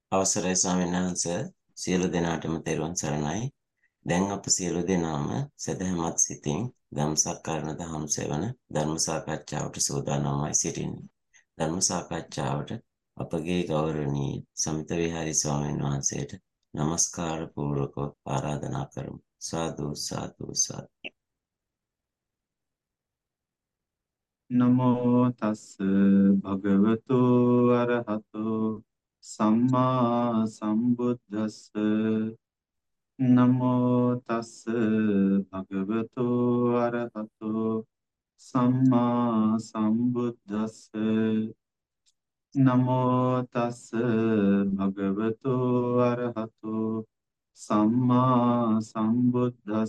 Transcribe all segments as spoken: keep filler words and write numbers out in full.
අවසරයි ස්වාමීන් වහන්සේ සියලු දෙනාටම තෙරුවන් සරණයි. දැන් අප සියලු දෙනාම සදහමත් සිතින් ධම්සක්කරණ දහම් සෙවන ධර්ම සාකච්ඡාවට සූදානම්වයි සිටින්නේ. ධර්ම සාකච්ඡාවට අපගේ ගෞරවනීය සමිත විහාරි ස්වාමීන් වහන්සේට নমස්කාර පූර්වකව ආරාධනා කරමු. සාදු සාදු සාදු. නමෝ තස් භගවතු අරහතෝ සම්මා සම්බුද්දස්ස නමෝ තස් භගවතු අරහතෝ සම්මා සම්බුද්දස්ස නමෝ තස් භගවතු අරහතෝ සම්මා සම්බුද්දස්ස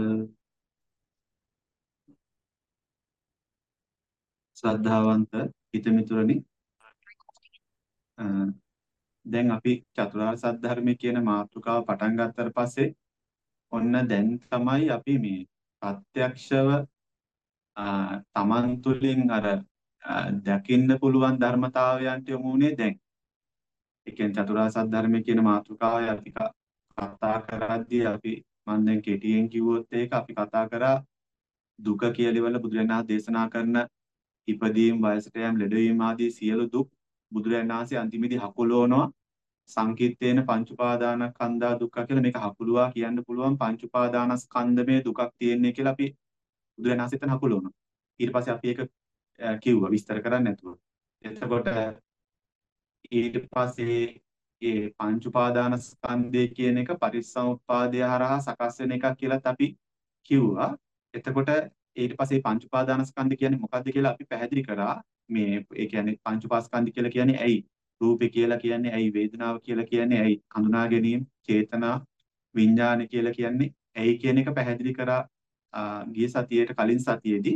ශ්‍රද්ධාවන්ත හිතමිතුරනි, දැන් අපි චතුරාර්ය සත්‍ය ධර්මයේ කියන මාතෘකාව පටන් ගත්තට පස්සේ ඔන්න දැන් තමයි අපි මේ ප්‍රත්‍යක්ෂව තමන් තුළින් අර දකින්න පුළුවන් ධර්මතාවයන්ට යොමු වුණේ දැන්. ඒ කියන්නේ චතුරාර්ය සත්‍ය ධර්මයේ කියන මාතෘකාවයි අපි කතා කරද්දී අපි මම දැන් කෙටියෙන් කිව්වොත් ඒක අපි කතා කරා දුක කියලා ඉවල බුදුරජාණන් වහන්සේ දේශනා කරන ඉපදීම්, වයසට යෑම, ලෙඩවීම ආදී සියලු දුක් බුදුරජාණන් වහන්සේ අන්තිමේදී හකුලවනවා. සංකීර්තේන පංච උපාදානස්කන්ධා දුක්ඛ කියලා මේක හකුලුවා කියන්න පුළුවන් පංච උපාදානස්කන්ධමේ දුකක් තියෙන්නේ කියලා අපි බුදුරජාණන් වහන්සේ එතන හකුලවනවා. ඊට පස්සේ අපි ඒක කිව්වා විස්තර කරන්නේ නැතුව. එතකොට ඊට පස්සේ ඒ පංච උපාදානස්කන්ධය කියන එක පරිසම්පාදය හරහා සකස් වෙන එකක් කියලාත් අපි කිව්වා. එතකොට ඊට පස්සේ පංච උපාදානස්කන්ධ කියන්නේ මොකක්ද කියලා අපි පැහැදිලි කරා. මේ ඒ කියන්නේ පංච උපාස්කන්ධ කියලා කියන්නේ ඇයි? රූපේ කියලා කියන්නේ ඇයි? වේදනාව කියලා කියන්නේ ඇයි? හඳුනා ගැනීම, චේතනා, විඥාන කියලා කියන්නේ ඇයි කියන එක පැහැදිලි කරා ගිය සතියේට කලින් සතියේදී.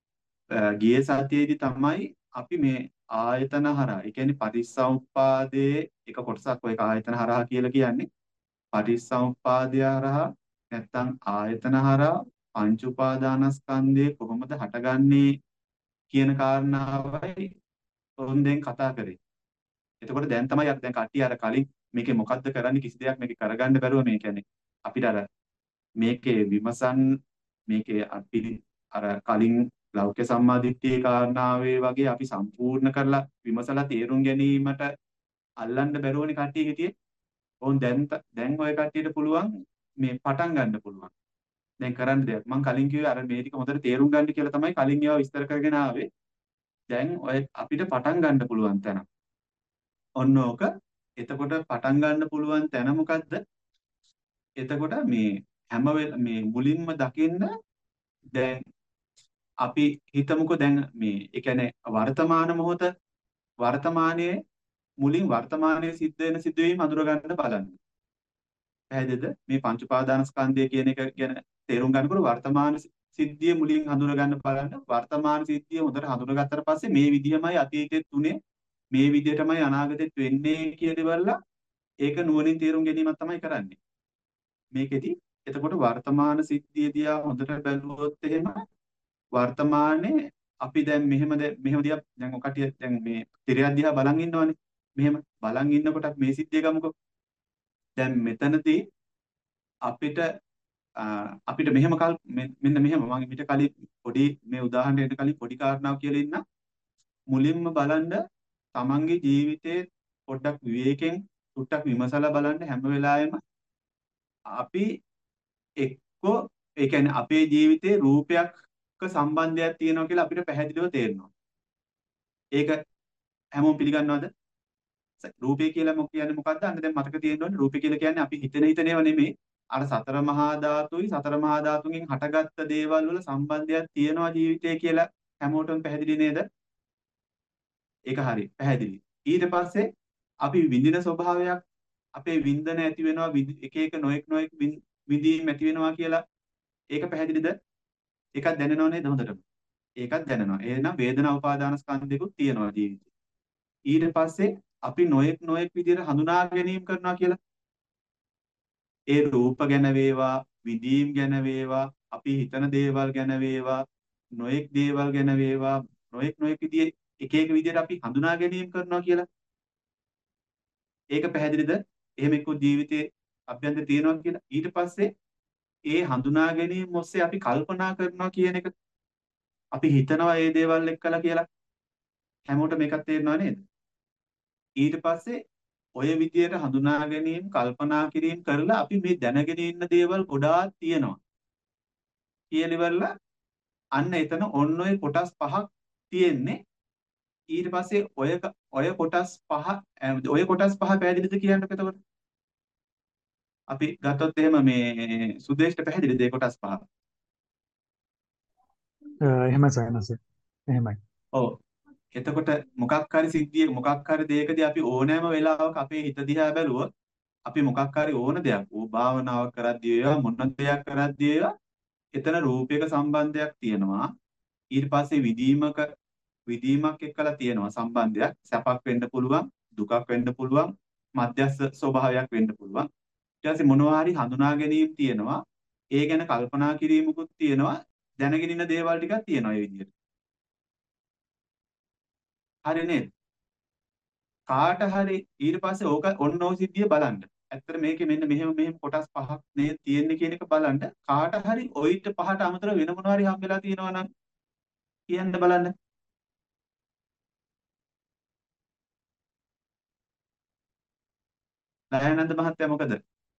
ගිය සතියේදී තමයි අපි මේ ආයතන හරහා, ඒ කියන්නේ පටිච්චසමුප්පාදයේ එක කොටසක් ඔය ආයතන හරහා කියලා කියන්නේ. පටිච්චසමුප්පාදය හරහා නැත්තම් ආයතන හරහා පංච උපාදානස්කන්ධය කොහොමද හටගන්නේ කියන කාරණාවයි උන් දැන් කතා කරේ. එතකොට දැන් තමයි අපි දැන් කට්ටිය අර කලින් මේකේ මොකද්ද කරන්නේ කිසි දෙයක් මේකේ කරගන්න බැරුව මේ කියන්නේ අපිට අර මේකේ විමසන් මේකේ අපි අර කලින් ලෞකික සම්මාදිට්ඨියේ කාරණාවේ වගේ අපි සම්පූර්ණ කරලා විමසලා තේරුම් ගැනීමට අල්ලන්න බැරුවනේ කට්ටිය හිටියේ. ඕන් දැන් දැන් ඔය කට්ටියට පුළුවන් මේ පටන් ගන්න පුළුවන්. දැන් කරන්න දෙයක් මම කලින් කිව්වේ අර මේ ටික හොඳට තේරුම් ගන්න කියලා තමයි කලින් ඒවා විස්තර කරගෙන ආවේ. දැන් ඔය අපිට පටන් ගන්න පුළුවන් තැන. ඔන්න ඕක. එතකොට පටන් ගන්න පුළුවන් තැන මොකද්ද? එතකොට මේ හැම මේ මුලින්ම දකින්න දැන් අපි හිතමුකෝ දැන් මේ ඒ කියන්නේ වර්තමාන මොහොත වර්තමානයේ මුලින් වර්තමානයේ සිද්ධ වෙන සිදුවීම් අඳුර ගන්න බලන්න. පැහැදිලිද? මේ පංච උපාදානස්කන්ධය කියන එක ගැන තේරුම් ගන්නකොට වර්තමාන සිද්ධිය මුලින් හඳුන ගන්න බලන්න. වර්තමාන සිද්ධිය හොඳට හඳුනගත්තට පස්සේ මේ විදිහමයි අතීතෙත් උනේ, මේ විදිහටමයි අනාගතෙත් වෙන්නේ කියලා ඒක නුවණින් තේරුම් ගැනීමක් තමයි කරන්නේ. මේකෙදි එතකොට වර්තමාන සිද්ධිය දිහා හොඳට බැලුවොත් එහෙම වර්තමානයේ අපි දැන් මෙහෙම මෙහෙම දිහා දැන් ඔකටිය දැන් මේ තිරයක් දිහා බලන් ඉන්නවනේ. මෙහෙම බලන් ඉන්නකොට මේ සිද්ධිය ගමුකෝ. දැන් මෙතනදී අපිට අපිට මෙහෙම කල් මෙන්න මෙහෙම මම ඊට කලින් පොඩි මේ උදාහරණයක් කලින් පොඩි කාරණාවක් කියලා ඉන්න මුලින්ම බලන්න තමන්ගේ ජීවිතේ පොඩ්ඩක් විවේකයෙන් ටුට්ටක් විමසලා බලන්න හැම වෙලාවෙම අපි එක්කෝ ඒ කියන්නේ අපේ ජීවිතේ රූපයක සම්බන්ධයක් තියෙනවා කියලා අපිට පැහැදිලිව තේරෙනවා. ඒක හැමෝම පිළිගන්නවද? රූපය කියලා මොක කියන්නේ මොකද්ද? අන්න දැන් මතක තියෙන්න ඕනේ රූපය කියලා කියන්නේ අපි හිතන හිතන ඒවා නෙමෙයි. අර සතර මහා ධාතුයි සතර මහා ධාතුන්ගෙන් හටගත්ත දේවල් වල සම්බන්ධයක් තියෙනවා ජීවිතය කියලා හැමෝටම පැහැදිලි නේද? ඒක හරි පැහැදිලි. ඊට පස්සේ අපි විඳින ස්වභාවයක් අපේ වින්දන ඇති වෙනවා එක එක නොඑක් නොඑක් විඳීම් ඇති වෙනවා කියලා ඒක පැහැදිලිද? ඒකත් දැනෙනව නේද හොඳටම? ඒකත් දැනෙනවා. එහෙනම් වේදනා උපාදාන ස්කන්ධිකුත් තියෙනවා ජීවිතේ. ඊට පස්සේ අපි නොඑක් නොඑක් විදිහට හඳුනා ගැනීම කරනවා කියලා. ඒ රූප ගැන වේවා, විඳීම් ගැන වේවා, අපි හිතන දේවල් ගැන වේවා, නොඑක් දේවල් ගැන වේවා, නොඑක් නොඑක් විදිහේ එක එක විදිහට අපි හඳුනා ගැනීම කරනවා කියලා. ඒක පැහැදිලිද? එහෙම එක්ක ජීවිතයේ අභ්‍යන්තර තියෙනවා කියලා. ඊට පස්සේ ඒ හඳුනා ගැනීම ඔස්සේ අපි කල්පනා කරනවා කියන එක අපි හිතනවා ඒ දේවල් එක්කලා කියලා. හැමෝටම මේකක් තේරෙනව නේද? ඊට පස්සේ ඔය විදියට හඳුනා ගැනීම, කල්පනා කිරීම කරලා අපි මේ දැනගෙන ඉන්න දේවල් ගොඩාක් තියෙනවා. කියලා ඉවරලා අන්න එතන ඔන්න ඔය කොටස් පහක් තියෙන්නේ. ඊට පස්සේ ඔය ඔය කොටස් පහ ඔය කොටස් පහ පැහැදිලිද කියන්නකෝ එතකොට. අපි ගත්තොත් එහෙම මේ සුදේෂ්ට පැහැදිලිද ඒ කොටස් පහ? එහෙමයි සයනස. එහෙමයි. ඔව්. එතකොට මොකක් හරි සිද්ධිය මොකක් හරි දෙයකදී අපි ඕනෑම වෙලාවක අපේ හිත දිහා බැලුවොත් අපි මොකක් හරි ඕන දෙයක් ඕ භාවනාවක් කරද්දී වේවා මොන දෙයක් කරද්දී වේවා එතන රූපයක සම්බන්ධයක් තියෙනවා. ඊට පස්සේ විදීමක විදීමක් එක්කලා තියෙනවා සම්බන්ධයක්. සැපක් වෙන්න පුළුවන්, දුකක් වෙන්න පුළුවන්, මධ්‍යස්ථ ස්වභාවයක් වෙන්න පුළුවන්. ඊට පස්සේ මොනවා හරි හඳුනා ගැනීම තියෙනවා. ඒ ගැන කල්පනා කිරීමකුත් තියෙනවා. දැනගෙන ඉන්න දේවල් ටිකක් තියෙනවා ඒ විදිහට. හරි නේද? කාට හරි ඊට පස්සේ ඕක ඔන්න ඔය සිද්ධිය බලන්න. ඇත්තට මේකේ මෙන්න මෙහෙම මෙහෙම කොටස් පහක් නේද තියෙන්නේ කියන එක බලන්න. කාට හරි ඔයිට පහට අමතරව වෙන මොනවා හරි හම්බෙලා තියෙනවා නම් කියන්න බලන්න. දයානන්ද මහත්තයා මොකද?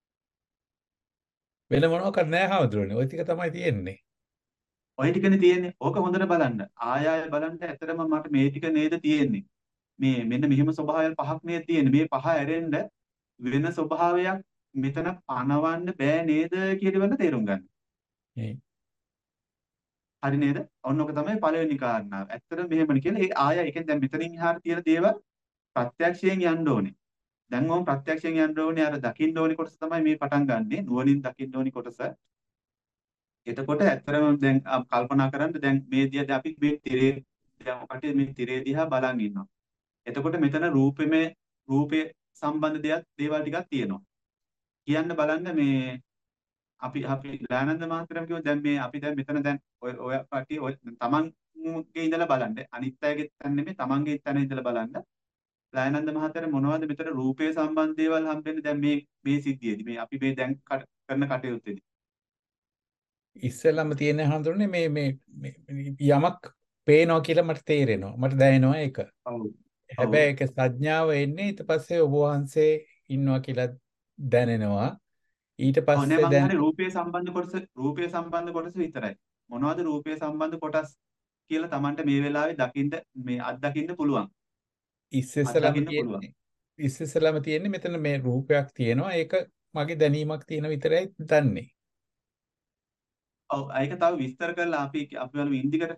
වෙන මොනවාක්වත් නැහැ හාමුදුරනේ. ওই ටික තමයි තියෙන්නේ. ඔය ටිකනේ තියෙන්නේ. ඕක හොඳට බලන්න. ආය ආය බලන්න ඇත්තටම මට මේ ටික නේද තියෙන්නේ. මේ මෙන්න මෙහෙම ස්වභාවයන් පහක් නේද තියෙන්නේ. මේ පහ ඇරෙන්න වෙන ස්වභාවයක් මෙතන පනවන්න බෑ නේද කියලා වෙන තේරුම් ගන්න. ඒ හරි නේද? ඔන්න ඔක තමයි පළවෙනි කාරණාව. ඇත්තටම මෙහෙමනේ කියලා ඒ ආය ඒ කියන්නේ දැන් මෙතනින් එහාට තියෙන දේවල් ප්‍රත්‍යක්ෂයෙන් යන්න ඕනේ. දැන් ඕම් ප්‍රත්‍යක්ෂයෙන් යන්න ඕනේ අර දකින්න ඕනි කොටස තමයි මේ පටන් ගන්නෙ. නුවණින් දකින්න ඕනි කොටස. එතකොට ඇත්තටම දැන් අප කල්පනා කරන්න දැන් මේ දිහා අපි මේ තිරේ දැන් ඔකට මේ තිරේ දිහා බලන් ඉන්නවා. එතකොට මෙතන රූපෙමේ රූපේ සම්බන්ධ දෙයක් දේවල් ටිකක් තියෙනවා. කියන්න බලන්න මේ අපි අපි ලානන්ද මහත්තයම කිව්වා දැන් මේ අපි දැන් මෙතන දැන් ඔය ඔය කට්ටිය ඔය තමන්ගේ ඉඳලා බලන්න. අනිත් අයගේ තැන නෙමෙයි තමන්ගේ තැන ඉඳලා බලන්න. ලානන්ද මහත්තයාට මොනවද මෙතන රූපේ සම්බන්ධ දේවල් හම්බෙන්නේ දැන් මේ මේ සිද්ධියේදී මේ අපි මේ දැන් කරන කටයුත්තේදී. ඉස්සෙල්ලාම තියෙන හඳුරන්නේ මේ මේ මේ යමක් පේනවා කියලා මට තේරෙනවා. මට දැනෙනවා ඒක. ඔව්. හැබැයි ඒක සංඥාව එන්නේ ඊට පස්සේ ඔබ වහන්සේ ඉන්නවා කියලා දැනෙනවා. ඊට ඔව් නෑ පස්සේ මං දැන් අහන්නේ රූපේ සම්බන්ධ කොටස රූපේ සම්බන්ධ කොටස විතරයි. මොනවද රූපේ සම්බන්ධ කොටස් කියලා Tamanට මේ වෙලාවේ දකින්න මේ අත්දකින්න පුළුවන්. ඉස්සෙල්ලාම අත්දකින්න පුළුවන්. තියෙන්නේ ඉස්සෙල්ලාම තියෙන්නේ මෙතන මේ රූපයක් තියෙනවා. ඒක මගේ දැනීමක් තියෙන විතරයි දන්නේ. ඔව් ඒක තව විස්තර කරලා අපි අපි බලමු ඉන්දිකට.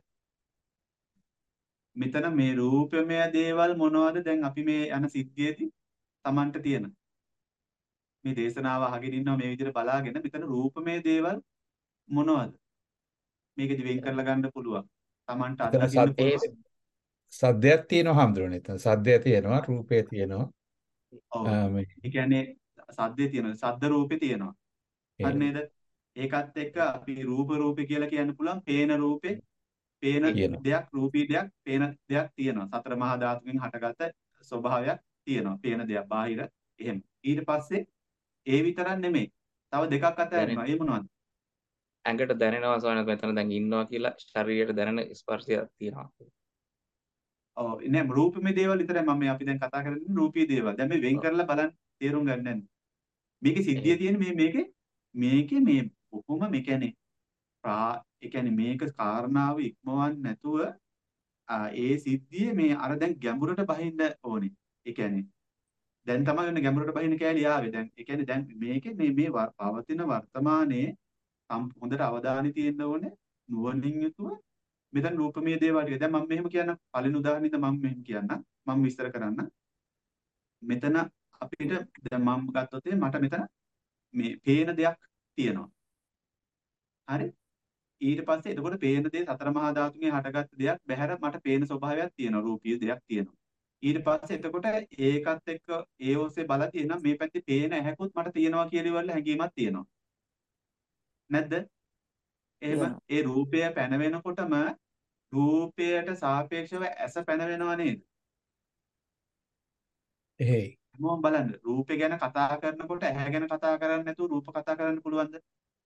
මෙතන මේ රූපමය දේවල් මොනවද දැන් අපි මේ යන සිද්ධියේදී Tamanට තියෙන. මේ දේශනාව අහගෙන ඉන්නවා මේ විදිහට බලාගෙන මෙතන රූපමය දේවල් මොනවද? මේකෙදි වෙන් කරලා ගන්න පුළුවන්. Tamanට එතන අත්දකින්න සද්දේ පුළුවන්. සද්දයක් තියෙනවා හඳුරන්නේ. එතන සද්දය තියෙනවා, රූපය තියෙනවා. ඔව්. ආ, මේ ඒ කියන්නේ සද්දේ තියෙනවා. සද්ද රූපේ තියෙනවා. හරි නේද? ඒකත් එක්ක අපි රූප රූපේ කියලා කියන්න පුළුවන්. පේන රූපේ, පේන තියෙනවා. දෙයක්, රූපී දෙයක්, පේන දෙයක් තියෙනවා. සතර මහා ධාතුකින් හටගත්ත ස්වභාවයක් තියෙනවා. පේන දෙයක්, බාහිර එහෙම. ඊට පස්සේ ඒ විතරක් නෙමෙයි. තව දෙකක් අතහැරෙනවා. ඒ මොනවද? ඇඟට දැනෙනවා සෝනත් මෙතන දැන් ඉන්නවා කියලා ශරීරයට දැනෙන ස්පර්ශයක් තියෙනවා. ඔව් නෑ රූපමය දේවල් විතරයි මම මේ අපි දැන් කතා කරන්නේ රූපී දේවල්. දැන් මේ වෙන් කරලා බලන්න තේරුම් ගන්න නැන්නේ. මේකේ සිද්ධිය තියෙන්නේ මේ මේකේ මේකේ මේ බොහොම මේ කියන්නේ ප්‍රා ඒ කියන්නේ මේක කාරණාව ඉක්මවන්න නැතුව ඒ සිද්ධියේ මේ අර දැන් ගැඹුරට බහින්න ඕනේ. ඒ කියන්නේ දැන් තමයි වෙන ගැඹුරට බහින්න කෑලි ආවේ. දැන් ඒ කියන්නේ දැන් මේකේ මේ මේ පවතින වර්තමානයේ හොඳට අවධානය තියෙන්න ඕනේ නුවණින් යුතුව මෙතන රූපමය දේවල් ටික. දැන් මම මෙහෙම කියන්න පළවෙනි උදාහරණෙද මම මෙහෙම කියන්න. මම විස්තර කරන්න. මෙතන අපිට දැන් මම ගත්තොත් මට මෙතන මේ පේන දෙයක් තියෙනවා. හරි? ඊට පස්සේ එතකොට පේන දේ සතර මහා ධාතුන්ගෙන් හටගත්ත දෙයක් බහැර මට පේන ස්වභාවයක් තියෙනවා. රූපීය දෙයක් තියෙනවා. ඊට පස්සේ එතකොට ඒකත් එක්ක ඒ ඔස්සේ බලති එනම් මේ පැත්තේ පේන ඇහැකුත් මට තියෙනවා කියලා ඉවරල හැඟීමක් තියෙනවා. නැද්ද? එහෙම ඒ රූපය පැන වෙනකොටම රූපයට සාපේක්ෂව ඇස පැන වෙනව නේද? එහෙයි. හැමෝම බලන්න රූපේ ගැන කතා කරනකොට ඇහැ ගැන කතා කරන්නේ නැතුව රූප කතා කරන්න පුළුවන්ද?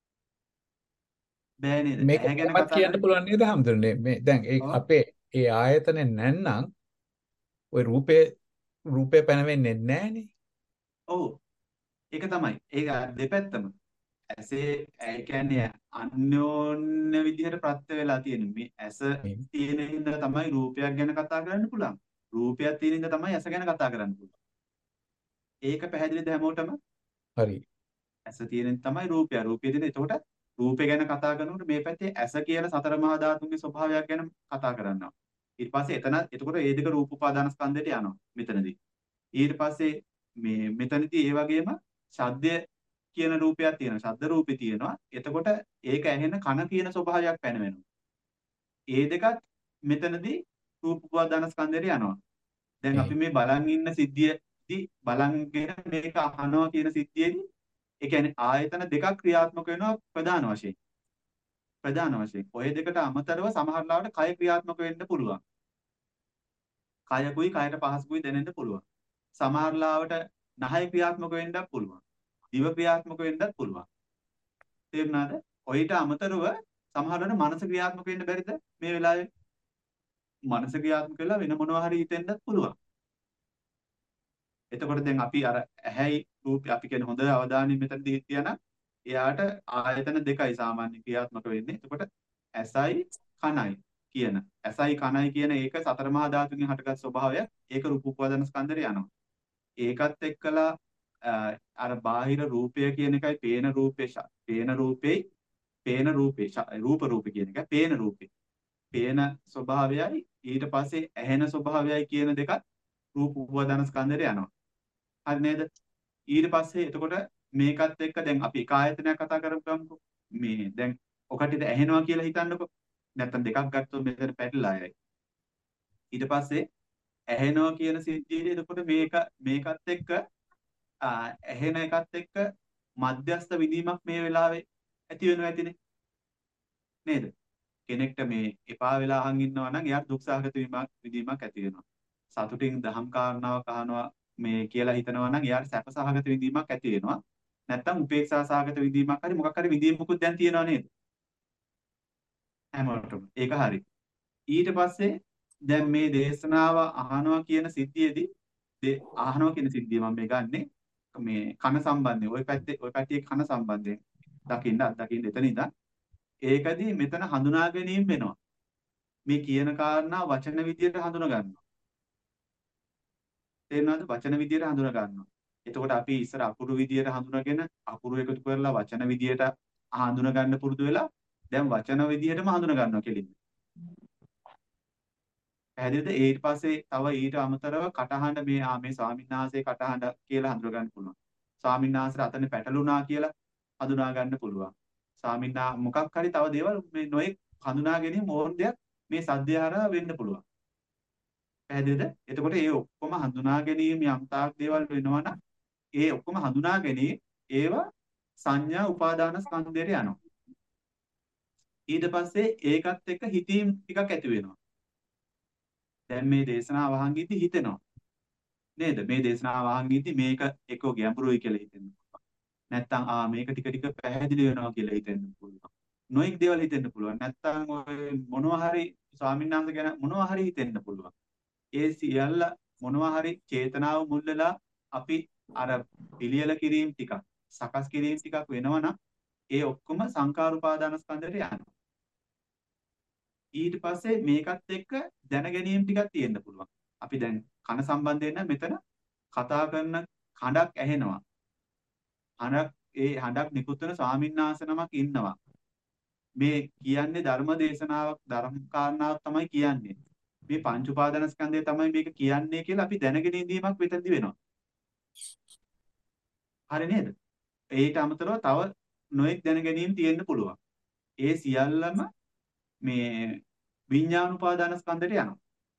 බෑ නේද? මේක ඇහැ ගැන මෙහෙමත් කතා කියන්න කරන්නේ. පුළුවන් නේද හැමදෙන්නේ මේ දැන් ඒ ඔව්. අපේ ඒ ආයතනේ නැත්නම් ওই රූපේ රූපේ පැනවෙන්නේ නැහනේ. ඔව්. ඒක තමයි. ඒක දෙපැත්තම. ඇසේ ඒ කියන්නේ අන්‍යෝන්‍ය විදිහට ප්‍රත්‍ය වෙලා තියෙන මේ ඇස තියෙන හින්දා තමයි රූපයක් ගැන කතා කරන්න පුළුවන්. රූපයක් තියෙන හින්දා තමයි ඇස ගැන කතා කරන්න පුළුවන්. ඒක පැහැදිලිද හැමෝටම? හරි. ඇස තියෙන තමයි රූපය. රූපය තියෙන. එතකොට රූපය ගැන කතා කරනකොට මේ පැත්තේ ඇස කියන සතර මහා ධාතුන්ගේ ස්වභාවයක් ගැන කතා කරනවා. ඊට පස්සේ එතන එතකොට ඒ දෙක රූප උපාදාන ස්කන්ධයට යනවා මෙතනදී. ඊට පස්සේ මේ මෙතනදී ඒ වගේම ශබ්දය කියන රූපයක් තියෙනවා. ශබ්ද රූපේ තියෙනවා. එතකොට ඒක ඇහෙන කන කියන ස්වභාවයක් පැනවෙනවා. ඒ දෙකත් මෙතනදී රූප උපාදාන ස්කන්ධයට යනවා. දැන් අපි මේ බලන් ඉන්න සිද්ධියදී බලන්ගෙන මේක අහනවා කියන සිද්ධියේදී ඒ කියන්නේ ආයතන දෙකක් ක්‍රියාත්මක වෙනවා ප්‍රධාන වශයෙන්. ප්‍රධාන වශයෙන්. ඔය දෙකට අමතරව සමහර ලාවට කය ක්‍රියාත්මක වෙන්න පුළුවන්. කයකුයි කයට පහසුකුයි දැනෙන්න පුළුවන්. සමහර ලාවට නහය ක්‍රියාත්මක වෙන්නත් පුළුවන්. දිව ක්‍රියාත්මක වෙන්නත් පුළුවන්. තේරුණාද? ඔయిత අමතරව සමහරවල් මනස ක්‍රියාත්මක වෙන්න බැරිද මේ වෙලාවේ? මනස ක්‍රියාත්මක වෙලා වෙන මොනවා හරි හිතෙන්නත් පුළුවන්. එතකොට දැන් අපි අර ඇහැයි රූපය අපි කියන හොඳ අවධානය මෙතනදී තියන එයාට ආයතන දෙකයි සාමාන්‍ය ක්‍රියාත්මක වෙන්නේ. එතකොට ඇසයි කනයි කියන ඇසයි කනයි කියන ඒක සතර මහා ධාතුන්ගෙන් හටගත් ස්වභාවයක්. ඒක රූප උපාදාන ස්කන්ධයට යනවා. ඒකත් එක්කලා අර බාහිර රූපය කියන එකයි පේන රූපේ පේන රූපේ පේන රූපේ රූප රූපේ කියන එකයි පේන රූපේ. පේන ස්වභාවයයි ඊට පස්සේ ඇහෙන ස්වභාවයයි කියන දෙකත් රූප උපාදාන ස්කන්ධයට යනවා. හරි නේද? ඊට පස්සේ එතකොට මේකත් එක්ක දැන් අපි එක ආයතනයක් කතා කරමුකෝ. මේ දැන් ඔකටිද ඇහෙනවා කියලා හිතන්නකෝ. නැත්තම් දෙකක් ගත්තොත් මෙතන පැටලලා යයි. ඊට පස්සේ ඇහෙනවා කියන සිද්ධියේදී එතකොට මේක මේකත් එක්ක ඇහෙන එකත් එක්ක මධ්‍යස්ථ විදීමක් මේ වෙලාවේ ඇති වෙනවා ඇතිනේ. නේද? කෙනෙක්ට මේ එපා වෙලා අහන් ඉන්නවා නම් එයාට දුක් සහගත වීමක් විදීමක් ඇති වෙනවා. සතුටින් දහම් කාරණාවක් අහනවා මේ කියලා හිතනවා නම් එයාට සැප සහගත විඳීමක් ඇති වෙනවා. නැත්තම් උපේක්ෂා සහගත විඳීමක් හරි මොකක් හරි විඳීමකුත් දැන් තියෙනවා නේද? හැමෝටම. ඒක හරි. ඊට පස්සේ දැන් මේ දේශනාව අහනවා කියන සිද්ධියේදී අහනවා කියන සිද්ධිය මම මේ ගන්නෙ මේ කන සම්බන්ධයෙන්. ওই පැත්තේ ওই පැත්තේ කන සම්බන්ධයෙන් දකින්න අත්දකින්න එතන ඉඳන් ඒකදී මෙතන හඳුනා ගැනීම වෙනවා. මේ කියන කාරණා වචන විදියට හඳුනා ගන්නවා. තේරෙනවද? වචන විදියට හඳුනා ගන්නවා. එතකොට අපි ඉස්සර අකුරු විදියට හඳුනාගෙන අකුරු එකතු කරලා වචන විදියට හඳුනා ගන්න පුරුදු වෙලා දැන් වචන විදියටම හඳුනා ගන්නවා කෙලින්ම. පැහැදිලිද? ඊට පස්සේ තව ඊට අමතරව කටහඬ මේ ආ මේ ස්වාමීන් වහන්සේ කටහඬ කියලා හඳුනා ගන්න පුළුවන්. ස්වාමීන් වහන්සේ අතන පැටලුණා කියලා හඳුනා ගන්න පුළුවන්. ස්වාමීන් වහන්සේ මොකක් හරි තව දේවල් මේ නොයෙක් හඳුනා ගැනීම ඕන දෙයක් මේ සද්දය හරහා වෙන්න පුළුවන්. පැහැදිලිද? එතකොට ඒ ඔක්කොම හඳුනා ගැනීම යම් තාක් දේවල් වෙනවා නම් ඒ ඔක්කොම හඳුනා ගැනීම ඒවා සංඥා උපාදාන ස්කන්ධයට යනවා. ඊට පස්සේ ඒකත් එක්ක හිතීම් ටිකක් ඇති වෙනවා. දැන් මේ දේශනාව අහන් ඉඳි හිතෙනවා. නේද? මේ දේශනාව අහන් ඉඳි මේක එක ගැඹුරුයි කියලා හිතෙන්න පුළුවන්. නැත්තම් ආ මේක ටික ටික පැහැදිලි වෙනවා කියලා හිතෙන්න පුළුවන්. නොඑක් දේවල් හිතෙන්න පුළුවන්. නැත්තම් ඔය මොනවා හරි ස්වාමීන් වහන්සේ ගැන මොනවා හරි හිතෙන්න පුළුවන්. ඒ සියල්ල මොනවා හරි චේතනාව මුල් වෙලා අපි අර පිළියෙල කිරීම ටිකක් සකස් කිරීම ටිකක් වෙනවනම් ඒ ඔක්කොම සංකාර උපාදාන ස්කන්ධයට යනවා. ඊට පස්සේ මේකත් එක්ක දැන ගැනීම ටිකක් තියෙන්න පුළුවන්. අපි දැන් කන සම්බන්ධයෙන් නම් මෙතන කතා කරන හඬක් ඇහෙනවා. හඬක් ඒ හඬක් නිකුත් වෙන ස්වාමීන් වහන්සේ නමක් ඉන්නවා. මේ කියන්නේ ධර්ම දේශනාවක් ධර්ම කාරණාවක් තමයි කියන්නේ. මේ පංච උපාදාන ස්කන්ධය තමයි මේක කියන්නේ කියලා අපි දැනගෙන ඉඳීමක් මෙතනදි වෙනවා. හරි නේද? ඒට අමතරව තව නොඑක් දැන ගැනීම තියෙන්න පුළුවන්. ඒ සියල්ලම මේ විඥාන උපාදාන ස්කන්ධයට යනවා.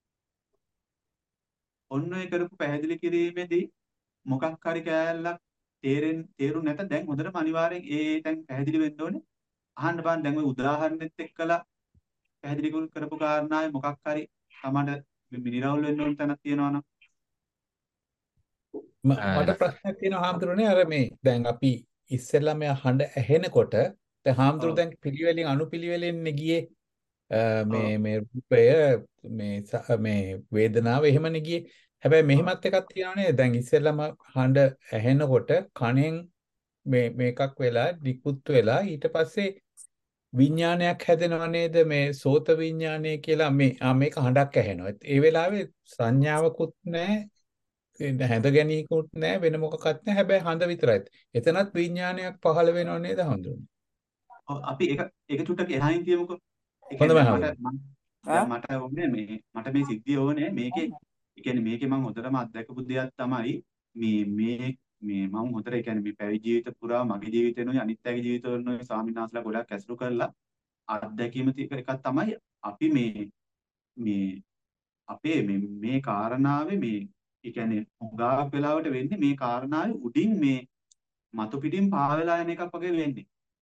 ඔන්න ඔය කරපු පැහැදිලි කිරීමේදී මොකක් හරි කෑල්ලක් තේරෙන් තේරු නැත දැන් හොඳටම අනිවාර්යෙන් ඒ ඒ තැන් පැහැදිලි වෙන්න ඕනේ. අහන්න බලන්න දැන් ඔය උදාහරණෙත් එක්කලා පැහැදිලි කරපු කාරණාවේ මොකක් හරි තමන්ට නිරවුල් වෙන්න ඕන තැනක් තියෙනවා නම් ම- මට ප්‍රශ්නයක් තියෙනවා හාමුදුරනේ අර මේ දැන් අපි ඉස්සෙල්ලා මේ හඬ ඇහෙනකොට දැන් හාමුදුරු ඔව් දැන් පිළිවෙලින් අනුපිළිවෙලින් ගියේ අ, ඔව් මේ මේ රූපය මේ ස- මේ වේදනාව එහෙමනේ ගියේ. හැබැයි ඔව් මෙහෙමත් එකක් තියෙනවානේ දැන් ඉස්සෙල්ලාම හඬ ඇහෙනකොට කණෙන් මේ මේකක් වෙලා නිකුත් වෙලා ඊට පස්සේ විඥානයක් හැදෙනව නේද මේ සෝත විඥානය කියලා මේ ආ මේක හඬක් ඇහෙනවා. ඒ වෙලාවේ සංඥාවකුත් නැහැ හැඳ ගැනීමකුත් නැහැ වෙන මොකක්වත් නැහැ හැබැයි හඳ විතරයි. එතනත් විඥානයක් පහළ වෙනව නේද හඳුනන්නේ. ඔව් අපි ඒක ඒක චුට්ටක් එහායින් තියමුකෝ. ඒ හොඳම කියන්නේ දැන් මට හඳුනන්නේ. මම දැන් මට ඕනේ මේ මට මේ සිද්ධිය ඕනේ මේකේ ඒ කියන්නේ මේකේ මම හොඳටම අත්දැකපු දෙයක් තමයි මේ මේ මේ මම හොඳට ඒ කියන්නේ මේ පැවිදි ජීවිත පුරා මගේ ජීවිතේනොයි අනිත් අයගේ ජීවිතවලුයි ස්වාමීන් වහන්සේලා ගොඩක් ඇසුරු කරලා අත්දැකීම තියක එකක් තමයි අපි මේ මේ අපේ මේ මේ කාරණාවේ මේ ඒ කියන්නේ හුඟක් වෙලාවට වෙන්නේ මේ කාරණාවේ උඩින් මේ මතු පිටින් පාවෙලා යන එකක් වගේ වෙන්නේ.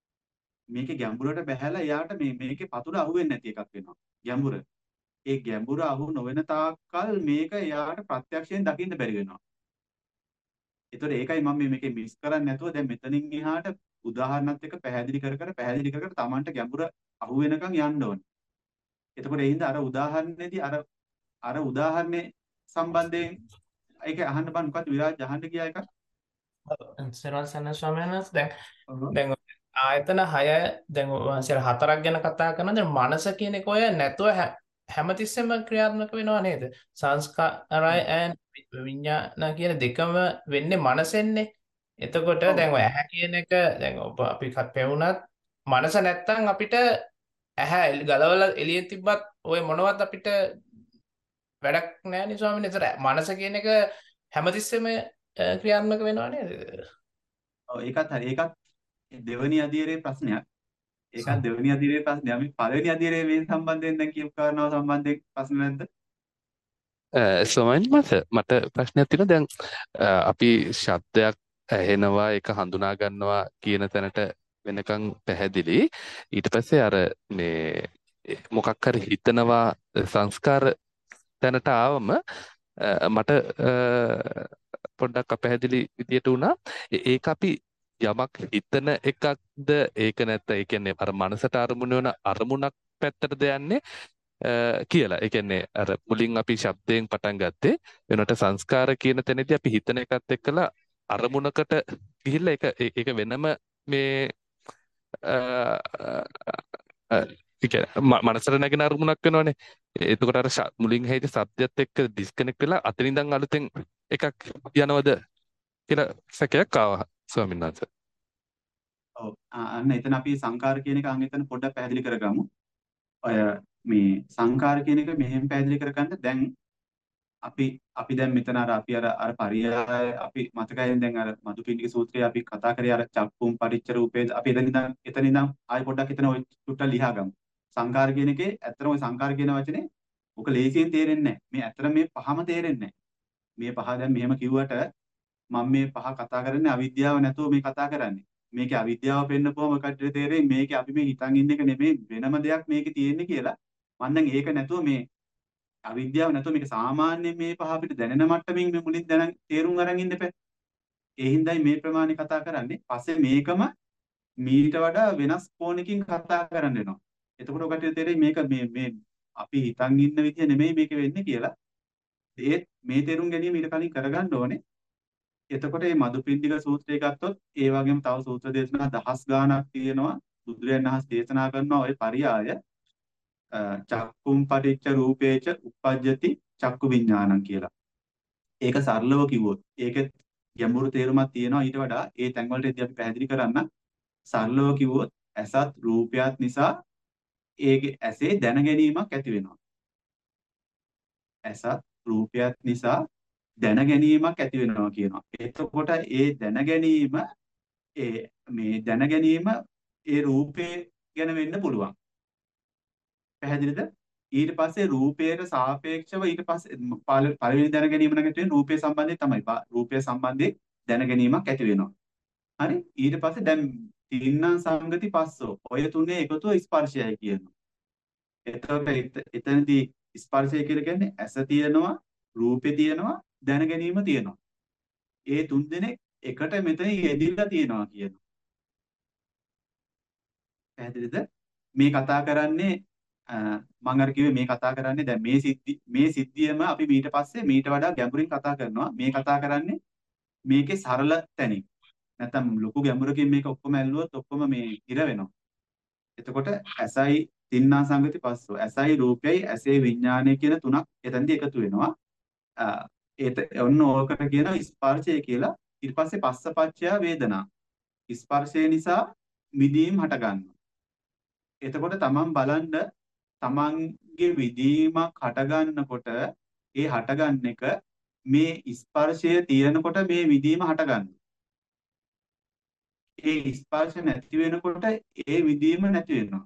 මේකේ ගැඹුරට බැහැලා එයාට මේ මේකේ පතුල අහුවෙන්නේ නැති එකක් වෙනවා. ගැඹුර. ඒ ගැඹුර අහු නොවන තාක්කල් මේක එයාට ප්‍රත්‍යක්ෂයෙන් දකින්න බැරි වෙනවා. ඒතකොට ඒකයි මම මේ මේකේ මිස් කරන්නේ නැතුව දැන් මෙතනින් එහාට උදාහරණත් එක්ක පැහැදිලි කර කර පැහැදිලි කර කර Tamanට ගැඹුර අහු වෙනකන් යන්න ඕනේ. එතකොට ඒ හින්දා අර උදාහරණේදී අර අර උදාහරණේ සම්බන්ධයෙන් ඒක අහන්න බෑ මොකක්ද විරාජ් අහන්න ගියා එක. සරවල් සන්න ස්වාමීන් වහන්සේ දැන් ඔව්. දැන් ආයතන හය දැන් වහන්සේ හතරක් ගැන කතා කරනවා. දැන් මනස කියන එක ඔය නැතුව හැම හැමතිස්සෙම ක්‍රියාත්මක වෙනව නේද? සංස්කාරය and විඥාන කියන දෙකම වෙන්නේ මනසෙන්නේ. එතකොට ඔව්. දැන් ඔය ඇහැ කියන එක දැන් ඔබ අපි කත් පෙවුනත් මනස නැත්තම් අපිට ඇහැ එල්- ගලවලා එළියෙන් තිබ්බත් ඔය මොනවත් අපිට වැඩක් නැහැ නේ ස්වාමීන් වහන්සේ. මනස කියන එක හැමතිස්සෙම අ, ක්‍රියාත්මක වෙනව නේද? ඔව් ඒකත් හරි. ඒකත් දෙවනි අදියරේ ප්‍රශ්නයක්. ඒකත් දෙවනි අදියරේ ප්‍රශ්නයක්. අපි පළවෙනි අදියරේ මේ සම්බන්ධයෙන් දැන් කියපු කාරණාව සම්බන්ධයෙන් ප්‍රශ්න නැද්ද? ස්වාමීන් වහන්සේ මට ප්‍රශ්නයක් තියෙනවා දැන් අ, අපි ශබ්දයක් ඇහෙනවා ඒක හඳුනා ගන්නවා කියන තැනට වෙනකන් පැහැදිලි ඊට පස්සේ අර මේ මොකක් හරි හිතනවා සංස්කාර තැනට ආවම අ, මට අ, පොඩ්ඩක් අපැහැදිලි විදියට වුණා ඒ- ඒක අපි යමක් හිතන එකක්ද ඒක නැත්නම් ඒ කියන්නේ අර මනසට අරමුණු වෙන අරමුණක් පැත්තටද යන්නේ අ, කියලා. ඒ කියන්නේ අර මුලින් අපි ශබ්දයෙන් පටන් ගත්තේ වෙනකොට සංස්කාර කියන තැනදී අපි හිතන එකත් එක්කලා අරමුණකට ගිහිල්ලා ඒක ඒ- ඒක වෙනම මේ අ, අ, ඒ කියන්නේ ම- මනසට නැගෙන අරමුණක් වෙනවනේ. එතකොට අර ශ- මුලින් හැයිද සබ්දයත් එක්ක ඩිස්කනෙක්ට් වෙලා අතනින් ඉඳන් අලුතෙන් එකක් යනවද කියලා සැකයක් ආවා ස්වාමීන් වහන්සේ. ඔව්. ආ, අන්න එතන අපි සංකාර කියන එක අන් එතන පොඩ්ඩක් පැහැදිලි කරගමු. ඔය මේ සංකාර කියන එක මෙහෙම පැහැදිලි කරගන්න දැන් අපි අපි දැන් මෙතන අර අපි අර අර පරියාය අපි මතකයෙන් දැන් අර මදුපිණ්ඩික සූත්‍රයේ අපි කතා කරේ අර චක්කුම් පටිච්ච රූපේ අපි එතන ඉඳන් එතන ඉඳන් ආයෙ පොඩ්ඩක් එතන ඔය චුට්ටක් ලියා ගමු. සංකාර කියන එකේ ඇත්තටම ඔය සංකාර කියන වචනේ ඔක ලේසියෙන් තේරෙන්නේ නැහැ. මේ ඇත්තටම මේ පහම තේරෙන්නේ නැහැ. මේ පහ දැන් මෙහෙම කිව්වට මම මේ පහ කතා කරන්නේ අවිද්‍යාව නැතුව මේ කතා කරන්නේ. මේකේ අවිද්‍යාව පෙන්නපුවම කටට තේරෙන්නේ මේකේ අපි මේ හිතන් ඉන්න එක නෙමෙයි වෙනම දෙයක් මේකේ තියෙන්නේ කියලා. මම දැන් ඒක නැතුව මේ අවිද්‍යාව නැතුව මේක සාමාන්‍යයෙන් මේ පහ අපිට දැනෙන මට්ටමින් මේ මුලින් දැන තේරුම් අරන් ඉන්න එපා. ඒ හින්දායි මේ ප්‍රමාණය කතා කරන්නේ. පස්සේ මේකම මීට වඩා වෙනස් කෝණකින් කතා කරන්න වෙනවා. එතකොට ඔකට තේරෙයි මේක මේ මේ අපි හිතන් ඉන්න විදිය නෙමෙයි මේක වෙන්නේ කියලා. ඒත් මේ තේරුම් ගැනීම ඊට කලින් කරගන්න ඕනේ. එතකොට මේ මදුපිණ්ඩික සූත්‍රය ගත්තොත් ඒ වගේම තව සූත්‍ර දේශනා දහස් ගාණක් තියෙනවා. බුදුරජාණන් වහන්සේ දේශනා කරනවා ওই පරියාය අ, චක්කුම් පටිච්ච රූපේච uppajjati චක්කු විඥානං කියලා. ඒක සරලව කිව්වොත් ඒකෙත් ගැඹුරු තේරුමක් තියෙනවා ඊට වඩා ඒ තැන් වලටදී අපි පැහැදිලි කරන්න සරලව කිව්වොත් ඇසත් රූපයත් නිසා ඒකේ ඇසේ දැන ගැනීමක් ඇති වෙනවා. ඇසත් රූපයත් නිසා දැන ගැනීමක් ඇති වෙනවා කියනවා. එතකොට ඒ දැන ගැනීම ඒ මේ දැන ගැනීම ඒ රූපේ ගැන වෙන්න පුළුවන්. පැහැදිලිද? ඊට පස්සේ රූපයට සාපේක්ෂව ඊට පස්සේ පළ- පළවෙනි දැන ගැනීම නම් ඇති වෙන්නේ රූපය සම්බන්ධයෙන් තමයි. පා- රූපය සම්බන්ධයෙන් දැන ගැනීමක් ඇති වෙනවා. හරි? ඊට පස්සේ දැන් තින්නම් සංගති පස්සෝ. ඔය තුනේ එකතුව ස්පර්ශයයි කියනවා. එතකොට එත- එතනදී ස්පර්ශය කියලා කියන්නේ ඇස තියෙනවා, රූපේ තියෙනවා, දැන ගැනීම තියෙනවා. ඒ තුන් දෙනෙක් එකට මෙතන යෙදිලා තියෙනවා කියනවා. පැහැදිලිද? මේ කතා කරන්නේ මම අර කිව්වේ මේ කතා කරන්නේ දැන් මේ සිද්ධි මේ සිද්ධියම අපි ඊට පස්සේ මීට වඩා ගැඹුරින් කතා කරනවා. මේ කතා කරන්නේ මේකේ සරල තැනින්. නැත්තම් ලොකු ගැඹුරකින් මේක ඔක්කොම ඇල්ලුවොත් ඔක්කොම මේ ඉර වෙනවා. එතකොට ඇසයි තින්නා සංගති පස්සෝ ඇසයි රූපයයි ඇසේ විඥානය කියන තුනක් එතනදී එකතු වෙනවා. ඒත ඔන්න ඕකට කියනවා ස්පර්ශය කියලා. ඊට පස්සේ පස්සපච්චය වේදනා. ස්පර්ශය නිසා මිදීම් හට ගන්නවා. එතකොට තමන් බලන්න තමන්ගේ විදීමක් හට ගන්නකොට ඒ හටගන්න එක මේ ස්පර්ශය තියෙනකොට මේ විදීම හට ගන්නවා. ඒ ස්පර්ශ නැති වෙනකොට ඒ විදීම නැති වෙනවා.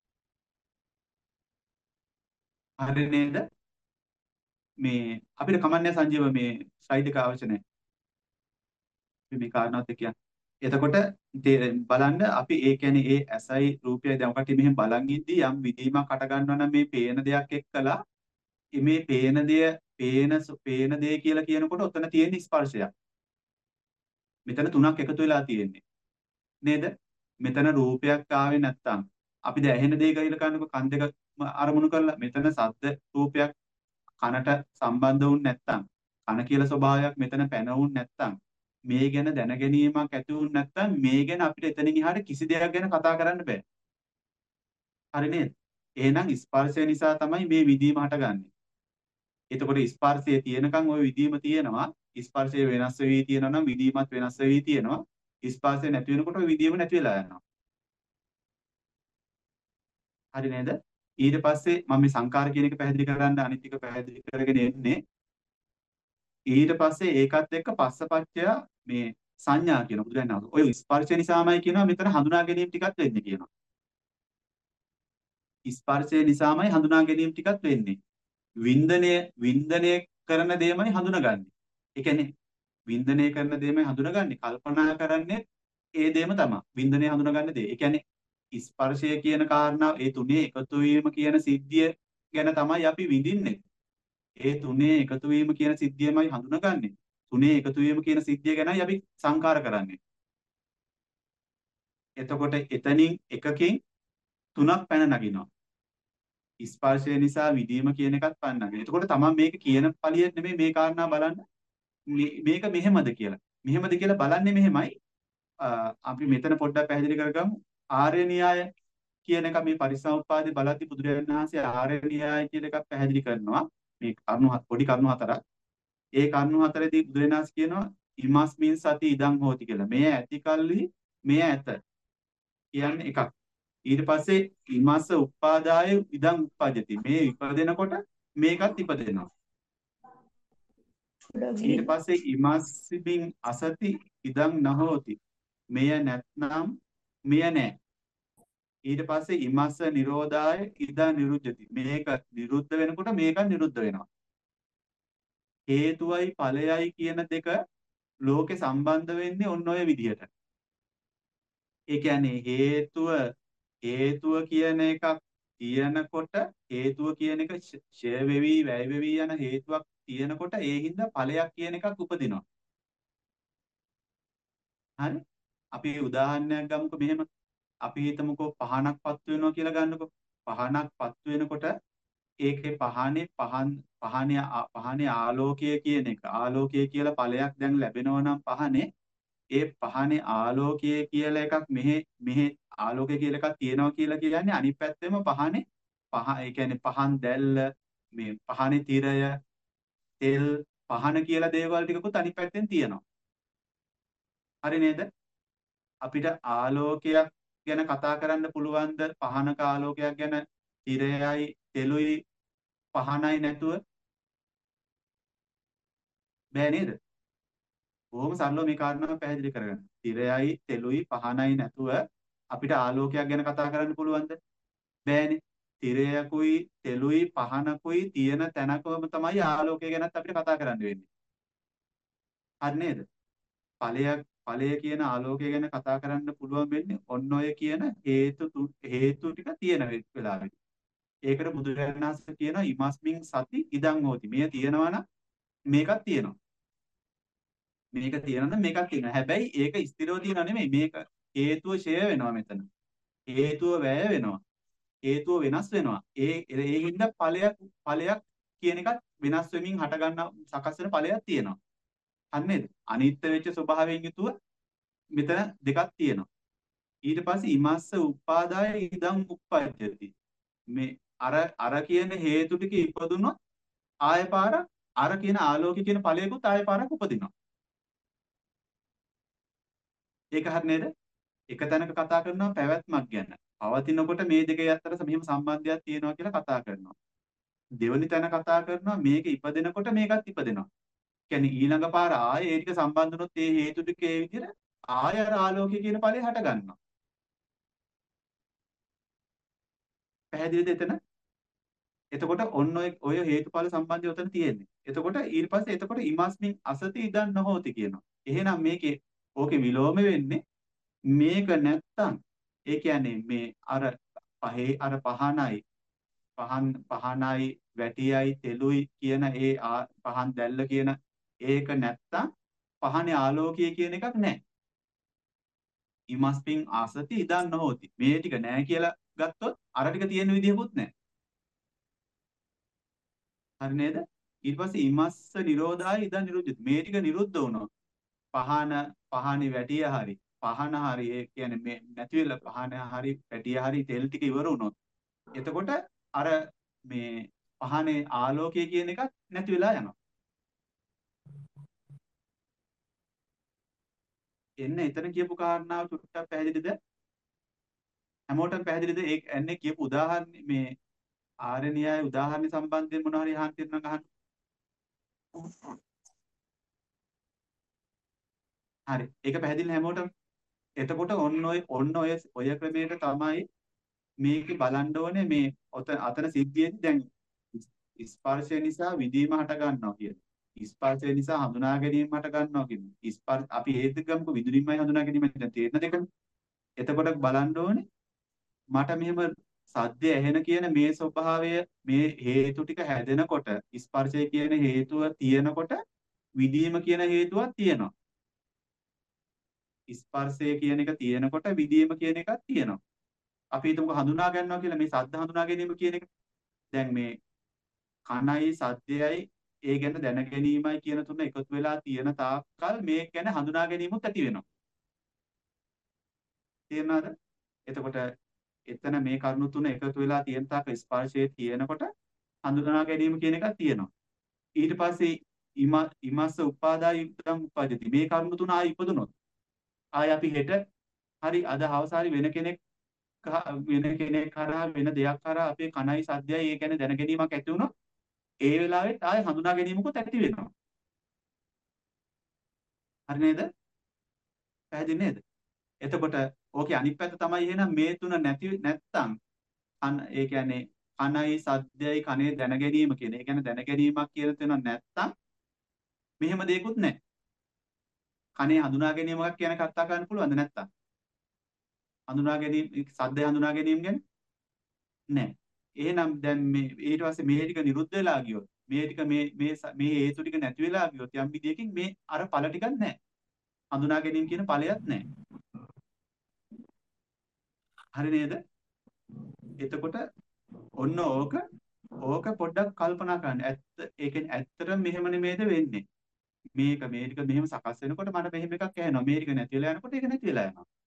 හරි නේද? මේ අපිට කමන්නේ සංජීව මේ ස්ලයිඩ් එක අවශ්‍ය නැහැ. මේ කාරණාවත් එක්ක යන්න. එතකොට බලන්න අපි ඒ කියන්නේ ඒ ඇසයි රූපයයි දැන් ඔකට මෙහෙම බලන් ඉද්දි යම් විදීමක් හට ගන්නවා නම් මේ පේන දෙයක් එක්කලා මේ පේන දෙය පේන පේන දෙය කියලා කියනකොට ඔතන තියෙන ස්පර්ශයක්. මෙතන තුනක් එකතු වෙලා තියෙන්නේ. නේද? මෙතන රූපයක් ආවේ නැත්තම් අපි දැන් ඇහෙන දේ කියලා කනකොට කන් දෙක අරමුණු කරලා මෙතන ශබ්ද රූපයක් කනට සම්බන්ධ වුනේ නැත්තම් කන කියලා ස්වභාවයක් මෙතන පැනවුනේ නැත්තම් මේ ගැන දැන ගැනීමක් ඇති වුනේ නැත්තම් මේ ගැන අපිට එතනින් එහාට කිසි දෙයක් ගැන කතා කරන්න බෑ. හරි නේද? එහෙනම් ස්පර්ශය නිසා තමයි මේ විදීම හටගන්නේ. එතකොට ස්පර්ශයේ තියෙනකන් ওই විදීම තියෙනවා. ස්පර්ශය වෙනස් වෙවි තියෙනවා නම් විදීමත් වෙනස් වෙවි තියෙනවා. ස්පර්ශය නැති වෙනකොට ওই විදීම නැති වෙලා යනවා. හරි නේද? ඊට පස්සේ මම මේ සංකාර කියන එක පැහැදිලි කරන්න අනිත් එක පැහැදිලි කරගෙන එන්නේ. ඊට පස්සේ ඒකත් එක්ක පස්සපච්චය මේ සංඥා කියන බුදුරජාණන් වහන්සේ. ඔය ස්පර්ශය නිසාමයි කියනවා මෙතන හඳුනා ගැනීම ටිකක් වෙන්නේ කියනවා. ස්පර්ශය නිසාමයි හඳුනා ගැනීම ටිකක් වෙන්නේ. වින්දනය වින්දනය කරන දෙයමයි හඳුනගන්නේ. ඒ කියන්නේ වින්දනය කරන දෙයමයි හඳුනගන්නේ. කල්පනා කරන්නේ ඒ දෙයම තමයි. වින්දනය හඳුනගන්න දේ. ඒ කියන්නේ ස්පර්ශය කියන කාරණාව ඒ තුනේ එකතු වීම කියන සිද්ධිය ගැන තමයි අපි විඳින්නේ. ඒ තුනේ එකතු වීම කියන සිද්ධියමයි හඳුනගන්නේ. තුනේ එකතු වීම කියන සිද්ධිය ගැනයි අපි සංකාර කරන්නේ. එතකොට එතනින් එකකින් තුනක් පැන නගිනවා. ස්පර්ශය නිසා විදීම කියන එකත් පැන නගිනවා. එතකොට තමන් මේක කියන පළිය නෙමෙයි මේ කාරණා බලන්න මේක මෙහෙමද කියලා. මෙහෙමද කියලා බලන්නේ මෙහෙමයි. අපි මෙතන පොඩ්ඩක් පැහැදිලි කරගමු. ආර්ය න්‍යාය කියන එක මේ පරිසම්පාදේ බලද්දී බුදුරජාණන් වහන්සේ ආර්ය න්‍යාය කියන එකක් පැහැදිලි කරනවා. මේ කරුණු පොඩි කරුණු හතරක්. ඒ කරුණු හතරේදී බුදුරජාණන් වහන්සේ කියනවා ඉමස්මින් සති ඉදං හෝති කියලා. මේ ඇති කල්හි මේ ඇත කියන්නේ එකක්. ඊට පස්සේ ඉමස්ස උපාදාය ඉදං උපජ්ජති. මේ ඉපදෙනකොට මේකත් ඉපදෙනවා. ඊට පස්සේ ඉමස්සිමින් අසති ඉදං නහෝති. මෙය නැත්නම් මෙය නැහැ. ඊට පස්සේ ඉමස්ස නිරෝධාය ඉදා නිරුද්ධති. මේක නිරුද්ධ වෙනකොට මේක නිරුද්ධ වෙනවා. හේතුවයි ඵලයයි කියන දෙක ලෝකේ සම්බන්ධ වෙන්නේ ඔන්න ඔය විදිහට. ඒ කියන්නේ හේතුව හේතුව කියන එකක් තියෙනකොට හේතුව කියන එක ඡය වෙවි වැය වෙවි යන හේතුවක් තියෙනකොට ඒ හින්දා ඵලයක් කියන එකක් උපදිනවා. හරි? අපි උදාහරණයක් ගමුකෝ මෙහෙම. අපි හිතමුකෝ පහනක් පත්තු වෙනවා කියලා ගන්නකෝ. පහනක් පත්තු වෙනකොට ඒකේ පහනේ පහන් පහනේ පහනේ ආලෝකය කියන එක ආලෝකය කියලා ඵලයක් දැන් ලැබෙනවා නම් පහනේ ඒ පහනේ ආලෝකය කියලා එකක් මෙහෙ මෙහෙ ආලෝකය කියලා එකක් තියෙනවා කියලා කියන්නේ අනිත් පැත්තෙම පහනේ පහ ඒ කියන්නේ පහන් දැල්ල මේ පහනේ තිරය තෙල් පහන කියලා දේවල් ටිකකුත් අනිත් පැත්තෙන් තියෙනවා. හරි නේද? අපිට ආලෝකයක් ගැන කතා කරන්න පුළුවන්ද පහනක ආලෝකයක් ගැන තිරයයි තෙලුයි පහනයි නැතුව බෑ නේද? බොහොම සරලව මේ කාරණාව පැහැදිලි කරගන්න. තිරයයි තෙලුයි පහනයි නැතුව අපිට ආලෝකයක් ගැන කතා කරන්න පුළුවන්ද? බෑනේ. තිරයකුයි තෙලුයි පහනකුයි තියෙන තැනකම තමයි ආලෝකය ගැනත් අපිට කතා කරන්න වෙන්නේ. හරි නේද? ඵලයක් ඵලය කියන ආලෝකය ගැන කතා කරන්න පුළුවන් වෙන්නේ ඔන්න ඔය කියන හේතු හේතු ටික තියෙන වෙලාවෙදී. ඒකට බුදුරජාණන් වහන්සේ කියනවා ඉමස්මින් සති ඉදං හෝති. මේ තියෙනවා නම් මේකක් තියෙනවා. මේක තියෙනවා මේකක් තියෙනවා. හැබැයි ඒක ස්ථිරව තියෙනව නෙමෙයි. මේක හේතුව ෂය වෙනවා මෙතන. හේතුව වැය වෙනවා. හේතුව වෙනස් වෙනවා. ඒ ඒ හින්දා ඵලයක් ඵලයක් කියන එකත් වෙනස් වෙමින් හට ගන්න සකස් වෙන ඵලයක් තියෙනවා. හරිද? අනිත්‍ය වෙච්ච ස්වභාවයෙන් යුතුව මෙතන දෙකක් තියෙනවා. ඊට පස්සේ ඉමස්ස උපාදාය ඉදං උප්පජ්ජති. මේ අර අර කියන හේතු ටික ඉපදුනොත් ආය පාර අර කියන ආලෝකය කියන ඵලයකුත් ආය පාරක් උපදිනවා. ඒක හරි නේද? එක තැනක කතා කරනවා පැවැත්මක් ගැන. පවතිනකොට මේ දෙක අතර මෙහෙම සම්බන්ධයක් තියෙනවා කියලා කතා කරනවා. දෙවනි තැන කතා කරනවා මේක ඉපදෙනකොට මේකත් ඉපදෙනවා. කියන්නේ ඊළඟ පාර ආයේ ඒ ටික සම්බන්ධ වුණොත් ඒ හේතු ටික ඒ විදිහට ආය අර ආලෝකය කියන ඵලය හට ගන්නවා. පැහැදිලිද එතන? එතකොට ඔන්න ඔය ඔය හේතුඵල සම්බන්ධය උතන තියෙන්නේ. එතකොට ඊට පස්සේ එතකොට ඉමස්මින් අසති ඉදන් නොහෝති කියනවා. එහෙනම් මේකේ ඕකේ විලෝම වෙන්නේ මේක නැත්තම් ඒ කියන්නේ මේ අර පහේ අර පහනයි පහන් පහනයි වැටියයි තෙලුයි කියන ඒ පහන් දැල්ල කියන ඒක නැත්තම් පහනේ ආලෝකය කියන එකක් නැහැ. ඉමස්මින් අසති ඉදන් නොහෝති. මේ ටික නැහැ කියලා ගත්තොත් අර ටික තියෙන විදිහකුත් නැහැ. හරි නේද? ඊට පස්සේ ඉමස්ස නිරෝධාය ඉදන් නිරුද්ධති. මේ ටික නිරුද්ධ වුණොත් පහන පහනේ වැටිය හරි පහන හරි ඒ කියන්නේ මේ නැති වෙලා පහන හරි වැටිය හරි තෙල් ටික ඉවර වුණොත් එතකොට අර මේ පහනේ ආලෝකය කියන එකක් නැති වෙලා යනවා. එන්න එතන කියපු කාරණාව චුට්ටක් පැහැදිලිද? හැමෝටම පැහැදිලිද? ඒ එන්නේ කියපු උදාහරණ මේ ආර්ය න්‍යාය උදාහරණ සම්බන්ධයෙන් මොනවා හරි අහන්න තියෙනවා නම් අහන්න. හරි. ඒක පැහැදිලි හැමෝටම. එතකොට ඔන්න ඔය ඔන්න ඔය ඔය ක්‍රමයට තමයි මේක බලන්න ඕනේ මේ අතන සිද්ධියේදී දැන් ස්පර්ශය නිසා විදීම හට ගන්නවා කියන. ස්පර්ශය නිසා හඳුනා ගැනීම හට ගන්නවා කියන. ස්පර්ශ අපි ඒත් ගමුකෝ විදුලින්මයි හඳුනා ගැනීම දැන් තේරෙන දෙකනේ. එතකොට බලන්න ඕනේ මට මෙහෙම සද්දය ඇහෙන කියන මේ ස්වභාවය මේ හේතු ටික හැදෙනකොට ස්පර්ශය කියන හේතුව තියෙනකොට විදීම කියන හේතුවක් තියෙනවා. ස්පර්ශය කියන එක තියෙනකොට විදීම කියන එකක් තියෙනවා. අපි හිතමුකෝ හඳුනා ගන්නවා කියලා මේ සද්ද හඳුනා ගැනීම කියන එක. දැන් මේ කනයි සද්දයයි ඒ ගැන දැන ගැනීමයි කියන තුන එකතු වෙලා තියෙන තාක්කල් මේ ගැන හඳුනා ගැනීමත් ඇති වෙනවා. තේරෙනවද? එතකොට එතන මේ කරුණු තුන එකතු වෙලා තියෙන තාක් ස්පර්ශයේ තියෙනකොට හඳුනා ගැනීම කියන එකක් තියෙනවා. ඊට පස්සේ ඉමස්ස උපාදාය යුක්තම් උපජ්ජති. මේ කරුණු තුන ආයි ඉපදුනොත් ආයි අපි හෙට හරි අද හවස හරි වෙන කෙනෙක් වෙන කෙනෙක් කරා වෙන දෙයක් කරා අපේ කනයි සද්දයයි ඒ කියන්නේ දැන ගැනීමක් ඇති වුණොත් ඒ වෙලාවෙත් ආයි හඳුනා ගැනීමකුත් ඇති වෙනවා. හරි නේද? පැහැදිලි නේද? එතකොට ඕකේ අනිත් පැත්ත තමයි එහෙනම් මේ තුන නැති නැත්තම් අන ඒ කියන්නේ කනයි සද්දයයි කනේ දැන ගැනීම කියන. ඒ කියන්නේ දැන ගැනීමක් කියලා තියෙනවා නැත්තම් මෙහෙම දෙයක්වත් නැහැ. කනේ හඳුනා ගැනීමක් කියන කතා කරන්න පුළුවන්ද නැත්තම්? හඳුනා ගැනීම සද්දය හඳුනා ගැනීම ගැන නැහැ. එහෙනම් දැන් මේ ඊට පස්සේ මේ ටික නිරුද්ධ වෙලා ගියොත් මේ ටික මේ මේ මේ හේතු ටික නැති වෙලා ගියොත් යම් විදියකින් මේ අර ඵල ටිකක් නැහැ. හඳුනා ගැනීම කියන ඵලයක් නැහැ. හරි නේද? එතකොට ඔන්න ඕක ඕක පොඩ්ඩක් කල්පනා කරන්න. ඇත්ත ඒ කියන්නේ ඇත්තටම මෙහෙම නෙමෙයිද වෙන්නේ? මේක මේ ටික මෙහෙම සකස් වෙනකොට මට මෙහෙම එකක් ඇහෙනවා. මේ ටික නැති වෙලා යනකොට ඒක නැති වෙලා යනවා.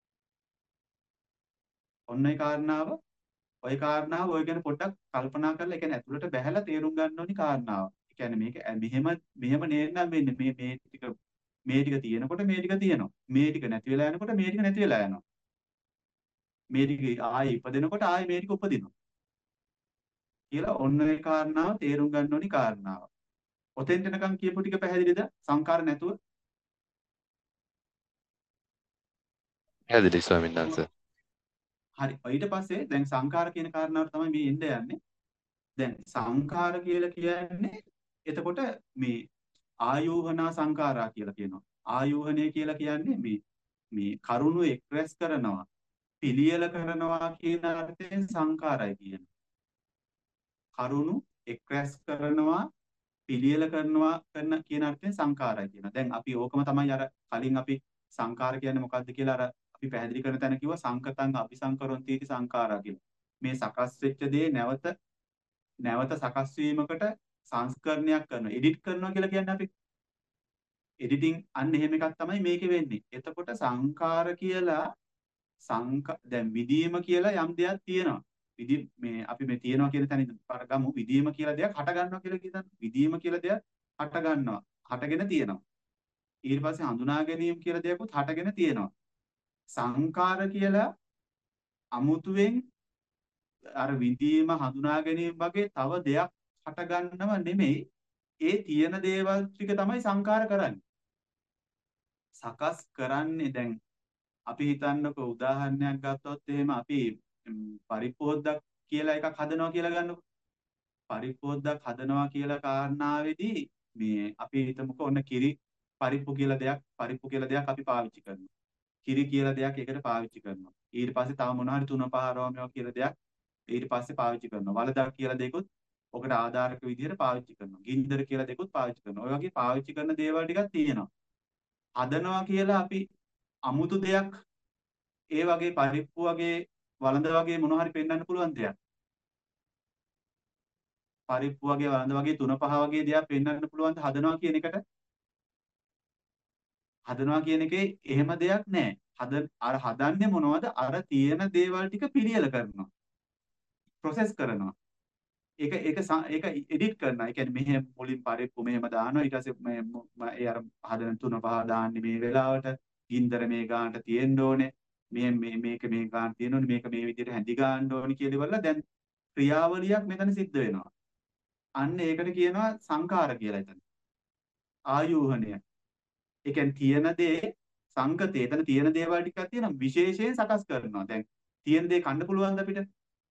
ඔන්න ඒ කාරණාව ඔය කාරණාව ඔය ගැන පොඩ්ඩක් කල්පනා කරලා ඒ කියන්නේ ඇතුළට බැහැලා තේරුම් ගන්න ඕනි කාරණාව. ඒ කියන්නේ මේක මෙහෙම මෙහෙම නේනම් වෙන්නේ මේ මේ ටික මේ ටික තියෙනකොට මේ ටික තියෙනවා. මේ ටික නැති වෙලා යනකොට මේ ටික නැති වෙලා යනවා. මේ ටික ආයෙ ඉපදෙනකොට ආයෙ මේ ටික උපදිනවා. කියලා ඔන්න ඒ කාරණාව තේරුම් ගන්න ඕනි කාරණාව. ඔතෙන්ට එනකන් කියපු ටික පැහැදිලිද? සංකාර නැතුව? පැහැදිලි ස්වාමීන් වහන්සේ. හරි. ඊට පස්සේ දැන් සංඛාර කියන කාරණාවට තමයි මේ එන්න යන්නේ. දැන් සංඛාර කියලා කියන්නේ එතකොට මේ ආයෝහනා සංඛාරා කියලා කියනවා. ආයෝහණය කියලා කියන්නේ මේ මේ කරුණු එක්ස්ප්‍රෙස් කරනවා, පිළියෙල කරනවා කියන අර්ථයෙන් සංඛාරයි කියනවා. කරුණු එක්ස්ප්‍රෙස් කරනවා, පිළියෙල කරනවා කරන කියන අර්ථයෙන් සංඛාරය කියනවා. දැන් අපි ඕකම තමයි අර කලින් අපි සංඛාර කියන්නේ මොකද්ද කියලා අර අපි පැහැදිලි කරන තැන කිව්වා සංකතං අபிසංකරොන්ති इति සංඛාරා කියලා. මේ සකස් වෙච්ච දේ නැවත නැවත සකස් වීමකට සංස්කරණයක් කරනවා. එඩිට් කරනවා කියලා කියන්නේ අපි එඩිටිං අන්න එහෙම එකක් තමයි මේකේ වෙන්නේ. එතකොට සංඛාර කියලා සංක දැන් විදීම කියලා යම් දෙයක් තියෙනවා. විදි මේ අපි මේ තියෙනවා කියන තැන ඉඳන් ගමු විදීම කියලා දෙයක් හට ගන්නවා කියලා කියතන. විදීම කියලා දෙයක් හට ගන්නවා. හටගෙන තියෙනවා. ඊට පස්සේ හඳුනා ගැනීම කියලා දෙයක්ත් හටගෙන තියෙනවා. සංඛාර කියලා අමුතුවෙන් අර විදීම හඳුනා ගැනීම වගේ තව දෙයක් හට ගන්නව නෙමෙයි. ඒ තියෙන දේවල් ටික තමයි සංඛාර කරන්නේ. සකස් කරන්නේ දැන් අපි හිතන්නකෝ උදාහරණයක් ගත්තොත් එහෙම අපි පරිපෝද්දක් කියලා එකක් හදනවා කියලා ගන්නකො. පරිපෝද්දක් හදනවා කියලා කාරණාවේදී මේ අපි හිතමුකෝ ඔන්න කිරි පරිප්පු කියලා දෙයක් පරිප්පු කියලා දෙයක් අපි පාවිච්චි කරනවා. කිරි කියලා දෙයක් ඒකට පාවිච්චි කරනවා. ඊට පස්සේ තව මොනවා හරි තුන පහ රෝමියෝ කියලා දෙයක් ඊට පස්සේ පාවිච්චි කරනවා. වලදක් කියලා දෙයක්ත් ඔකට ආධාරක විදිහට පාවිච්චි කරනවා. ගින්දර කියලා දෙයක්ත් පාවිච්චි කරනවා. ඔය වගේ පාවිච්චි කරන දේවල් ටිකක් තියෙනවා. හදනවා කියලා අපි අමුතු දෙයක් ඒ වගේ පරිප්පු වගේ වළඳ වගේ මොනවා හරි පෙන්වන්න පුළුවන් දෙයක්. පරිප්පු වගේ වළඳ වගේ තුන පහ වගේ දෙයක් පෙන්වන්න පුළුවන් හදනවා කියන එකට. හදනවා කියන එකේ එහෙම දෙයක් නැහැ. හද අර හදන්නේ මොනවද? අර තියෙන දේවල් ටික පිළියෙල කරනවා. ප්‍රොසෙස් කරනවා. ඒක ඒක ඒක එඩිට් කරනවා. ඒ කියන්නේ මෙහෙම මුලින් පරිප්පු මෙහෙම දානවා. ඊට පස්සේ මේ ඒ අර හදන තුන පහ දාන්නේ මේ වෙලාවට. ගින්දර මේ ගානට තියෙන්න ඕනේ. මේ මේ මේක මේ ගාන තියෙන්න ඕනේ. මේක මේ විදිහට හැඳි ගන්න ඕනේ කියලා ඉවරලා දැන් ක්‍රියාවලියක් මෙතන සිද්ධ වෙනවා. අන්න ඒකට කියනවා සංඛාර කියලා එතන. ආයෝහණය. ඒ කියන්නේ තියෙන දේ සංකතේ එතන තියෙන දේවල් ටිකක් තියෙනවා විශේෂයෙන් සකස් කරනවා. දැන් තියෙන දේ කන්න පුළුවන්ද අපිට?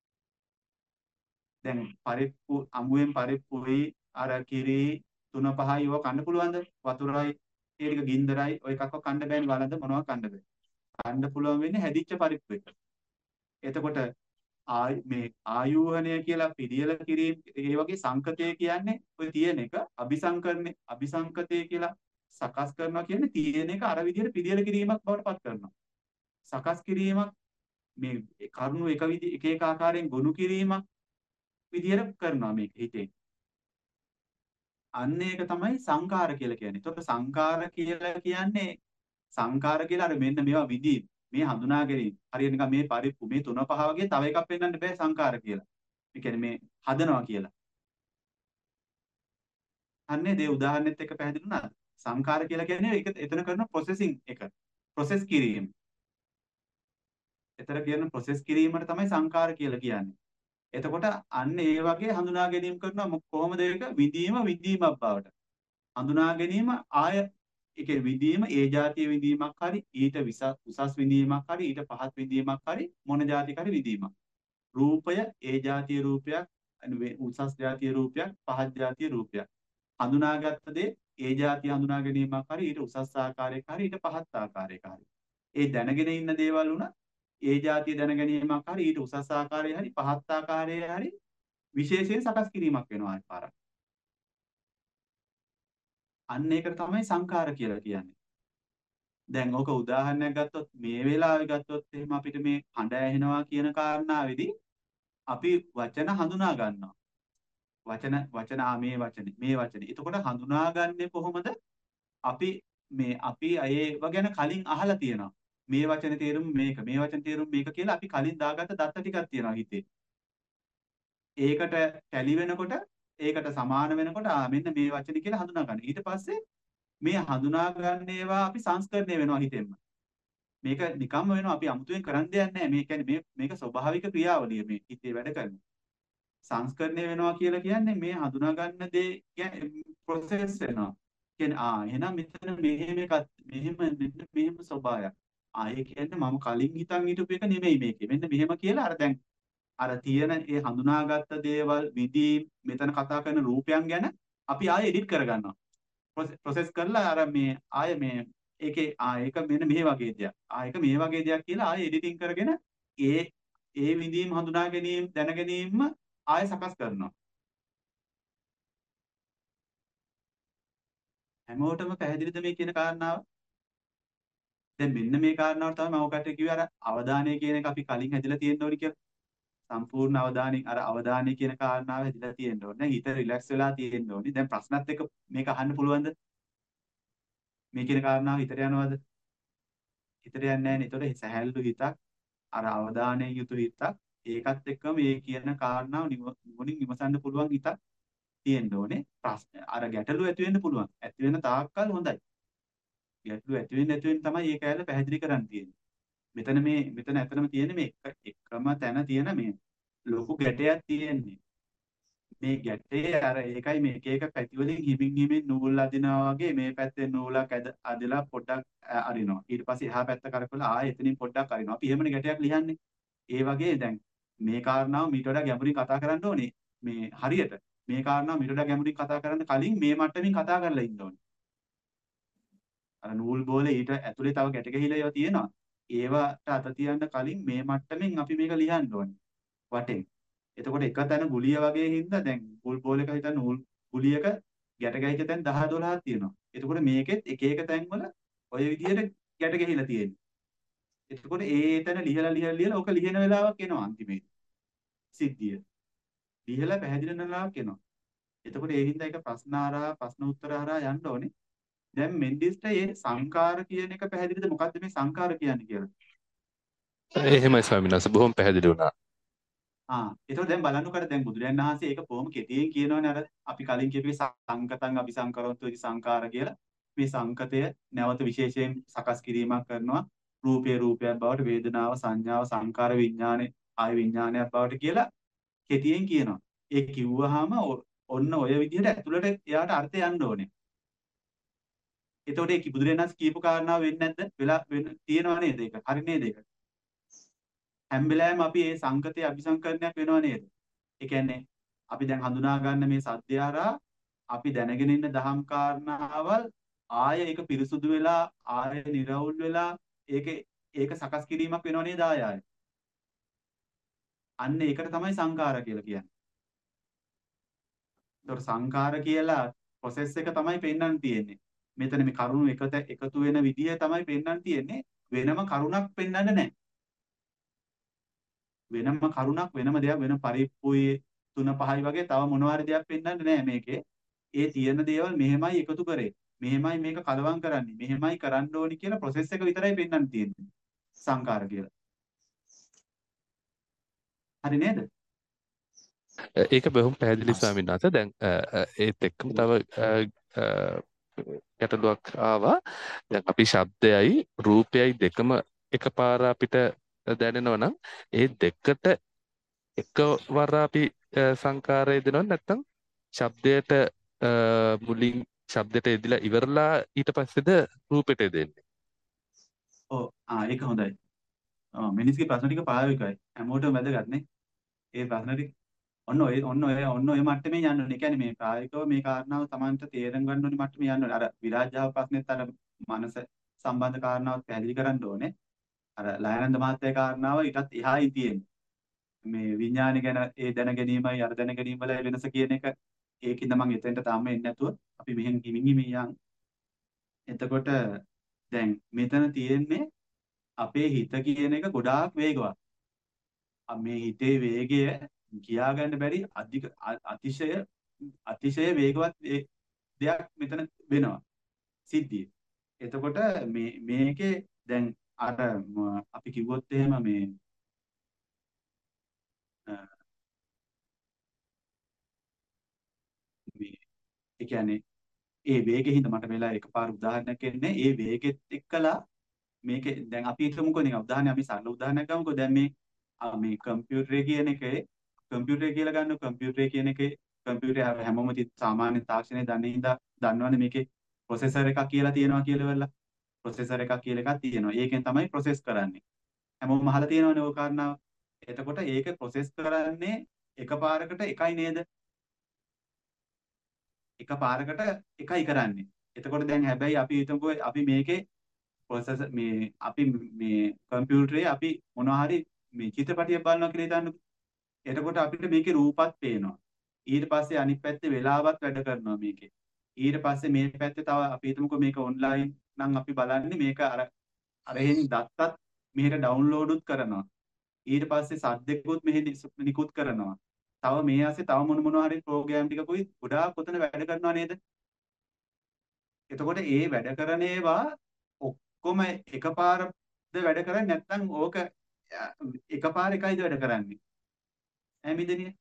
දැන් පරිප්පු අමුවෙන් පරිප්පුයි අර කිරි තුන පහයි ඒවා කන්න පුළුවන්ද? වතුරයි ඒ ටික ගින්දරයි ඔය එකක්ව කන්න බෑනේ වලඳ මොනවා කන්න බෑ. කන්න පුළුවන් වෙන්නේ හැදිච්ච පරිප්පු එක. එතකොට ආයි මේ ආයෝහණය කියලා පිළියෙල කිරීම ඒ වගේ සංකතය කියන්නේ ඔය තියෙන එක අபிසංකරණේ අபிසංකතය කියලා සකස් කරනවා කියන්නේ තියෙන එක අර විදිහට පිළියෙල කිරීමක් බවට පත් කරනවා. සකස් කිරීමක් මේ කරුණු එක විදි එක එක ආකාරයෙන් ගොනු කිරීමක් විදිහට කරනවා මේක හිතේ. අන්න ඒක තමයි සංඛාර කියලා කියන්නේ. එතකොට සංඛාර කියලා කියන්නේ සංඛාර කියලා අර මෙන්න මේවා විදි මේ හඳුනා ගැනීම. හරියට නිකන් මේ පරිප්පු මේ තුන පහ වගේ තව එකක් පෙන්වන්න බෑ සංඛාර කියලා. ඒ කියන්නේ මේ හදනවා කියලා. අන්නේ දේ උදාහරණෙත් එක්ක පැහැදිලි වුණාද? සංඛාර කියලා කියන්නේ ඒක එතන කරන ප්‍රොසෙසින් එක. ප්‍රොසෙස් කිරීම. එතන කියන ප්‍රොසෙස් කිරීමට තමයි සංඛාර කියලා කියන්නේ. එතකොට අන්න ඒ වගේ හඳුනා ගැනීම කරනවා කොහොමද ඒක විදීම විදීමක් බවට. හඳුනා ගැනීම ආය ඒකේ විදීම ඒ જાතිය විදීමක් හරි ඊට උසස් විදීමක් හරි ඊට පහත් විදීමක් හරි මොන જાතික හරි විදීමක්. රූපය ඒ જાතිය රූපයක් උසස් જાතිය රූපයක් පහත් જાතිය රූපයක්. හඳුනාගත්ත දේ ඒ જાතිය හඳුනා ගැනීමක් හරි ඊට උසස් ආකාරයක හරි ඊට පහත් ආකාරයක හරි. ඒ දැනගෙන ඉන්න දේවල් උනා ඒ જાතිය දැන ගැනීමක් හරි ඊට උසස් ආකාරයේ හරි පහත් ආකාරයේ හරි විශේෂයෙන් සකස් කිරීමක් වෙනවා ආකාරයක්. අන්න ඒකට තමයි සංඛාර කියලා කියන්නේ. දැන් ඕක උදාහරණයක් ගත්තොත් මේ වෙලාවේ ගත්තොත් එහෙම අපිට මේ හඬ ඇහෙනවා කියන කාරණාවේදී අපි වචන හඳුනා ගන්නවා. වචන වචන ආ මේ වචනේ මේ වචනේ. එතකොට හඳුනාගන්නේ කොහොමද? අපි මේ අපි ඒව ගැන කලින් අහලා තියෙනවා. මේ වචනේ තේරුම මේක මේ වචනේ තේරුම මේක කියලා අපි කලින් දාගත්ත දත්ත ටිකක් තියෙනවා හිතේ. ඒකට ටැලි වෙනකොට ඒකට සමාන වෙනකොට ආ මෙන්න මේ වචනේ කියලා හඳුනා ගන්න. ඊට පස්සේ මේ හඳුනා ගන්න ඒවා අපි සංස්කරණය වෙනවා හිතෙන්ම. මේක නිකම්ම වෙනවා අපි අමුතුවෙන් කරන්න දෙයක් නැහැ. මේ කියන්නේ මේ මේක ස්වභාවික ක්‍රියාවලිය මේ හිතේ වැඩ කරන. සංස්කරණය වෙනවා කියලා කියන්නේ මේ හඳුනා ගන්න දේ ප්‍රොසෙස් වෙනවා. කියන්නේ ආ එහෙනම් මෙතන මෙහෙම එකක් මෙහෙම මෙන්න මෙහෙම ස්වභාවයක්. ආයේ කියන්නේ මම කලින් හිතන් හිටපු එක නෙමෙයි මේකේ. මෙන්න මෙහෙම කියලා අර දැන් අර තියෙන ඒ හඳුනාගත්ත දේවල් විදි මෙතන කතා කරන රූපයන් ගැන අපි ආයෙ එඩිට් කරගන්නවා. ප්‍රොසෙස් කරලා අර මේ ආයෙ මේ ඒකේ ආ ඒක මෙන්න මේ වගේ දෙයක්. ආ ඒක මේ වගේ දෙයක් කියලා ආයෙ එඩිටින් කරගෙන ඒ ඒ විදීම් හඳුනා ගැනීම දැන ගැනීම ආයෙ සකස් කරනවා. හැමෝටම පැහැදිලිද මේ කියන කාරණාව? දැන් මෙන්න මේ කාරණාව තමයි මම ඔකට කිව්වේ අර අවධානය කියන එක අපි කලින් හැදිලා තියෙන්න ඕනි කියලා. සම්පූර්ණ අවධානයෙන් අර අවධානය කියන කාරණාව හැදිලා තියෙන්න ඕනේ. දැන් හිත රිලැක්ස් වෙලා තියෙන්න ඕනි. දැන් ප්‍රශ්නත් එක්ක මේක අහන්න පුළුවන්ද? මේ කියන කාරණාව හිතට යනවද? හිතට යන්නේ නැහැ නේ. ඒතකොට සැහැල්ලු හිතක් අර අවධානයෙන් යුතු හිතක් ඒකත් එක්කම මේ කියන කාරණාව නුවණින් විමසන්න පුළුවන් හිතක් තියෙන්න ඕනේ. ප්‍රශ්න අර ගැටලු ඇති වෙන්න පුළුවන්. ඇති වෙන තාක්කල් හොඳයි. ගැටලු ඇති වෙන්න ඇති වෙන්න තමයි මේ කැලේ පැහැදිලි කරන්න තියෙන්නේ. මෙතන මේ මෙතන ඇත්තටම තියෙන්නේ මේ එකම තැන තියෙන මේ ලොකු ගැටයක් තියෙන්නේ. මේ ගැටේ අර ඒකයි මේ එක එක පැති වලින් හිමින් හිමින් නූල් අදිනවා වගේ මේ පැත්තෙන් නූලක් ඇද අදලා පොඩ්ඩක් අරිනවා. ඊට පස්සේ එහා පැත්ත කරකවලා ආයෙ එතනින් පොඩ්ඩක් අරිනවා. අපි එහෙමනේ ගැටයක් ලියන්නේ. ඒ වගේ දැන් මේ කාරණාව මීට වඩා ගැඹුරින් කතා කරන්න ඕනේ. මේ හරියට මේ කාරණාව මීට වඩා ගැඹුරින් කතා කරන්න කලින් මේ මට්ටමින් කතා කරලා ඉන්න ඕනේ. අර නූල් බෝලේ ඊට ඇතුලේ තව ගැට ගැහිලා ඒවා තියෙනවා. ඒවට අත තියන්න කලින් මේ මට්ටමින් අපි මේක ලියන්න ඕනේ. වටෙන්. එතකොට එක තැන ගුලිය වගේ හින්දා දැන් නූල් බෝලයක හිටන් නූල් ගුලියක ගැට ගැහිච්ච තැන් දහ දොළහක් තියෙනවා. එතකොට මේකෙත් එක එක තැන්වල ඔය විදිහට ගැට ගැහිලා තියෙනවා. එතකොට ඒ තැන ලිහලා ලිහලා ලිහලා ඔක ලියන වෙලාවක් එනවා අන්තිමේදී. සිද්ධිය. ලිහලා පැහැදිලි වෙන වෙලාවක් එනවා. එතකොට ඒ හින්දා ඒක ප්‍රශ්න ආරා ප්‍රශ්න උත්තර ආරා යන්න ඕනේ. දැන් මෙන්ඩිස්ට මේ සංකාර කියන එක පැහැදිලිද මොකද්ද මේ සංකාර කියන්නේ කියලා? එහෙමයි ස්වාමීන් වහන්සේ බොහොම පැහැදිලි වුණා. ආ ඒතකොට දැන් බලන්නකෝ දැන් බුදුරජාණන් වහන්සේ ඒක කොහොම කෙටියෙන් කියනවනේ අර අපි කලින් කියපේ සංකතං අபிසංකරොන්තු ඉති සංකාර කියලා. මේ සංකතය නැවත විශේෂයෙන් සකස් කිරීමක් කරනවා. රූපේ රූපයක් බවට වේදනාව සංඥාව සංකාර විඥානේ ආය විඥානයක් බවට කියලා කෙටියෙන් කියනවා. ඒ කිව්වහම ඔන්න ඔය විදිහට ඇතුළට එයාට අර්ථය යන්න ඕනේ. එතකොට ඒ බුදුරජාණන් කියපු කාරණාව වෙන්නේ නැද්ද? වෙලා වෙන තියෙනව නේද ඒක? හරි නේද ඒක? හැම වෙලාවෙම අපි මේ සංකතයේ අபிසංකරණයක් වෙනව නේද? ඒ කියන්නේ අපි දැන් හඳුනා ගන්න මේ සත්‍ය හරහා අපි දැනගෙන ඉන්න දහම් කාරණාවල් ආය ඒක පිරිසුදු වෙලා ආය නිර්වුල් වෙලා ඒක ඒක සකස් කිරීමක් වෙනව නේද ආය ආය. අන්න ඒකට තමයි සංකාර කියලා කියන්නේ. ඒතකොට සංකාර කියලා process එක තමයි පෙන්වන්න තියෙන්නේ. මෙතන මේ කරුණු එකට එකතු වෙන විදිය තමයි පෙන්වන්න තියෙන්නේ. වෙනම කරුණක් පෙන්වන්න නැහැ. වෙනම කරුණක් වෙනම දෙයක් වෙන පරිප්පුයි තුන පහයි වගේ තව මොනවාරි දෙයක් පෙන්වන්න නැහැ මේකේ. ඒ තියෙන දේවල් මෙහෙමයි එකතු කරේ. මෙහෙමයි මේක කලවම් කරන්නේ. මෙහෙමයි කරන්න ඕනි කියලා process එක විතරයි පෙන්වන්න තියෙන්නේ. සංකාර කියලා. හරි නේද? ඒක බොහොම පැහැදිලි ස්වාමීන් වහන්සේ. දැන් ඒත් එක්කම තව ගැටලුවක් ආවා. දැන් අපි ශබ්දයයි රූපයයි දෙකම එකපාර අපිට දැනෙනවා නම් ඒ දෙකට එකවර අපි සංකාරය දෙනවද නැත්නම් ශබ්දයට මුලින් ශබ්දයට එදිලා ඉවරලා ඊට පස්සේද රූපෙට දෙන්නේ? ඔව් ආ ඒක හොඳයි. ආ මිනිස්ගේ ප්‍රශ්න ටික ප්‍රායෝගිකයි. හැමෝටම වැදගත් නේ. ඒ ප්‍රශ්න ටික ඔන්න ඔය ඔන්න ඔය ඔන්න ඔය මට්ටමේ යන්න ඕනේ. ඒ කියන්නේ මේ ප්‍රායෝගිකව මේ කාරණාව Tamanට තේරුම් ගන්න ඕනේ මට්ටමේ යන්න ඕනේ. අර විරාජ්‍යාව ප්‍රශ්නෙත් අර මනස සම්බන්ධ කාරණාවක් පැහැදිලි කරන්න ඕනේ. අර ලයනන්ද මහත්තයා කාරණාව ඊටත් එහායි තියෙන්නේ. මේ විඥානය ගැන ඒ දැන ගැනීමයි අර දැන ගැනීම වල වෙනස කියන එක ඒකින්ද මම එතෙන්ට තාම එන්නේ නැතුව අපි මෙහෙන් හිමින් හිමින් යන්. එතකොට දැන් මෙතන තියෙන්නේ අපේ හිත කියන එක ගොඩාක් වේගවත්. මේ හිතේ වේගය කියා ගන්න බැරි අධික අතිශය අතිශය වේගවත් දෙයක් මෙතන වෙනවා සිද්ධිය. එතකොට මේ මේකේ දැන් අර අපි කිව්වොත් එහෙම මේ මේ ඒ කියන්නේ ඒ වේගෙහිඳ මට වෙලා එකපාර උදාහරණයක් එන්නේ ඒ වේගෙත් එක්කලා මේක දැන් අපි හිතමුකෝ නේ උදාහරණයක් අපි සරල උදාහරණයක් ගමුකෝ දැන් මේ මේ කම්පියුටරේ කියන එකේ කම්පියුටරේ කියලා ගන්න කම්පියුටරේ කියන එකේ කම්පියුටරේ හැමෝම සාමාන්‍ය තාක්ෂණයේ දන්නේ හින්දා දන්නවනේ මේකේ ප්‍රොසෙසර් එකක් කියලා තියෙනවා කියලා වෙලා ප්‍රොසෙසර් එකක් කියලා එකක් තියෙනවා. ඒකෙන් තමයි ප්‍රොසෙස් කරන්නේ. හැමෝම අහලා තියෙනවනේ ওই කාරණාව. එතකොට ඒක ප්‍රොසෙස් කරන්නේ එකපාරකට එකයි නේද? එකපාරකට එකයි කරන්නේ. එතකොට දැන් හැබැයි අපි හිතමුකෝ අපි මේකේ ප්‍රොසෙසර් මේ අපි මේ කම්පියුටරේ අපි මොනවා හරි මේ චිත්‍රපටියක් බලනවා කියලා හිතන්නකෝ. එතකොට අපිට මේකේ රූපත් පේනවා. ඊට පස්සේ අනිත් පැත්තේ වෙලාවත් වැඩ කරනවා මේකේ. ඊට පස්සේ මේ පැත්තේ තව අපි හිතමුකෝ මේක ඔන්ලයින් නම් අපි බලන්නේ මේක අර අරහෙන් දත්තත් මෙහෙට ඩවුන්ලෝඩ් උත් කරනවා. ඊට පස්සේ සද්දෙකුත් මෙහෙ නිස්- නිකුත් කරනවා. තව මේ ASCII තව මොන මොනවා හරි ප්‍රෝග්‍රෑම් ටිකකුයි ගොඩාක් උතන වැඩ කරනවා නේද? එතකොට ඒ වැඩ කරන ඒවා ඔක්කොම එකපාරද වැඩ කරන්නේ නැත්නම් ඕක අ, එකපාර එකයිද වැඩ කරන්නේ? ඈ මිදෙනිය.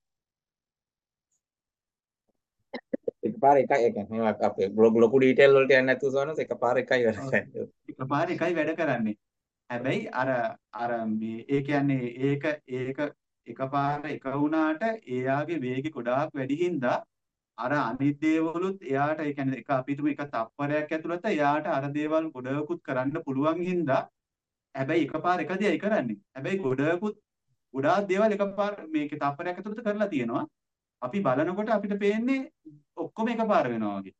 එකපාර එකයි ඒ කියන්නේ මේවා අපේ බ්ලොග් ලොකු ඩීටේල් වලට යන්නේ නැතුව සවනස් එකපාර එකයි වැඩ ඔව්. කරන්නේ. එකපාර එකයි වැඩ කරන්නේ. හැබැයි අර අර මේ ඒ කියන්නේ ඒක ඒක එකපාර එක වුණාට එයාගේ වේගය ගොඩාක් වැඩි හින්දා අර අනිත් දේවලුත් එයාට ඒ කියන්නේ එක අපි හිතමු එක තප්පරයක් ඇතුළත එයාට අර දේවල් ගොඩකුත් කරන්න පුළුවන් හින්දා හැබැයි එකපාර එකදියයි කරන්නේ. හැබැයි ගොඩකුත් ගොඩාක් දේවල් එකපාර මේකේ තප්පරයක් ඇතුළත කරලා තියෙනවා. අපි බලනකොට අපිට පේන්නේ ඔක්කොම එකපාර වෙනවා වගේ.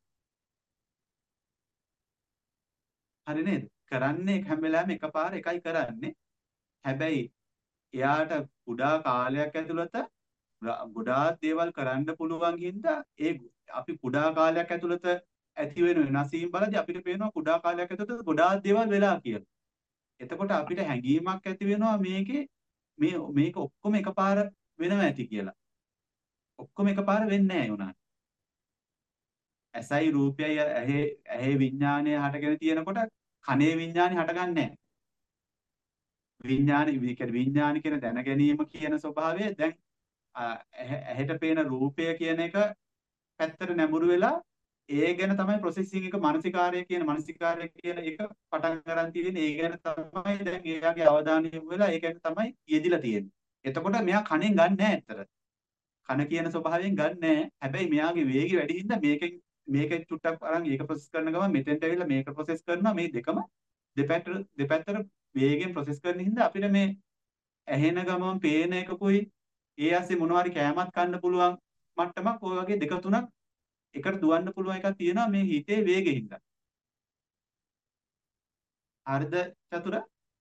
හරි නේද? කරන්නේ හැම වෙලාවෙම එකපාර එකයි කරන්නේ. හැබැයි එයාට කුඩා කාලයක් ඇතුළත ගොඩා- ගොඩාක් දේවල් කරන්න පුළුවන් හින්දා ඒ අපි කුඩා කාලයක් ඇතුළත ඇති වෙන වෙනස් වීම බලද්දී අපිට පේනවා කුඩා කාලයක් ඇතුළත ගොඩාක් දේවල් වෙලා කියලා. එතකොට අපිට හැඟීමක් ඇති වෙනවා මේකේ මේ මේක ඔක්කොම එකපාර වෙනවා ඇති කියලා. ඔක්කොම එකපාර වෙන්නේ නැහැ උනාට. ඇසයි රූපයයි ඇහි ඇහි විඥානය හටගෙන තියෙනකොට කනේ විඥානය හටගන්නේ නැහැ. විඥාන ඒ කියන්නේ විඥාන කියන දැන ගැනීම කියන ස්වභාවය දැන් අ, ඇහැ- ඇහැට පේන රූපය කියන එක පැත්තට නැඹුරු වෙලා ඒ ගැන තමයි ප්‍රොසෙසිං එක මානසිකාරය කියන මානසිකාරය කියන එක පටන් ගන්න තියෙන්නේ. ඒ ගැන තමයි දැන් එයාගේ අවධානය යොමු වෙලා ඒ ගැන තමයි යෙදිලා තියෙන්නේ. එතකොට මෙයා කණෙන් ගන්න නැහැ ඇත්තට. කන කියන ස්වභාවයෙන් ගන්න නැහැ. හැබැයි මෙයාගේ වේගය වැඩි හින්දා මේකෙන් මේකෙන් චුට්ටක් අරන් ඒක ප්‍රොසෙස් කරන ගමන් මෙතෙන්ට ඇවිල්ලා මේක ප්‍රොසෙස් කරනවා. මේ දෙකම දෙපැත්තට දෙපැත්තට වේගෙන් ප්‍රොසෙස් කරන හින්දා අපිට මේ ඇහෙන ගමන් පේන එකකුයි ඒ ASCII මොනවා හරි කෑමක් කන්න පුළුවන් මට්ටමක් ඔය වගේ දෙක තුනක් එකට දුවන්න පුළුවන් එකක් තියෙනවා මේ හිතේ වේගෙ හින්දා. හරිද චතුර?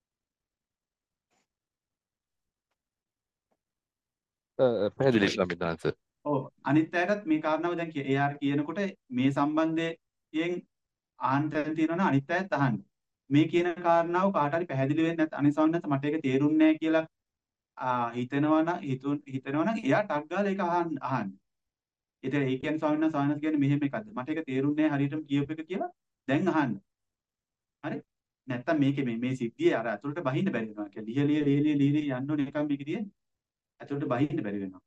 අ, පැහැදිලි ස්වාමීන් වහන්සේ. ඔව් අනිත් අයටත් මේ කාරණාව දැන් කිය- ඒ ආර කියනකොට මේ සම්බන්ධයෙන් ආන්න තැන තියෙනවා අනිත් අයත් අහන්න. මේ කියන කාරණාව කාට හරි පැහැදිලි වෙන්නේ නැත්නම් අනිසවන්නත් මට ඒක තේරුන්නේ නැහැ කියලා ආ හිතනවා නම් හිතුන් හිතනවා නම් එයා ටක් ගාලා ඒක අහන්න අහන්න. ඉතින් ඒ කියන්නේ ස්වාමීන් වහන්සේ ස්වාමීන් වහන්සේ කියන්නේ මෙහෙම එකක්ද? මට ඒක තේරුන්නේ නැහැ හරියටම කියපු එක කියලා දැන් අහන්න. හරි? නැත්තම් මේකේ මේ මේ සිද්ධියේ අර අතුලට බහින්න බැරි වෙනවා. කියන්නේ ලිය ලිය ලිය ලිය ලිය යන්න ඕනේ එකක් මේකේ තියෙන්නේ. අතුලට බහින්න බැරි වෙනවා.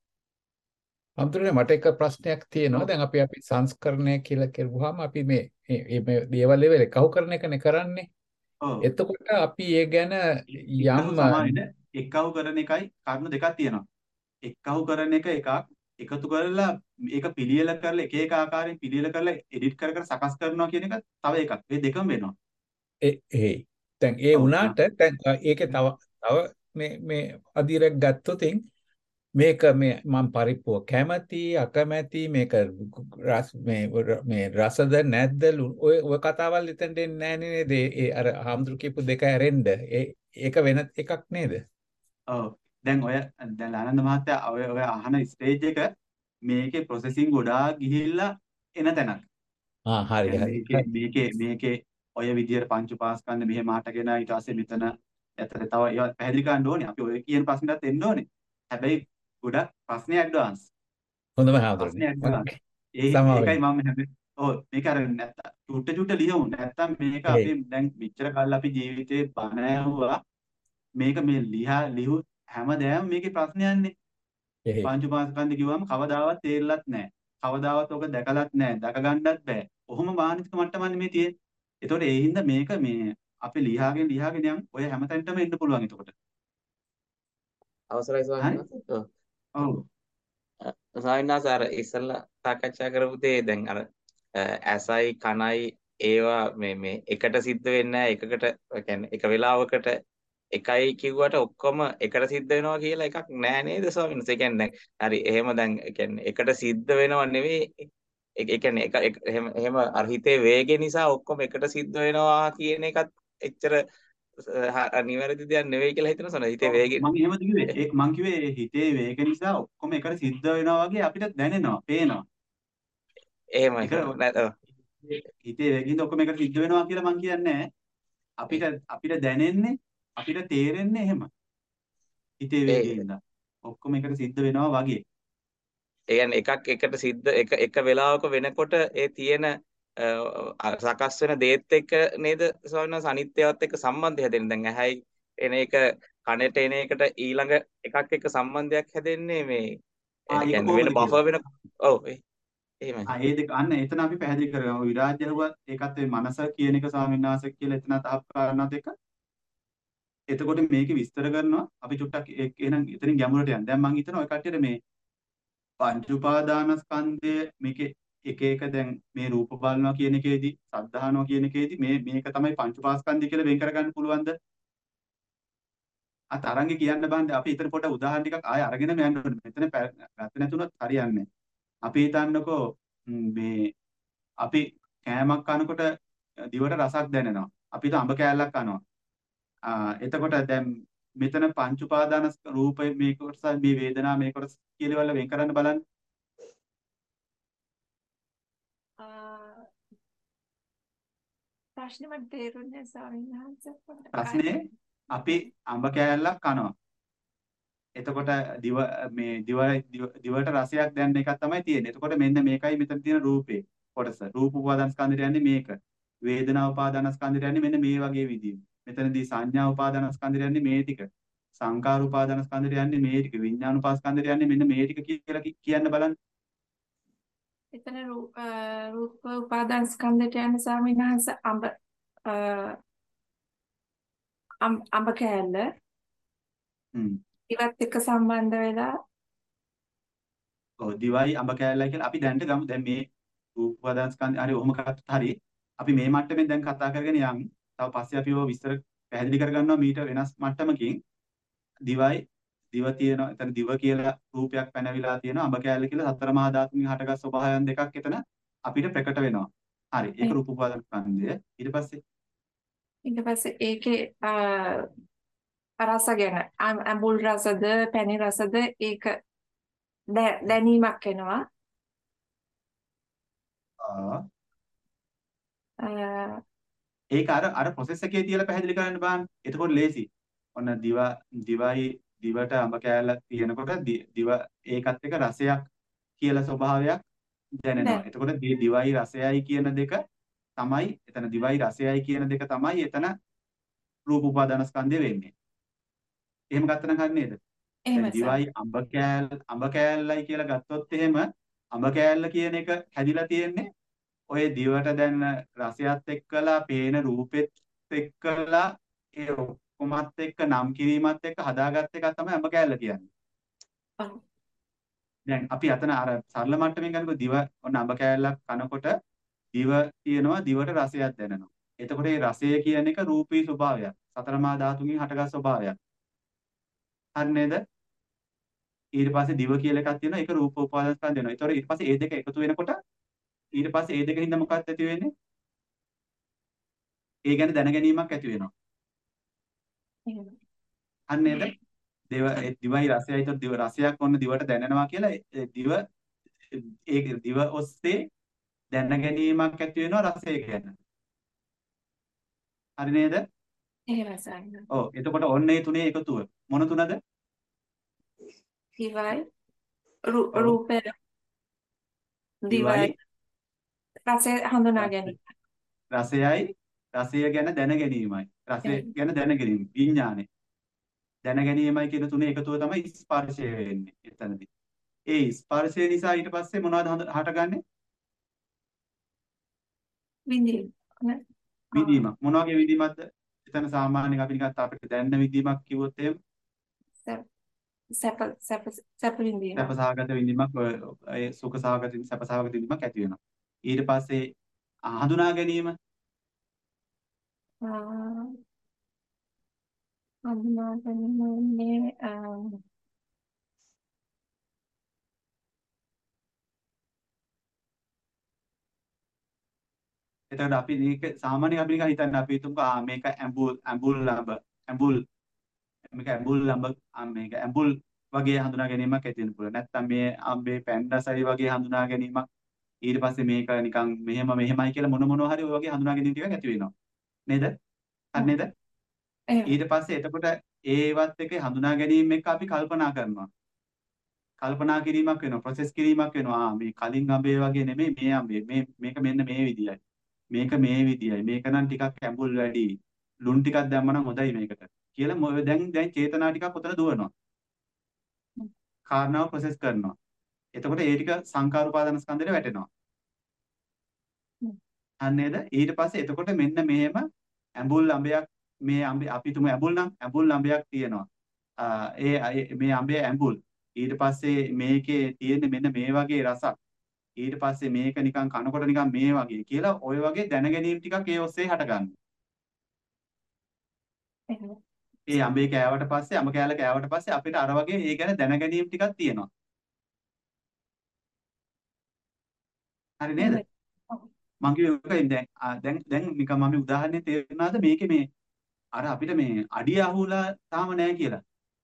අමුතුනේ මට එක ප්‍රශ්නයක් තියෙනවා. ඔව්. දැන් අපි අපි සංස්කරණය කියලා කියුවාම අපි මේ මේ මේ දේවල් ලෙවල් එකහු කරන එකනේ කරන්නේ. ඔව්. එතකොට අපි ඒ ගැන එක්කහු යම් සමානෙට එක්කහු කරන එකයි කරුණු දෙකක් තියෙනවා. එක්කහු කරන එක එකක් එකතු කරලා ඒක පිළියෙල කරලා එක එක ආකාරයෙන් පිළියෙල කරලා එඩිට් කර කර සකස් කරනවා කියන එක තව එකක්. මේ දෙකම වෙනවා. ඒ ඒ දැන් ඒ ඔව්. වුණාට දැන් ඒකේ තව තව මේ මේ අදිරක් ගත්තොතින් මේක මේ මම පරිප්පුව කැමති අකමැති මේක රස මේ මේ රසද නැද්ද ලුණු ඔය ඔය කතාවල් එතෙන් දෙන්නේ නැහැ නේද ඒ ඒ අර හාමුදුරු කියපු දෙක ඇරෙන්න ඒ ඒක වෙන එකක් නේද ඔව්. දැන් ඔය දැන් ආනන්ද මහත්තයා ඔය ඔය අහන ස්ටේජ් එක මේකේ ප්‍රොසෙසිං ගොඩාක් ගිහිල්ලා එන තැනක්. ආ හරි يعني හරි මේකේ මේකේ මේකේ ඔය විදියට පංච උපාස්කන්ධ මෙහෙම අටගෙන ඊට පස්සේ මෙතන ඇත්තට තව ඒවත් පැහැදිලි කරන්න ඕනේ. අපි ඔය කියන ප්‍රශ්නෙටත් එන්න ඕනේ. හැබැයි ගොඩක් ප්‍රශ්නේ ඇඩ්වාන්ස්. හොඳම ප්‍රශ්නේ හාමුදුරනේ ඇඩ්වාන්ස්. ඒ සමාව ඒකයි වෙන්න මම හැම ඔව් මේක අර නැත්ත චුට්ට චුට්ට ලියමු. නැත්තම් මේක ඒ අපි දැන් මෙච්චර කාලෙ අපි ජීවිතේ බණ ඇහුවා. මේක මේ ලියා ලිහු හැමදාම මේකේ ප්‍රශ්නයන්නේ. ඒ පංච උපාස්කන්ධ කිව්වම කවදාවත් තේරෙලත් නැහැ. කවදාවත් ඔක දැකලත් නැහැ. දැක ගන්නත් බෑ. ඔහොම මානසික මට්ටමන්නේ මේ තියෙන්නේ. ඒතකොට ඒ හින්දා මේක මේ අපි ලියාගෙන ලියාගෙන යම් ඔය හැමතැනටම එන්න පුළුවන් එතකොට. අවසරයි ස්වාමීන් හරි? වහන්සේ. ඔව්. ඔව්. ස්වාමීන් වහන්සේ අර ඉස්සෙල්ලා සාකච්ඡා කරපු දේ දැන් අර අ, ඇසයි කනයි ඒවා මේ මේ එකට සිද්ධ වෙන්නේ නැහැ එකකට ඒ කියන්නේ එක වෙලාවකට එකයි කිව්වට ඔක්කොම එකට සිද්ධ වෙනවා කියලා එකක් නැහැ නේද ස්වාමීන් වහන්සේ? ඒ කියන්නේ දැන් හරි එහෙම දැන් ඒ කියන්නේ එකට සිද්ධ වෙනව නෙවෙයි ඒ ඒ කියන්නේ එක එක- එහෙම එහෙම අර හිතේ වේගය නිසා ඔක්කොම එකට සිද්ධ වෙනවා කියන එකත් එච්චර අ, නිවැරදි දෙයක් නෙවෙයි කියලා හිතනවා සන හිතේ ඔව් වේගය මම එහෙමද කිව්වේ? ඒක මං කිව්වේ ඒ හිතේ වේග නිසා ඔක්කොම එකට සිද්ධ වෙනවා වගේ අපිට දැනෙනවා, පේනවා. එහෙමයි ඒක ස්වාමීන් වහන්සේ. හිතේ වේගින්ද ඔක්කොම එකට සිද්ධ වෙනවා කියලා මම කියන්නේ නැහැ. අපිට අපිට දැනෙන්නේ අපිට තේරෙන්නේ එහෙම. හිතේ ඒ වේගින්ද ඔක්කොම එකට සිද්ධ වෙනවා වගේ. ඒ කියන්නේ එකක් එකට සිද්ධ එක එක වෙලාවක වෙනකොට ඒ තියෙන අ, සකස් වෙන දේත් එක්ක නේද ස්වාමීන් වහන්සේ අනිත්‍යවත් එක්ක සම්බන්ධය හැදෙන්නේ. දැන් ඇහැයි එන එක කනට එන එකට ඊළඟ එකක් එක්ක සම්බන්ධයක් හැදෙන්නේ මේ ආ ඒ ඒක කියන්නේ වෙන කොහොමද බෆර් කියලා. වෙන ඔව් ඒ- එහෙමයි. ආ ඒ දෙක අන්න එතන අපි පැහැදිලි කරගමු. විරාජ්‍ය හුවත් ඒකත් ඒ මනස කියන එක ස්වාමීන් වහන්සේ කියලා එතන තහක් කරනවා දෙක. එතකොට මේකේ විස්තර කරනවා අපි චුට්ටක් ඒ- එහෙනම් එතනින් ගැඹුරට යන්න. දැන් මම හිතනවා ඔය කට්ටියට මේ පංච උපාදානස්කන්ධය මේකේ එක එක දැන් මේ රූප බලනවා කියන එකේදී සද්ධානවා කියන එකේදී මේ මේක තමයි පංච උපාස්කන්ධය කියලා වෙන් කරගන්න පුළුවන්ද? අත අරංගේ කියන්න බෑන්ද අපි ඊතර පොඩ උදාහරණ ටිකක් ආයෙ අරගෙනම යන්න ඕනේ. මෙතන පැ- ගත්තේ නැතුනොත් හරියන්නේ නැහැ. අපි හිතන්නකෝ ම්, මේ අපි කෑමක් කනකොට දිවට රසක් දැනෙනවා. අපි හිත අඹ කෑල්ලක් කනවා. ආ එතකොට දැන් මෙතන පංච උපාදාන රූපය මේ කොටස මේ වේදනා මේ කොටස කියලා වල වෙන් කරන්න බලන්න. ආ, ප්‍රශ්නේ මට තේරුන්නේ ස්වාමීන් වහන්සේ පොඩ්ඩක් ආයෙ ප්‍රශ්නේ අපි අඹ කෑල්ලක් කනවා. එතකොට දිව මේ දිව දිව- දිවට රසයක් දැනෙන එකක් තමයි තියෙන්නේ. එතකොට මෙන්න මේකයි මෙතන තියෙන රූපේ කොටස. රූප උපාදාන ස්කන්ධයට යන්නේ මේක. වේදනා උපාදාන ස්කන්ධයට යන්නේ මෙන්න මේ වගේ විදිහ. මෙතනදී සංඥා උපාදාන ස්කන්ධයට යන්නේ මේ ටික. සංකාර උපාදාන ස්කන්ධයට යන්නේ මේ ටික. විඥාන උපාස්කන්ධයට යන්නේ මෙන්න මේ ටික කියලා කි- කියන්න බලන්න. එතන රූප රූප උපාදාන ස්කන්ධයට යන ස්වාමීන් වහන්සේ අඹ අ, අම්- අඹ කෑල්ල හ්ම්. ඉවත් එක්ක සම්බන්ධ වෙලා ඔව් දිවයි අඹ කෑල්ලයි කියලා අපි දැනට ගමු. දැන් මේ රූප උපාදාන ස්කන්ධ හරි ඔහොම ගත්තත් හරි. අපි මේ මට්ටමින් දැන් කතා කරගෙන යන්. තව පස්සේ අපි ඔය විස්තර පැහැදිලි කරගන්නවා මීට වෙනස් මට්ටමකින්. දිවයි දිව තියෙනවා. එතන දිව කියලා රූපයක් පැනවිලා තියෙනවා. අඹ කෑල්ල කියලා සතර මහා ධාතුන්ගෙන් හටගත් ස්වභාවයන් දෙකක් එතන අපිට ප්‍රකට වෙනවා. හරි. ඒක රූප උපාදාන ස්කන්ධය. ඊට පස්සේ ඊට පස්සේ ඒකේ අ, රස ගැන අම්- අඹුල් රසද පැණි රසද ඒක දැ- දැනීමක් එනවා. ආ අ, ඒක අර අර process එකේ තියලා පැහැදිලි කරන්න බෑන්. එතකොට ලේසි. ඔන්න දිව දිවයි දිවට අඹ කෑල්ලක් තියෙනකොට දි- දිව ඒකත් එක්ක රසයක් කියලා ස්වභාවයක් දැනෙනවා. දැන් එතකොට දි- දිවයි රසයයි කියන දෙක තමයි එතන දිවයි රසයයි කියන දෙක තමයි එතන රූප උපාදාන ස්කන්ධය වෙන්නේ. එහෙම ගත්තනම් හරි නේද? එහෙම දැන් සර්. දිවයි අඹ කෑල්ල අඹ කෑල්ලයි කියලා ගත්තොත් එහෙම අඹ කෑල්ල කියන එක හැදිලා තියෙන්නේ ඔය දිවට දැන් රසයත් එක්කලා පේන රූපෙත් එක්කලා ඒ ඔක්කොමත් එක්ක නම් කිරීමත් එක්ක හදාගත්ත එක තමයි අඹ කෑල්ල කියන්නේ. ඔව්. දැන් අපි අතන අර සරල මට්ටමින් ගන්නකොට දිව ඔන්න අඹ කෑල්ලක් කනකොට දිව තියෙනවා දිවට රසයක් දැනෙනවා. එතකොට මේ රසය කියන එක රූපී ස්වභාවයක්. සතර මහා ධාතුන්ගෙන් හටගත් ස්වභාවයක්. හරි නේද? ඊට පස්සේ දිව කියලා එකක් තියෙනවා. ඒක රූප උපාදාන ස්කන්ධ වෙනවා. ඒතකොට ඊට පස්සේ ඒ දෙක එකතු වෙනකොට ඊට පස්සේ ඒ දෙකින් මොකක්ද ඇති වෙන්නේ? ඒ ගැන දැන ගැනීමක් ඇති වෙනවා. එහෙම. හරි නේද? දේව ඒ දිවයි රසයයි તો දිව රසයක් ඔන්න දිවට දැනෙනවා කියලා ඒ දිව ඒ දිව ඔස්සේ දැන ගැනීමක් ඇති වෙනවා රසය ගැන. හරි නේද? එහෙම සර්. ඔව් එතකොට ඔන්න ඒ තුනේ එකතුව මොන තුනද? දිවයි රූ- ඔව් රූපය දිවයි දිවයි රසය හඳුනා රස- ගැනීම. රසයයි රසය ගැන දැන ගැනීමයි. රසය එහෙම. ගැන දැන ගැනීම විඥානය. දැන ගැනීමයි කියන තුනේ එකතුව තමයි ස්පර්ශය වෙන්නේ එතනදී. ඒ ස්පර්ශය නිසා ඊට පස්සේ මොනවද හඳ- හටගන්නේ? විඳීම. නේ? ආ. විඳීමක්. මොන වගේ විඳීමක්ද? එතන සාමාන්‍යයෙන් අපි නිකන් අපිට දැනෙන විඳීමක් කිව්වොත් එහෙම සැප සැප සැප සැප විඳීම. සැපසහගත විඳීමක් ඔය ඒ සුඛසහගත සැපසහගත විඳීමක් ඇති වෙනවා. ඊට පස්සේ ආ, හඳුනා ගැනීම ආ, හඳුනා ගැනීමනේ අ, එතකොට අපි මේක සාමාන්‍යයෙන් අපි නිකන් හිතන්නේ අපි හිතමුකෝ ආ මේක ඇඹුල් ඇඹුල් ලඹ ඇඹුල් මේක ඇඹුල් ලඹ ආ මේක ඇඹුල් වගේ හඳුනා ගැනීමක් ඇති වෙන්න පුළුවන්. නැත්නම් මේ අම්බේ පැන් රසයි වගේ හඳුනා ගැනීමක් ඊට පස්සේ මේක නිකන් මෙහෙම මෙහෙමයි කියලා මොන මොනවා හරි ඔය වගේ හඳුනා ගැනීම ටිකක් ඇති වෙනවා. නේද? හරි නේද? එහෙම. ඊට පස්සේ එතකොට ඒවත් එක හඳුනා ගැනීම එක්ක අපි කල්පනා කරනවා. කල්පනා කිරීමක් වෙනවා, ප්‍රොසෙස් කිරීමක් වෙනවා. ආ මේ කලින් අඹේ වගේ නෙමෙයි මේ අඹේ. මේ මේක මෙන්න මේ විදියයි. මේක මේ විදියයි. මේක නම් ටිකක් ඇඹුල් වැඩි. ලුණු ටිකක් දැම්මම හොඳයි මේකට. කියලා මො- දැන් දැන් චේතනා ටිකක් උතන දුවනවා. කාරණාව ප්‍රොසෙස් කරනවා. එතකොට ඒ ටික සංඛාර උපාදාන ස්කන්ධෙට වැටෙනවා. අන්න නේද? ඊට පස්සේ එතකොට මෙන්න මෙහෙම ඇඹුල් අඹයක් මේ අඹ අපි තුමු ඇඹුල් නම් ඇඹුල් අඹයක් තියෙනවා. ආ, ඒ ඒ- මේ අඹේ ඇඹුල්. ඊට පස්සේ මේකේ තියෙන්නේ මෙන්න මේ වගේ රසක්. ඊට පස්සේ මේක නිකන් කනකොට නිකන් මේ වගේ කියලා ඔය වගේ දැනගැනීම් ටිකක් ඒ ඔස්සේ හටගන්නවා. එහෙම. ඒ අඹේ කෑවට පස්සේ අඹ කෑල්ල කෑවට පස්සේ අපිට අර වගේ ඒ ගැන දැනගැනීම් ටිකක් තියෙනවා. හරි නේද? එහෙමයි. ඔව්. මං කිව්වේ ඔකයි දැන් ආ, දැන් දැන් නිකන් මම උදාහරණයක් තේරුණාද මේකේ මේ අර අපිට මේ අඩිය අහුලා තාම නැහැ කියලා.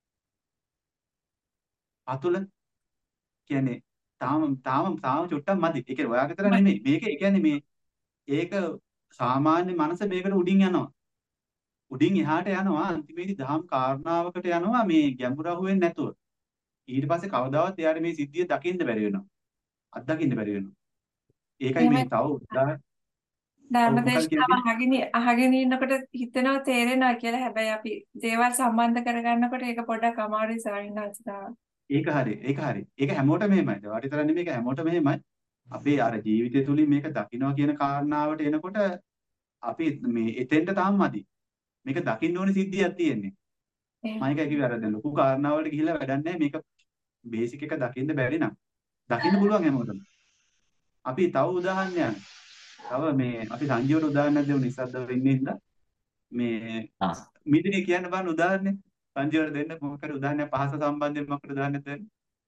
පතුල කියන්නේ තාම තාම තාම චුට්ටක් මදි. ඒ කියන්නේ ඔයා විතර නෙමෙයි. මේක ඒ කියන්නේ මේ ඒක සාමාන්‍ය මනස මේකට උඩින් යනවා. උඩින් එහාට යනවා අන්තිමේදී දහම් කාරණාවකට යනවා මේ ගැඹුර අහුවෙන්නේ නැතුව. ඊට පස්සේ කවදාවත් එයාට මේ සිද්ධිය දකින්න බැරි වෙනවා. අත්දකින්න බැරි වෙනවා. ඒකයි එහෙමයි. මේ තව උදාහරණ ඔව් ධර්ම මොකක්ද දේශනාව කියන්නේ? අහගෙන අහගෙන ඉන්නකොට හිතෙනවා තේරෙනවා කියලා. හැබැයි අපි දේවල් සම්බන්ධ කරගන්නකොට ඒක පොඩ්ඩක් අමාරුයි ස්වාමීන් වහන්සේ. ඒක හරි. ඒක හරි. ඒක හැමෝටම එහෙමයි. ඒවට විතර නෙමෙයි ඒක හැමෝටම එහෙමයි. අපේ අර ජීවිතය තුලින් මේක දකින්නවා කියන කාරණාවට එනකොට අපි මේ එතෙන්ට තාම මදි. මේක දකින්න ඕනේ සිද්ධියක් තියෙන්නේ. මම එහෙම. ඒක කිව්වේ අර දැන් ලොකු කාරණාවලට ගිහිල්ලා වැඩක් නැහැ. මේක බේසික් එක දකින්න බැරි නම් දකින්න පුළුවන් හැමෝටම. අපි තව උදාහරණයක්. තව මේ අපි සංජීවට උදාහරණයක් දෙමු නිස්සද්දව ඉන්නේ ඉඳලා මේ ආ මිදිනේ කියන්න බලන්න උදාහරණයක්. සංජීවට දෙන්න මොකක් හරි උදාහරණයක් පහස සම්බන්ධයෙන් මොකක්ද උදාහරණයක් දෙන්න?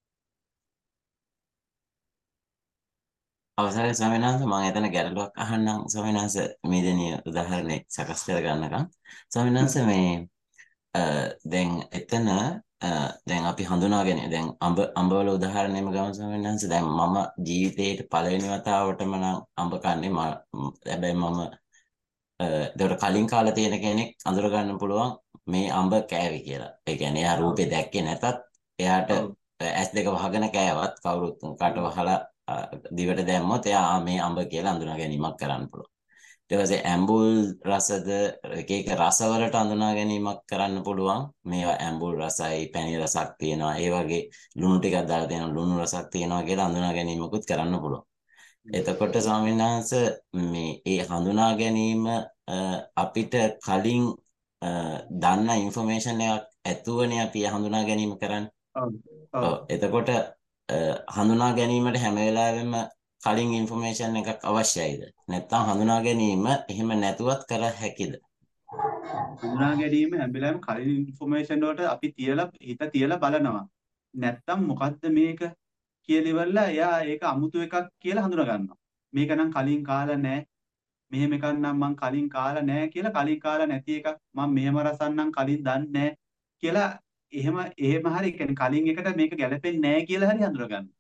අවසරයි ස්වාමීන් වහන්සේ මම එතන ගැටලුවක් අහන්නම් ස්වාමීන් වහන්සේ මේ දෙනිය උදාහරණේ සකස් කර ගන්නකම් ස්වාමීන් වහන්සේ මේ අ, දැන් එතන අ, දැන් අපි හඳුනාගෙන දැන් අඹ අඹවල උදාහරණෙම ගමු ස්වාමීන් වහන්සේ දැන් මම ජීවිතේට පළවෙනි වතාවටම නම් අඹ කන්නේ මම හැබැයි මම ඒකට කලින් කාලේ තියෙන කෙනෙක් අඳුර ගන්න පුළුවන් මේ අඹ කෑවි කියලා. ඒ කියන්නේ එයා ඔව් රූපේ දැක්කේ නැතත් එයාට ඔව් ඇස් දෙක වහගෙන කෑවත් කවුරුත් කට වහලා අ, දිවට දැම්මොත් එයා ආ, මේ අඹ කියලා අඳුනා ගැනීමක් කරන්න පුළුවන්. ඊට පස්සේ ඇඹුල් රසද එක එක රසවලට අඳුනා ගැනීමක් කරන්න පුළුවන්. මේවා ඇඹුල් රසයි, පැණි රසක් තියෙනවා. ඒ වගේ ලුණු ටිකක් දාලා තියෙනවා, ලුණු රසක් තියෙනවා කියලා අඳුනා ගැනීමකුත් කරන්න පුළුවන්. එතකොට ස්වාමීන් වහන්සේ මේ ඒ හඳුනා ගැනීම අ, අපිට කලින් අ, දන්න ඉන්ෆර්මේෂන් එකක් ඇතුවනේ අපි ඒ හඳුනා ගැනීම කරන්නේ. ඔව් ඔව් ඔව් එතකොට අ, හඳුනා ගැනීමට හැම වෙලාවෙම කලින් ඉන්ෆර්මේෂන් එකක් අවශ්‍යයිද? නැත්නම් හඳුනා ගැනීම එහෙම නැතුවත් කර හැකිද? හඳුනා ගැනීම හැම වෙලාවෙම කලින් ඉන්ෆර්මේෂන් වලට අපි තියලා හිත තියලා බලනවා. නැත්තම් මොකද්ද මේක කියලා ඉවරලා එයා ඒක අමුතු එකක් කියලා හඳුනා ගන්නවා. මේක නම් කලින් කාලා නැහැ. මෙහෙම එකක් නම් මං කලින් කාලා නැහැ කියලා කලින් කාලා නැති එකක් මම මෙහෙම රසක් නම් කලින් දන්නේ නැහැ කියලා එහෙම එහෙම හරි ඒ කියන්නේ කලින් එකට මේක ගැලපෙන්නේ නැහැ කියලා හරි හඳුනා ගන්නවා.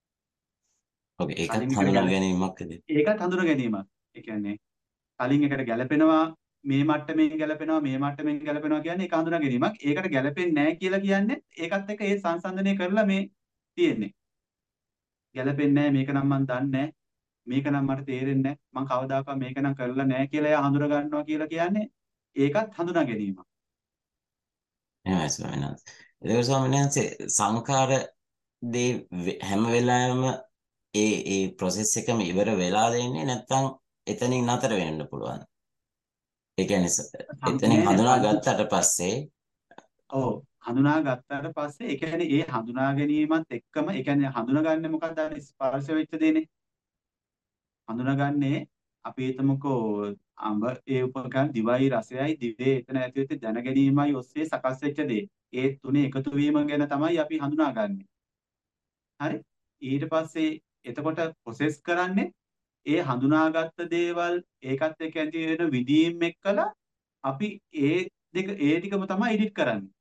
ඔව් ඒකත් කලින් එකට හඳුනා ගැලපෙ ගැනීමක්ද? ඒකත් හඳුනා ගැනීමක්. ඒ කියන්නේ කලින් එකට ගැලපෙනවා මේ මට්ටමින් ගැලපෙනවා මේ මට්ටමින් ගැලපෙනවා කියන්නේ ඒක හඳුනා ගැනීමක්. ඒකට ගැලපෙන්නේ නැහැ කියලා කියන්නේ ඒකත් එක්ක ඒ සංසන්දනය කරලා මේ තියෙන්නේ. ගැලපෙන්නේ නැහැ මේක නම් මම දන්නේ නැහැ. මේක නම් මට තේරෙන්නේ නැහැ. මම කවදාකවත් මේක නම් කරලා නැහැ කියලා එයා හඳුනා ගන්නවා කියලා කියන්නේ ඒකත් හඳුනා ගැනීමක්. එහෙමයි ස්වාමීන් වහන්සේ. ඒක ස්වාමීන් වහන්සේ සංඛාර දේ වෙ- හැම වෙලාවෙම ඒ ඒ process එකම ඉවර වෙලා දෙන්නේ නැත්නම් එතනින් නතර වෙන්න පුළුවන්. ඒ කියන්නේ ස- සම්- එතනින් නෑ නෑ හඳුනා සං- ගත්තට පස්සේ ඔව් හඳුනා ගත්තාට පස්සේ ඒ කියන්නේ ඒ හඳුනා ගැනීමත් එක්කම ඒ කියන්නේ හඳුනාගන්නේ මොකක්ද අර ස්පර්ශ වෙච්ච දේනේ. හඳුනාගන්නේ අපි හිතමුකෝ අඹ ඒ උපකරණ දිවයි රසයයි දිවේ එතන ඇති වෙච්ච දැන ගැනීමයි ඔස්සේ සකස් වෙච්ච දේ. ඒ තුනේ එකතු වීම ගැන තමයි අපි හඳුනාගන්නේ. හරි? ඊට පස්සේ එතකොට ප්‍රොසෙස් කරන්නේ ඒ හඳුනාගත්ත දේවල් ඒකත් එක්ක ඇති වෙන විදීම් එක්කලා අපි ඒ දෙක ඒ ටිකම තමයි එඩිට් කරන්නේ.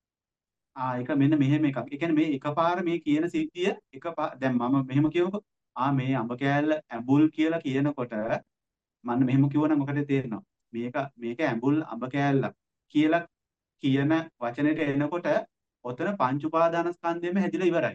ආ ඒක මෙන්න මෙහෙම එකක්. ඒ කියන්නේ මේ එකපාර මේ කියන සිද්ධිය එක දැන් මම මෙහෙම කියමුකෝ. ආ මේ අඹ කෑල්ල ඇඹුල් කියලා කියනකොට මම මෙහෙම කිව්වනම් මොකද තේරෙනවා? මේක මේක ඇඹුල් අඹ කෑල්ලක් කියලා කියන වචනෙට එනකොට ඔතන පංච උපාදානස්කන්ධෙම හැදිලා ඉවරයි.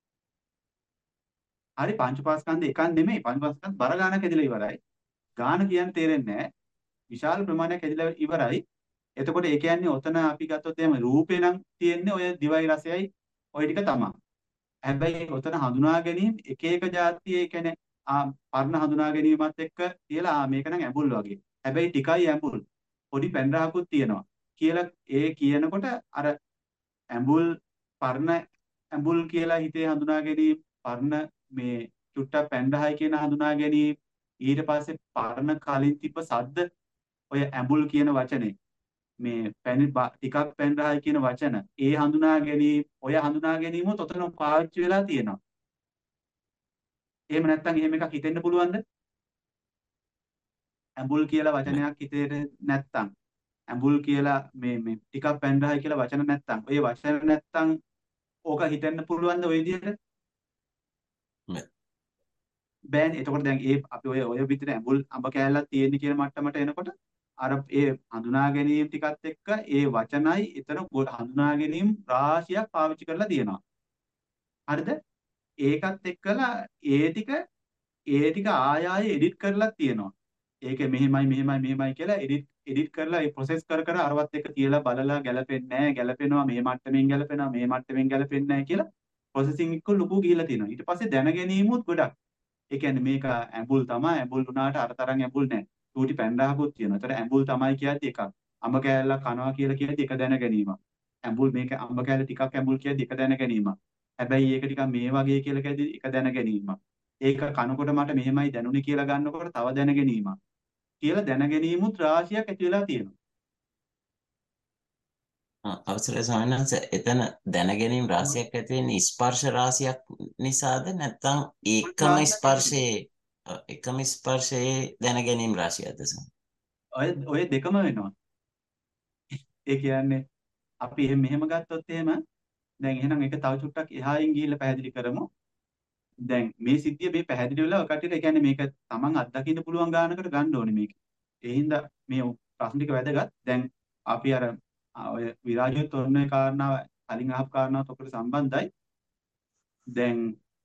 හරි පංච උපාස්කන්ධ එකක් නෙමෙයි පංච උපාස්කන්ධ බර ගානක් හැදිලා ඉවරයි. ගාන කියන්නේ තේරෙන්නේ නැහැ. විශාල ප්‍රමාණයක් හැදිලා ඉවරයි. එතකොට ඒ කියන්නේ ඔතන අපි ගත්තොත් එහෙම රූපේ නම් තියෙන්නේ ඔය දිවයි රසයයි ඔය ටික තමයි. හැබැයි ඔතන හඳුනා ගැනීම එක එක જાතිය ඒ කියන්නේ ආ පර්ණ හඳුනා ගැනීමත් එක්ක කියලා ආ මේක නම් ඇඹුල් වගේ. හැබැයි ටිකයි ඇඹුල්. පොඩි පැන් රහකුත් තියෙනවා. කියලා ඒ කියනකොට අර ඇඹුල් පර්ණ ඇඹුල් කියලා හිතේ හඳුනා ගැනීම පර්ණ මේ චුට්ටක් පැන් රහයි කියන හඳුනා ගැනීම ඊට පස්සේ පර්ණ කලින් තිබ්බ සද්ද ඔය ඇඹුල් කියන වචනේ මේ පැන් ටිකක් පැන් රහයි කියන වචන ඒ හඳුනා ගැනීම ඔය හඳුනා ගැනීමත් ඔතන පාවිච්චි වෙලා තියෙනවා. එහෙම නැත්නම් එහෙම එකක් හිතෙන්න පුළුවන්ද? ඇඹුල් කියලා වචනයක් හිතේට නැත්නම් ඇඹුල් කියලා මේ මේ ටිකක් පැන් රහයි කියලා වචන නැත්නම් ඔය වචන නැත්නම් ඕක හිතෙන්න පුළුවන්ද ඔය විදිහට? බෑනේ. එතකොට දැන් ඒ අපි ඔය ඔය විදිහට ඇඹුල් අඹ කෑල්ලක් තියෙන කියන මට්ටමට එනකොට අර ඒ හඳුනා ගැනීම ටිකත් එක්ක ඒ වචනයි එතන හඳුනා ගැනීම රාශියක් පාවිච්චි කරලා තියෙනවා. හරිද? ඒකත් එක්කලා ඒ ටික ඒ ටික ආය ආය එඩිට් කරලා තියෙනවා. ඒක මෙහෙමයි මෙහෙමයි මෙහෙමයි කියලා එඩිට් එඩිට් කරලා ඒ ප්‍රොසෙස් කර කර අරවත් එක්ක තියලා බලලා ගැලපෙන්නේ නැහැ ගැලපෙනවා මේ මට්ටමින් ගැලපෙනවා මේ මට්ටමින් ගැලපෙන්නේ නැහැ කියලා ප්‍රොසෙසින් එක ලොකු ගිහිලා තියෙනවා. ඊට පස්සේ දැන ගැනීමුත් ගොඩක්. ඒ කියන්නේ මේක ඇඹුල් තමයි ඇඹුල් වුණාට අර තරම් ඇඹුල් නැහැ. ඌටි පැන් රහකුත් තියෙනවා. ඒතර ඇඹුල් තමයි කියද්දි එකක්. අඹ කෑල්ලක් කනවා කියලා කියද්දි එක දැන ගැනීමක්. ඇඹුල් මේක අඹ කෑල්ල ටිකක් ඇඹුල් කියද්දි එක දැන ගැනීමක්. හැබැයි ඒක ටිකක් මේ වගේ කියලා කියද්දි එක දැන ගැනීමක්. ඒක කනකොට මට මෙහෙමයි දැනුනේ කියලා ගන්නකොට තව දැන ගැනීමක්. කියලා දැන ගැනීමුත් රාශියක් ඇති වෙලා තියෙනවා. අවසරයි ස්වාමීන් වහන්සේ එතන දැන ගැනීම රාශියක් ඇති වෙන්නේ ස්පර්ශ රාශියක් නිසාද නැත්නම් එකම ස්පර්ශයේ එකම ස්පර්ශයේ දැන ගැනීම රාශියක්ද ඔය ඔය දෙකම වෙනවා. ඒ කියන්නේ අපි එහෙම මෙහෙම ගත්තොත් එහෙම දැන් එහෙනම් ඒක තව චුට්ටක් එහායින් ගිහිල්ලා පැහැදිලි කරමු. දැන් මේ සිද්ධිය මේ පැහැදිලි වෙලා ඔය කට්ටියට ඒ කියන්නේ මේක Taman අත්දකින්න පුළුවන් ගානකට ගන්න ඕනේ මේක. ඒ හින්දා මේ ප්‍රශ්න ටික වැදගත්. දැන් අපි අර ඔය විරාජිත තොරණේ කාරණාව කලින් අහපු කාරණාවත් ඔකට සම්බන්ධයි. දැන්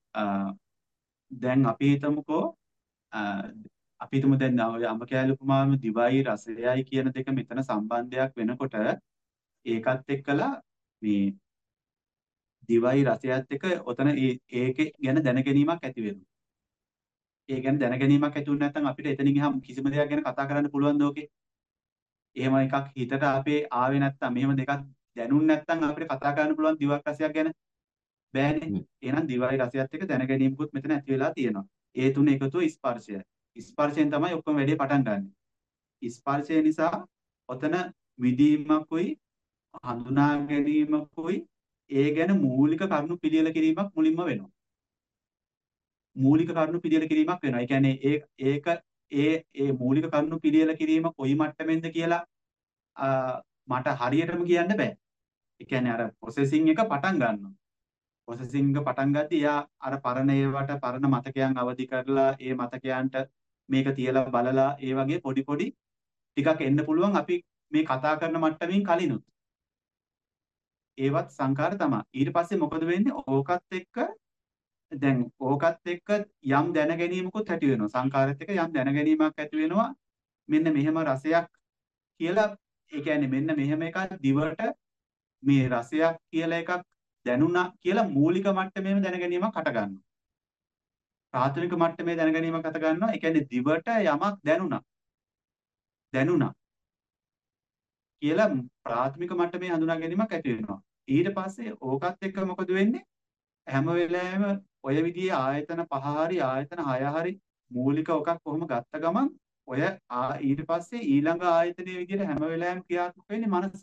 දැන් අපි හිතමුකෝ අපි හිතමු දැන් ඔය අඹ කෑලි උපමාවෙම දිවයි රසයයි කියන දෙක මෙතන සම්බන්ධයක් වෙනකොට ඒකත් එක්කලා මේ දිවයි රසයත් එක්ක ඔතන ඒකේ ගැන දැන ගැනීමක් ඇති වෙනවා. ඒ ගැන දැන ගැනීමක් ඇති වුනේ නැත්නම් අපිට එතනින් එහා කිසිම දෙයක් ගැන කතා කරන්න පුළුවන්ද ඕකේ? එහෙම එකක් හිතට අපේ ආවේ නැත්නම් මෙහෙම දෙකක් දැනුන්නේ නැත්නම් අපිට කතා කරන්න පුළුවන් දිවක් රසයක් ගැන බෑනේ. එහෙනම් දිවයි රසයත් එක්ක දැන ගැනීමකුත් මෙතන ඇති වෙලා තියෙනවා. ඒ තුන එකතුව ස්පර්ශය. ස්පර්ශයෙන් තමයි ඔක්කොම වැඩේ පටන් ගන්නෙ. ස්පර්ශය නිසා ඔතන විදීමකුයි හඳුනා ගැනීමකුයි ඒ ගැන මූලික කරුණු පිළියෙල කිරීමක් මුලින්ම වෙනවා. මූලික කරුණු පිළියෙල කිරීමක් වෙනවා. ඒ කියන්නේ ඒ ඒක ඒ ඒ මූලික කරුණු පිළියෙල කිරීම කොයි මට්ටමෙන්ද කියලා මට හරියටම කියන්න බෑ. ඒ කියන්නේ අර ප්‍රොසෙසින් එක පටන් ගන්නවා. ප්‍රොසෙසින් එක පටන් ගද්දී එයා අර පරණ ඒවට පරණ මතකයන් අවදි කරලා ඒ මතකයන්ට මේක තියලා බලලා ඒ වගේ පොඩි පොඩි ටිකක් එන්න පුළුවන් අපි මේ කතා කරන මට්ටමින් කලිනුත්. ඒවත් සංකාර තමයි. ඊට පස්සේ මොකද වෙන්නේ? ඕකත් එක්ක දැන් ඕකත් එක්ක යම් දැන ගැනීමකුත් ඇති වෙනවා. සංකාරත් එක්ක යම් දැන ගැනීමක් ඇති වෙනවා. මෙන්න මෙහෙම රසයක් කියලා ඒ කියන්නේ මෙන්න මෙහෙම එකක් දිවට මේ රසයක් කියලා එකක් දැනුණා කියලා මූලික මට්ටමේම දැන ගැනීමක් හට ගන්නවා. ප්‍රාථමික මට්ටමේ දැන ගැනීමක් හට ගන්නවා. ඒ කියන්නේ දිවට යමක් දැනුණා. දැනුණා කියලා ප්‍රාථමික මට්ටමේ හඳුනා ගැනීමක් ඇති වෙනවා. ඊට පස්සේ ඕකත් එක්ක මොකද වෙන්නේ? හැම වෙලාවෙම ඔය විදිහේ ආයතන පහ හරි ආයතන හය හරි මූලික එකක් කොහොම ගත්ත ගමන් ඔය ඊට පස්සේ ඊළඟ ආයතනයේ විදිහට හැම වෙලාවෙම ක්‍රියාත්මක වෙන්නේ මනස.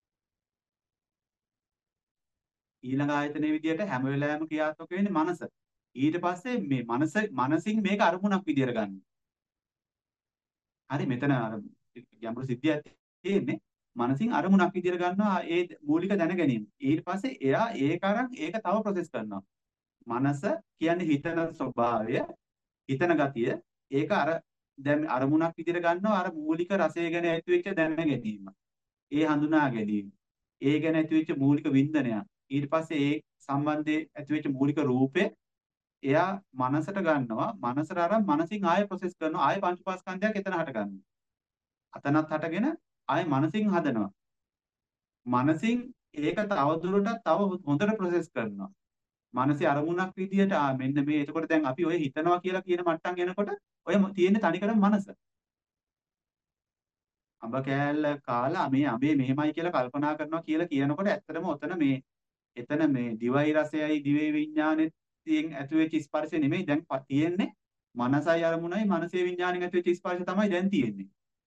ඊළඟ ආයතනයේ විදිහට හැම වෙලාවෙම ක්‍රියාත්මක වෙන්නේ මනස. ඊට පස්සේ මේ මනස මනසින් මේක අරමුණක් විදිහට ගන්න. හරි මෙතන අර ගැඹුරු සිද්ධියක් තියෙන්නේ මනසින් අරමුණක් විදිහට ගන්නවා ඒ මූලික දැන ගැනීම. ඊට පස්සේ එයා ඒක අරන් ඒක තව ප්‍රොසෙස් කරනවා. මනස කියන්නේ හිතන ස්වභාවය, හිතන ගතිය. ඒක අර දැන් අරමුණක් විදිහට ගන්නවා අර මූලික රසය ගැන ඇතිවෙච්ච දැන ගැනීම. ඒ හඳුනා ගැනීම. ඒ ගැන ඇතිවෙච්ච මූලික වින්දනය. ඊට පස්සේ ඒ සම්බන්ධයේ ඇතිවෙච්ච මූලික රූපේ එයා මනසට ගන්නවා. මනසට අරන් මනසින් ආයෙ ප්‍රොසෙස් කරනවා. ආයෙ පංච උපාස්කන්ධයක් එතන හට ගන්නවා. අතනත් හටගෙන ආයෙ මනසින් හදනවා. මනසින් ඒක තවදුරටත් තව හොඳට ප්‍රොසෙස් කරනවා. මනසේ අරමුණක් විදියට ආ මෙන්න මේ එතකොට දැන් අපි ඔය හිතනවා කියලා කියන මට්ටම් එනකොට ඔය තියෙන තනිකරම මනස. අඹ කෑල්ල කාලා මේ අඹේ මෙහෙමයි කියලා කල්පනා කරනවා කියලා කියනකොට ඇත්තටම ඔතන මේ එතන මේ දිවයි රසයයි දිවේ විඥානෙයෙන් ඇතිවෙච්ච ස්පර්ශය නෙමෙයි දැන් තියෙන්නේ මනසයි අරමුණයි මනසේ විඥානෙන් ඇතිවෙච්ච ස්පර්ශය තමයි දැන් තියෙන්නේ.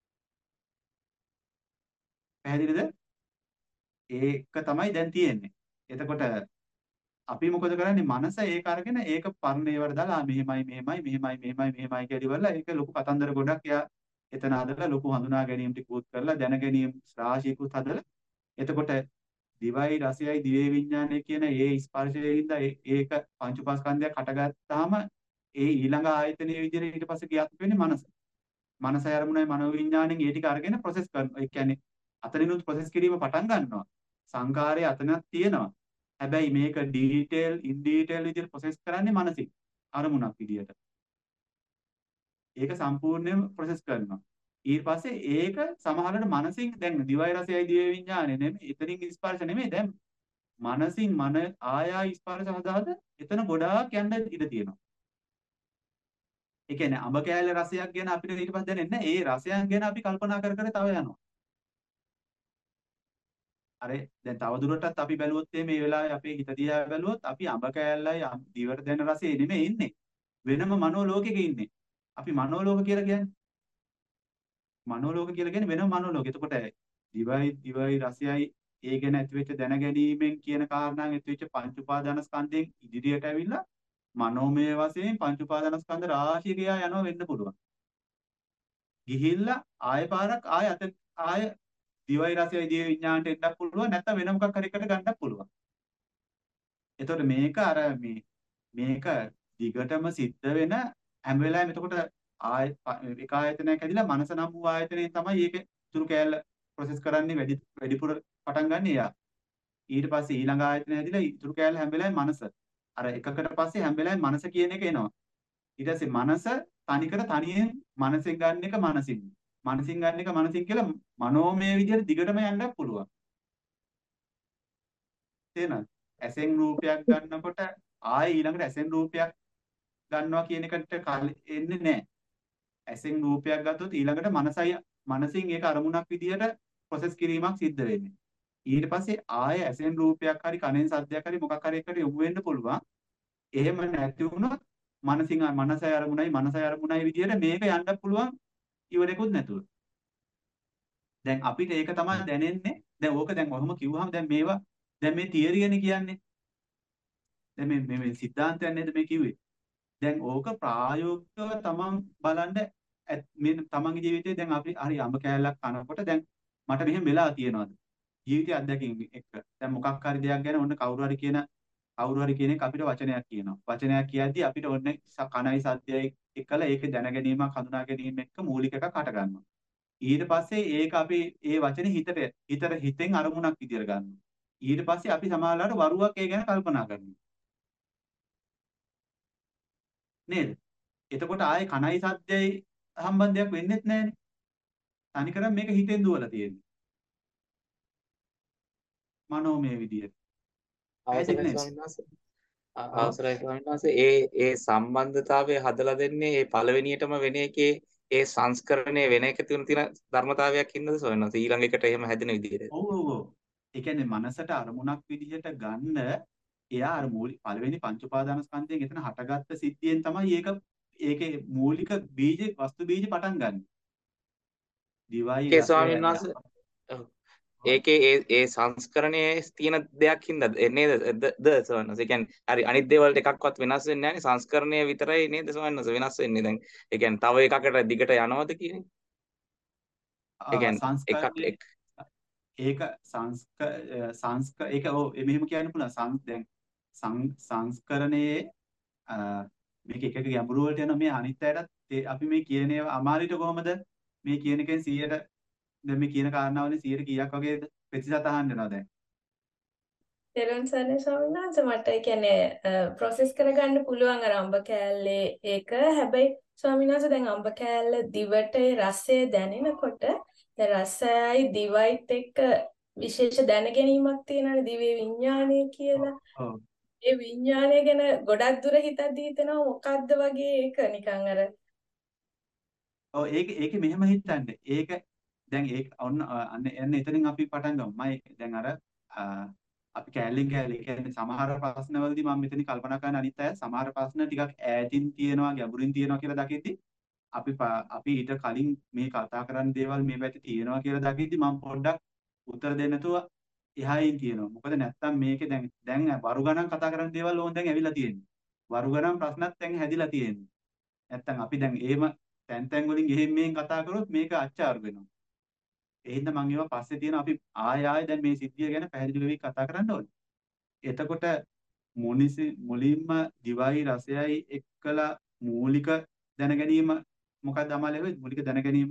පැහැදිලිද? ඒක තමයි දැන් තියෙන්නේ. එතකොට අපි මොකද කරන්නේ මනස ඒක අරගෙන ඒක පර්ණේවට දාලා මෙහෙමයි මෙහෙමයි මෙහෙමයි මෙහෙමයි මෙහෙමයි කියලා ඉවරලා ඒක ලොකු කතන්දර ගොඩක් එයා එතන හදලා ලොකු හඳුනා ගැනීම ටිකුත් කරලා දැන ගැනීම රාශියකුත් හදලා එතකොට දිවයි රසයයි දිවේ විඥානය කියන ඒ ස්පර්ශයෙන්ද ඒක පංච උපාස්කන්ධයක් හටගත්තාම ඒ ඊළඟ ආයතනයේ විදිහට ඊට පස්සේ ක්‍රියාත්මක වෙන්නේ මනස. මනස අරමුණයි මනෝ විඥාණයෙන් ඒ ටික අරගෙන ප්‍රොසෙස් කරනවා. ඒ කියන්නේ අතනිනුත් ප්‍රොසෙස් කිරීම පටන් ගන්නවා. සංකාරය අතනක් තියෙනවා. හැබැයි මේක ඩීටේල් ඉන් ඩීටේල් විදිහට ප්‍රොසෙස් කරන්නේ මනසින් අරමුණක් විදිහට. ඒක සම්පූර්ණයෙන්ම ප්‍රොසෙස් කරනවා. ඊට පස්සේ ඒක සමහරවිට මනසින් දැන් දිවයි රසයයි දිවේ විඥානේ නෙමෙයි එතනින් ස්පර්ශ නෙමෙයි දැන් මනසින් මන ආයා ස්පර්ශ හදාද එතන ගොඩාක් යන්න ඉඩ තියෙනවා. ඒ කියන්නේ අඹ කෑල්ල රසයක් ගැන අපිට ඊට පස්සේ දැනෙන්නේ නැහැ. ඒ රසයන් ගැන අපි කල්පනා කර කර තව යනවා. අර දැන් තවදුරටත් අපි බැලුවොත් මේ වෙලාවේ අපේ හිත දිහා බැලුවොත් අපි අඹ කෑල්ලයි දිවට දැන රසෙ නෙමෙයි ඉන්නේ. වෙනම මනෝලෝකෙක ඉන්නේ. අපි මනෝලෝක කියලා කියන්නේ. මනෝලෝක කියලා කියන්නේ වෙනම මනෝලෝක. එතකොට දිවයි දිවයි රසයයි ඒ ගැන ඇතිවෙච්ච දැන ගැනීමෙන් කියන කාරණාන් ඇතිවෙච්ච පංච උපාදාන ස්කන්ධයෙන් ඉදිරියට ඇවිල්ලා මනෝමය වශයෙන් පංච උපාදාන ස්කන්ධ රාශියක යනවා වෙන්න පුළුවන්. ගිහිල්ලා ආය පාරක් ආය අත ආය දිවයි රසයයි දිව විඥාණයට එන්නත් පුළුවන් නැත්නම් වෙන මොකක් හරි එකට ගන්නත් පුළුවන්. එතකොට මේක අර මේ මේක දිගටම සිද්ධ වෙන හැම වෙලාවෙම එතකොට ආය එක ආයතනයක් ඇදිලා මනස නම් වූ ආයතනයෙන් තමයි මේක තුරු කෑල්ල ප්‍රොසෙස් කරන්නේ වැඩි වැඩිපුර පටන් ගන්න එයා. ඊට පස්සේ ඊළඟ ආයතනය ඇදිලා ඉතුරු කෑල්ල හැම වෙලාවෙම මනස. අර එකකට පස්සේ හැම වෙලාවෙම මනස කියන එක එනවා. ඊට පස්සේ මනස තනිකර තනියෙන් මනසෙන් ගන්න එක මනසින්. මනසින් ගන්න එක මනසින් කියලා මනෝමය විදිහට දිගටම යන්නත් පුළුවන්. තේරෙනවද? ඇසෙන් රූපයක් ගන්නකොට ආයෙ ඊළඟට ඇසෙන් රූපයක් ගන්නවා කියන එකට එන්නේ නැහැ. ඇසෙන් රූපයක් ගත්තොත් ඊළඟට මනසයි මනසින් ඒක අරමුණක් විදිහට ප්‍රොසෙස් කිරීමක් සිද්ධ වෙන්නේ. ඊට පස්සේ ආයෙ ඇසෙන් රූපයක් හරි කනෙන් සද්දයක් හරි මොකක් හරි එකට යොමු වෙන්න පුළුවන්. එහෙම නැති වුණොත් මනසින් මනසයි අරමුණයි මනසයි අරමුණයි විදිහට මේක යන්න පුළුවන් ඉවරෙකුත් නැතුව. දැන් අපිට ඒක තමයි දැනෙන්නේ. දැන් ඕක දැන් ඔහොම කිව්වහම දැන් මේවා දැන් මේ තියරියනේ කියන්නේ. දැන් මේ මේ සිද්ධාන්තයක් නේද මේ කිව්වේ. දැන් ඕක ප්‍රායෝගිකව තමන් බලන්න මේ තමන්ගේ ජීවිතේ දැන් අපි හරි අඹ කෑල්ලක් කනකොට දැන් මට මෙහෙම වෙලා තියෙනවද? ජීවිතය අත්දැකීම් එක්ක. දැන් මොකක් හරි දෙයක් ගැන ඔන්න කවුරු හරි කියන කවුරු හරි කෙනෙක් අපිට වචනයක් කියනවා. වචනයක් කියද්දි අපිට ඔන්න කනයි සද්දයයි එක්කලා ඒක දැන ගැනීමක් හඳුනා ගැනීම එක්ක මූලික එකක් හට ගන්නවා. ඊට පස්සේ ඒක අපි ඒ වචනේ හිතට හිතට හිතෙන් අරමුණක් විදියට ගන්නවා. ඊට පස්සේ අපි සමාජලාට වරුවක් ඒ ගැන කල්පනා කරනවා. නේද? එතකොට ආයේ කනයි සද්දයයි සම්බන්ධයක් වෙන්නේත් නැහැනේ. තනිකරම මේක හිතෙන් දුවලා තියෙන්නේ. මනෝමය විදියට. අවසරයි ස්වාමීන් වහන්සේ. අවසරයි ස්වාමීන් වහන්සේ ඒ ඒ සම්බන්ධතාවය හදලා දෙන්නේ ඒ පළවෙනියටම වෙන එකේ ඒ සංස්කරණය වෙන එක තුන තියෙන ධර්මතාවයක් ඉන්නද ස්වාමීන් වහන්සේ ඊළඟ එකට එහෙම හැදෙන විදිහට. ඔව් ඔව් ඔව්. ඒ කියන්නේ මනසට අරමුණක් විදිහට ගන්න එයා අර මූලික පළවෙනි පංච උපාදාන ස්කන්ධයෙන් එතන හටගත්ත සිද්ධියෙන් තමයි ඒක ඒකේ මූලික බීජ වස්තු බීජ පටන් ගන්න. දිවයි ඒ ස්වාමීන් වහන්සේ ඒකේ ඒ ඒ සංස්කරණයේ තියෙන දෙයක් හින්දා නේද ද ස්වාමීන් වහන්සේ. ඒ කියන්නේ හරි අනිත් දේවල් එකක්වත් වෙනස් වෙන්නේ නැහැ නේ සංස්කරණය විතරයි නේද ස්වාමීන් වහන්සේ වෙනස් වෙන්නේ. දැන් ඒ කියන්නේ තව එකකට දිගට යනවද කියන්නේ? ඒ කියන්නේ එකක් එක් ඒක සංස්ක සංස්ක ඒක ඔව් මෙහෙම කියන්න පුළුවන්. සංස් දැන් සංස්කරණයේ මේක එක එක ගැඹුරු වලට යන මේ අනිත් අයටත් අපි මේ කියන ඒවා අමාරුට කොහමද මේ කියන එකෙන් සීයට දැන් මේ කියන කාරණාවලින් සීයට කීයක් වගේ ප්‍රතිශතහන් වෙනවද දැන්? තෙරුවන් සරණයි ස්වාමීන් වහන්සේ මට ඒ කියන්නේ ප්‍රොසෙස් කරගන්න පුළුවන් අර අඹ කෑල්ලේ ඒක. හැබැයි ස්වාමීන් වහන්සේ දැන් අඹ කෑල්ල දිවට රසය දැනෙනකොට දැන් රසයයි දිවයිත් එක්ක විශේෂ දැනගැනීමක් තියෙනවානේ දිවේ විඥානය කියලා. ඔව්. ඒ විඥානය ගැන ගොඩක් දුර හිතද්දි හිතෙනවා මොකද්ද වගේ ඒක නිකන් අර ඔව් ඒක ඒකේ මෙහෙම හිතන්නේ. ඒක දැන් ඒක ඔන්න අන්න එන්න එතනින් අපි පටන් ගමු. මම දැන් අර අපි කෑල්ලෙන් කෑල්ල කියන්නේ සමහර ප්‍රශ්නවලදී මම මෙතන කල්පනා කරන අනිත් අය සමහර ප්‍රශ්න ටිකක් ඈතින් තියෙනවා ගැඹුරින් තියෙනවා කියලා දකිද්දි අපි අපි ඊට කලින් මේ කතා කරන්න දේවල් මේ පැත්තේ තියෙනවා කියලා දකිද්දි මම පොඩ්ඩක් උත්තර දෙන්න නැතුව එහායින් තියෙනවා. මොකද නැත්තම් මේකේ දැන් දැන් වරු ගණන් කතා කරන දේවල් ඕන් දැන් ඇවිල්ලා තියෙන්නේ. වරු ගණන් ප්‍රශ්නත් දැන් හැදිලා තියෙන්නේ. නැත්තම් අපි දැන් එහෙම තැන් තැන් වලින් ගෙහින් මෙහෙන් කතා කරොත් මේක අච්චාරු වෙනවා. ඒ හින්දා මම ඒවා පස්සේ තියෙන අපි ආය ආය දැන් මේ සිද්ධිය ගැන පැහැදිලි වෙවි කතා කරන්න ඕනේ. එතකොට මොනිසි මුලින්ම දිවයි රසයයි එක්කලා මූලික දැන ගැනීම මොකක්ද අමාලේ වෙයි මූලික දැන ගැනීම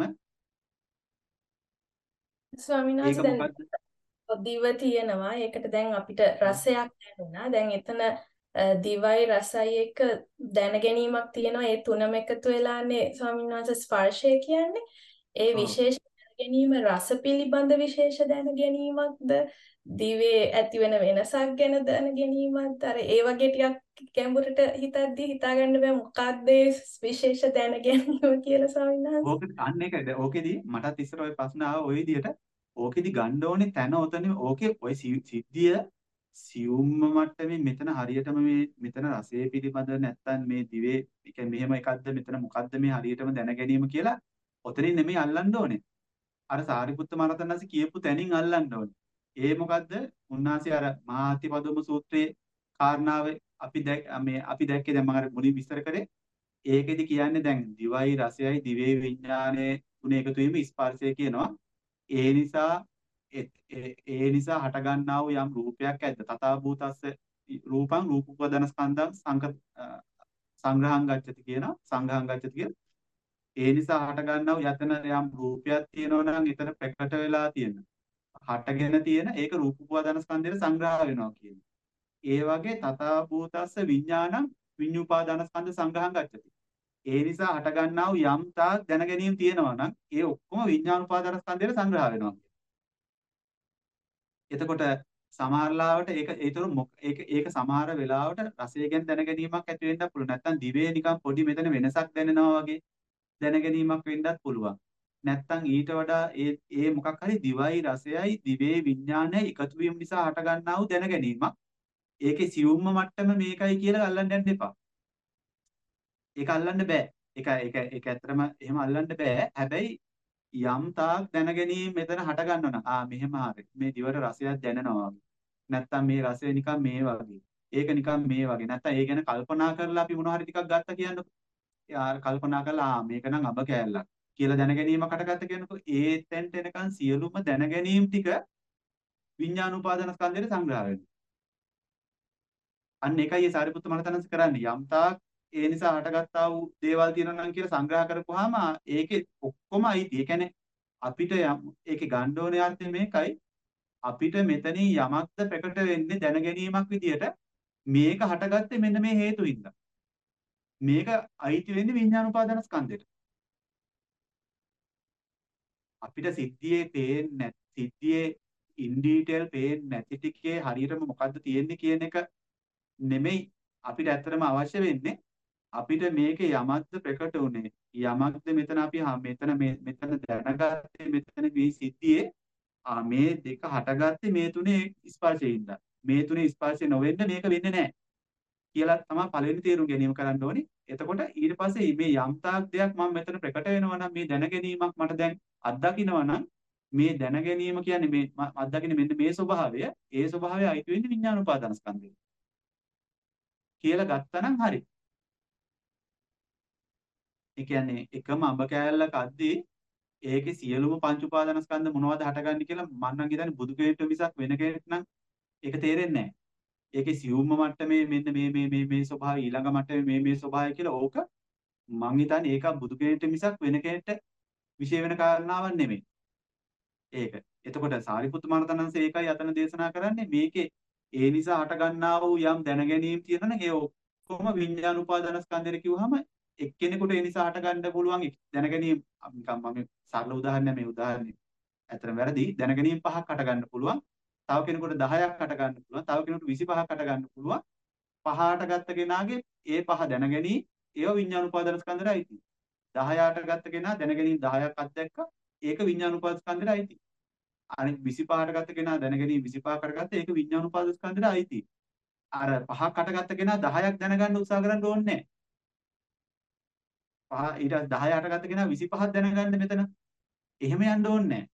ස්වාමීන් ඒක වහන්සේ දැන් මොකක්ද දිව තියෙනවා. ඒකට දැන් අපිට රසයක් දැනුණා. දැන් එතන දිවයි රසයි එක්ක දැන ගැනීමක් තියෙනවා. ඒ තුනම එකතු වෙලානේ ස්වාමීන් වහන්සේ ස්පර්ශය කියන්නේ. ඒ ඔව් විශේෂ දැන ගැනීම රස පිළිබඳ විශේෂ දැන ගැනීමක්ද දිවේ ඇති වෙන වෙනසක් ගැන දැන ගැනීමක්ද අර ඒ වගේ ටිකක් ගැඹුරට හිතද්දි හිතා ගන්න බෑ මොකක්ද ඒ විශේෂ දැන ගැනීම කියලා ස්වාමීන් වහන්සේ. ඕක අන්න ඒකයි. ඕකෙදි මටත් ඉස්සර ওই ප්‍රශ්න ආව ওই විදිහට ඕකෙදි ගන්න ඕනේ තැන ඔතන ඕකේ ওই සිද්ධිය සියුම්ම මට්ටමේ මෙතන හරියටම මේ මෙතන රසයේ පිළිබඳ නැත්තම් මේ දිවේ ඒ මෙහෙම එකක්ද මෙතන මොකද්ද මේ හරියටම දැන ගැනීම කියලා ඔතනින් නෙමෙයි අල්ලන්න ඕනේ. අර සාරිපුත්ත මහරහතන්වහන්සේ කියපු තැනින් අල්ලන්න ඕනේ. ඒ මොකද්ද? උන්වහන්සේ අර මහාතිපදම සූත්‍රයේ කාරණාව අපි මේ අපි දැක්කේ දැන් මම අර මුලින් විස්තර කරේ. ඒකෙදි කියන්නේ දැන් දිවයි රසයයි දිවේ විඥානයේ තුන එකතු වීම ස්පර්ශය කියනවා. ඒ නිසා ඒ නිසා හටගන්නා වූ යම් රූපයක් ඇද්ද තථා භූතස්ස රූපං රූපෝපදන ස්කන්ධං සංක සංග්‍රහං ගච්ඡති කියනවා. සංග්‍රහං ගච්ඡති කියන ඒ නිසා හටගන්නා වූ යතන යම් රූපයක් තියෙනවා නම් එතන ප්‍රකට වෙලා තියෙන. හටගෙන තියෙන ඒක රූපෝපදන ස්කන්ධයට සංග්‍රහ වෙනවා කියන්නේ. ඒ වගේ තථා භූතස්ස විඥානං විඤ්ඤුපාදාන ස්කන්ධ සංග්‍රහං ගච්ඡති. ඒ නිසා හටගන්නා වූ යම් තාක් දැන ගැනීම තියෙනවා නම් ඒ ඔක්කොම විඥානුපාදාන ස්කන්ධයට සංග්‍රහ වෙනවා. එතකොට සමහරලාවට ඒක ඒතර ඒක ඒක සමහර වෙලාවට රසය ගැන දැන ගැනීමක් ඇති වෙන්නත් පුළුවන්. නැත්තම් දිවේ නිකන් පොඩි මෙතන වෙනසක් දැනෙනවා වගේ දැන ගැනීමක් වෙන්නත් පුළුවන්. නැත්තම් ඊට වඩා ඒ ඒ මොකක් හරි දිවයි රසයයි දිවේ විඥානයයි එකතු වීම නිසා හටගන්නා වූ දැන ගැනීමක්. ඒකේ සියුම්ම මට්ටම මේකයි කියලා අල්ලන්න යන්න එපා. ඒක අල්ලන්න බෑ. ඒක ඒක ඒක ඇත්තටම එහෙම අල්ලන්න බෑ. හැබැයි යම් තාක් දැන ගැනීම මෙතන හට ගන්නවා නම් ආ මෙහෙම හරි. මේ දිවට රසයක් දැනෙනවා වගේ. නැත්තම් මේ රසය නිකන් මේ වගේ. ඒක නිකන් මේ වගේ. නැත්තම් ඒ ගැන කල්පනා කරලා අපි මොනවා හරි ටිකක් ගත්ත කියන්නකො. යාර කල්පනා කරලා ආ මේක නම් අබ කෑල්ලක් කියලා දැන ගැනීමකට ගත්ත කියන්නකො. ඒ තැනට එනකන් සියලුම දැන ගැනීම ටික විඥානෝපාදාන ස්කන්ධයට සංග්‍රහ වෙනවා. අන්න ඒකයි ඒ සාරිපුත්ත මහරහතන්ස් කරන්නේ. යම් තාක් ඒ නිසා හටගත්තා වූ දේවල් තියෙනවා නම් කියලා සංග්‍රහ කරපුවාම ඒකේ ඔක්කොම අයිති. ඒ කියන්නේ අපිට ඒකේ ගන්න ඕනේ අර්ථය මේකයි. අපිට මෙතනින් යමක්ද ප්‍රකට වෙන්නේ දැන ගැනීමක් විදියට මේක හටගත්තේ මෙන්න මේ හේතු හින්දා. මේක අයිති වෙන්නේ විඥානෝපාදාන ස්කන්ධයට. අපිට සිද්ධියේ පේන්නේ නැති සිද්ධියේ ඉන් ඩීටේල් පේන්නේ නැති ටිකේ හරියටම මොකද්ද තියෙන්නේ කියන එක නෙමෙයි අපිට ඇත්තටම අවශ්‍ය වෙන්නේ. අපිට මේකේ යමක්ද ප්‍රකට උනේ යමක්ද මෙතන අපි මෙතන මෙතන දැනගත්තේ මෙතන මේ සිද්ධියේ ආ මේ දෙක හටගත්තේ මේ තුනේ ස්පර්ශයෙන්ද මේ තුනේ ස්පර්ශය නොවෙන්න මේක වෙන්නේ නැහැ කියලා තමයි පළවෙනි තේරුම් ගැනීම කරන්න ඕනේ. එතකොට ඊට පස්සේ මේ යම් තාක් දෙයක් මම මෙතන ප්‍රකට වෙනවා නම් මේ දැන ගැනීමක් මට දැන් අත්දකින්නවා නම් මේ දැන ගැනීම කියන්නේ මේ අත්දකින්න මෙන්න මේ ස්වභාවය ඒ ස්වභාවය අයිති වෙන්නේ විඥානෝපාදාන ස්කන්ධයට කියලා ගත්තනම් හරි. ඒ කියන්නේ එකම අඹ කෑල්ලක අද්දී ඒකේ සියලුම පංච උපාදානස්කන්ධ මොනවද හටගන්නේ කියලා මම නම් හිතන්නේ බුදු කෙනෙක්ට මිසක් වෙන කෙනෙක් නම් ඒක තේරෙන්නේ නැහැ. ඒකේ සියුම්ම මට්ටමේ මෙන්න මේ මේ මේ මේ ස්වභාවය ඊළඟ මට්ටමේ මේ මේ ස්වභාවය කියලා ඕක මං හිතන්නේ ඒක බුදු කෙනෙක්ට මිසක් වෙන කෙනෙක්ට විශේෂ වෙන කාරණාවක් නෙමෙයි. ඒක. එතකොට සාරිපුත්ත මහරහතන්සේ ඒකයි අතන දේශනා කරන්නේ මේකේ ඒ නිසා හට ගන්නා වූ යම් දැනගැනීම් තියෙනවනේ ඒ ඔක්කොම විඤ්ඤාණ උපාදාන ස්කන්ධෙට කිව්වහම එක්කෙනෙකුට ඒ නිසා හට ගන්න පුළුවන් දැනගැනීම් නිකන් මම සරල උදාහරණයක් මේ උදාහරණේ ඇත්තටම වැරදි දැනගැනීම් පහක් හට ගන්න පුළුවන්. තව කෙනෙකුට දහයක් හට ගන්න පුළුවන්. තව කෙනෙකුට විසිපහක් හට ගන්න පුළුවන්. පහට ගත්ත කෙනාගේ ඒ පහ දැනගැනීම් ඒව විඤ්ඤාණ උපාදාන ස්කන්ධෙට අයිති. දහයට ගත්ත කෙනා දැනගැනීම් දහයක් අත්දැක්කා. ඒක විඤ්ඤාණ උපාදාන ස්කන්ධෙට අයිති. අනිත් විසිපහට ගත්ත කෙනා දැනගැනීම් විසිපහ කරගත්ත ඒක විඤ්ඤාණ උපාදාන ස්කන්ධෙට අයිති. අර පහක් හටගත්ත කෙනා දහයක් දැනගන්න උත්සාහ කරන්න ඕනේ නැහැ. පහ ඊට දහය හටගත්ත කෙනා විසිපහක් දැනගන්න මෙතන. එහෙම යන්න ඕනේ නැහැ.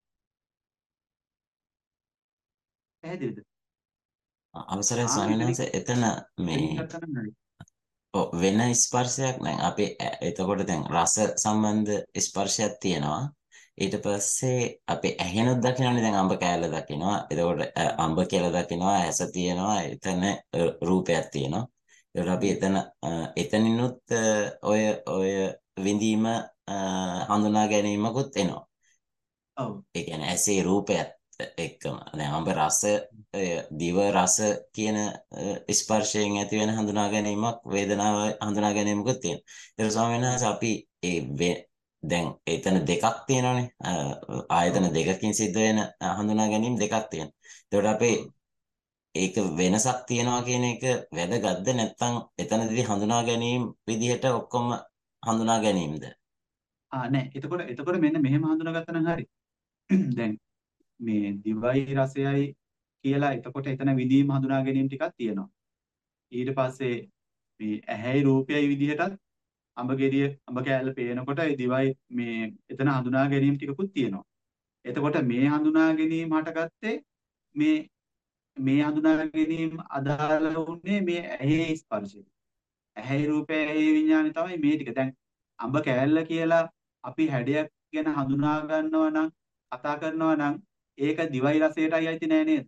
පැහැදිලිද? අවසරයි ආ ස්වාමීන් එතනින් වහන්සේ එතන මේ එතනින් ගත්තනම් හරි. ඔව් වෙන ස්පර්ශයක් නැහැ. අපි ඇ- එතකොට දැන් රස සම්බන්ධ ස්පර්ශයක් තියෙනවා. ඊට පස්සේ අපි ඇහෙනුත් දකිනවනේ දැන් අඹ කෑල්ල දකිනවා. එතකොට අ, අඹ කියලා දකිනවා, ඇස තියෙනවා, එතන අ, රූපයක් තියෙනවා. ඒකට අපි එතන අ, එතනිනුත් අ, ඔය ඔය විඳීම අ, හඳුනා ගැනීමකුත් එනවා. ඔව්. ඒ කියන්නේ ඇසේ රූපයත් එක්කම දැන් අඹ රස අ, දිව රස කියන අ, ස්පර්ශයෙන් ඇති වෙන හඳුනා ගැනීමක් වේදනාව හඳුනා ගැනීමකුත් තියෙනවා. ඒතර ස්වාමීන් වහන්සේ අපි ඒ වේ- දැන් එතන දෙකක් තියෙනවානේ අ, ආයතන ඔව්. දෙකකින් සිද්ධ වෙන අ, හඳුනා ගැනීම දෙකක් තියෙනවා. ඒතකොට අපේ ඔව්. ඒක වෙනසක් තියනවා කියන එක වැදගත්ද නැත්නම් එතනදී හඳුනා ගැනීම විදිහට ඔක්කොම හඳුනා ගැනීමද? ආ නෑ. එතකොට එතකොට මෙන්න මෙහෙම හඳුනාගත්තා නම් හරි. දැන් මේ දිවයි රසයයි කියලා එතකොට එතන විදීම හඳුනා ගැනීම ටිකක් තියෙනවා. ඊට පස්සේ මේ ඇහැයි රූපයයි විදිහටත් අඹ ගෙඩිය අඹ කෑල්ල පේනකොට ඒ දිවයි මේ එතන හඳුනා ගැනීම ටිකකුත් තියෙනවා. එතකොට මේ හඳුනා ගැනීම හටගත්තේ මේ මේ හඳුනා ගැනීම අදාළ වුණේ මේ ඇහි ස්පර්ශය. ඇහැයි රූපයයි ඇහි විඥානේ තමයි මේ ටික. දැන් අඹ කෑල්ල කියලා අපි හැඩයක් ගැන හඳුනා ගන්නවා නම් කතා කරනවා නම් ඒක දිවයි රසයටයි අයිති නෑ නේද?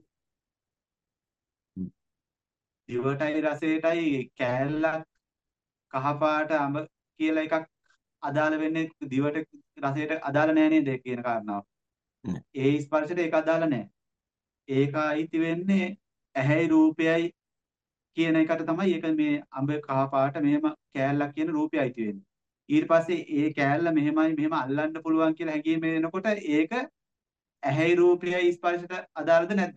දිවටයි රසයටයි කෑල්ලක් කහපාට අඹ කියලා එකක් අදාළ වෙන්නේ දිවට රසයට අදාළ නෑ නේද කියන කාරණාව. නෑ. ඒ ස්පර්ශයට ඒක අදාළ නෑ. ඒක අයිති වෙන්නේ ඇහැයි රූපයයි කියන එකට තමයි ඒක මේ අඹ කහපාට මෙහෙම කෑල්ලක් කියන රූපය අයිති වෙන්නේ. ඊට පස්සේ ඒ කෑල්ල මෙහෙමයි මෙහෙම අල්ලන්න පුළුවන් කියලා හැඟීම එනකොට ඒක ඇහැයි රූපයයි ස්පර්ශයට අදාළද නැද්ද?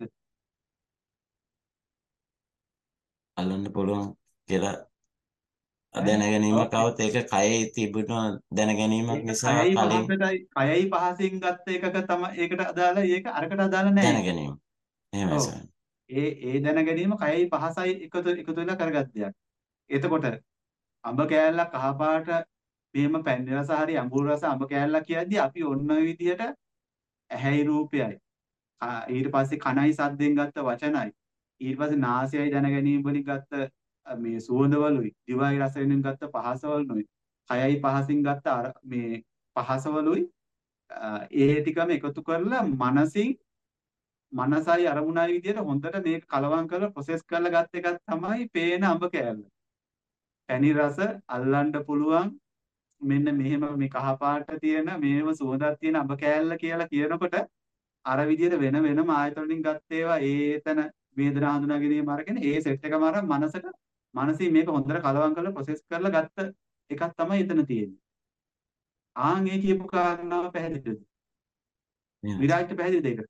අල්ලන්න පුළුවන් කියලා ඈ? දැන ඔව්. ගැනීමක් આવත් ඒක කයේ තිබුණ දැන ගැනීමක් ඒක නිසා කයයි කලින් පහසටයි කයයි පහසින් ගත්ත එකක තමයි ඒකට අදාළයි ඒක අරකට අදාළ දැන නැහැ. ගැනීම. එහෙමයි ඔව්. ස්වාමී. ඒ ඒ දැන ගැනීම කයයි පහසයි එකතු එකතු වෙලා කරගත් දෙයක්. එතකොට අඹ කෑල්ලක් කහපාට මෙහෙම පැණි රස හරි අඟුරු රස අඹ කෑල්ලක් කියද්දි අපි ඔන්න ඔය විදිහට ඇහැයි රූපයයි ආ, ඊට පස්සේ කනයි සද්දෙන් ගත්ත වචනයි ඊට පස්සේ නාසයයි දැන ගැනීම වලින් ගත්ත අ, මේ සුවඳවලුයි දිවයි රස වෙනින් ගත්ත පහසවලුයි කයයි පහසින් ගත්ත අර මේ පහසවලුයි අ, ඒ ටිකම එකතු කරලා මනසින් මනසයි අරමුණයි විදිහට හොඳට මේක කලවම් කරලා ප්‍රොසෙස් කරලා ගත්ත එකක් තමයි පේන අඹ කෑල්ල. පැණි රස අල්ලන්න පුළුවන් මෙන්න මෙහෙම මේ කහ පාට තියෙන මෙහෙම සුවඳක් තියෙන අඹ කෑල්ල කියලා කියනකොට අර විදිහට වෙන වෙනම ආයතන වලින් ගත්ත ඒවා ඒතන වේදනා හඳුනා ගැනීම අරගෙන ඒ සෙට් එකම අර මනසට මනසින් මේක හොඳට කලවම් කරලා ප්‍රොසෙස් කරලා ගත්ත එකක් තමයි එතන තියෙන්නේ. ආන් ඒ කියපු කාරණාව පැහැදිලිද? එහෙමයි. විරාජ්ට පැහැදිලිද ඒක?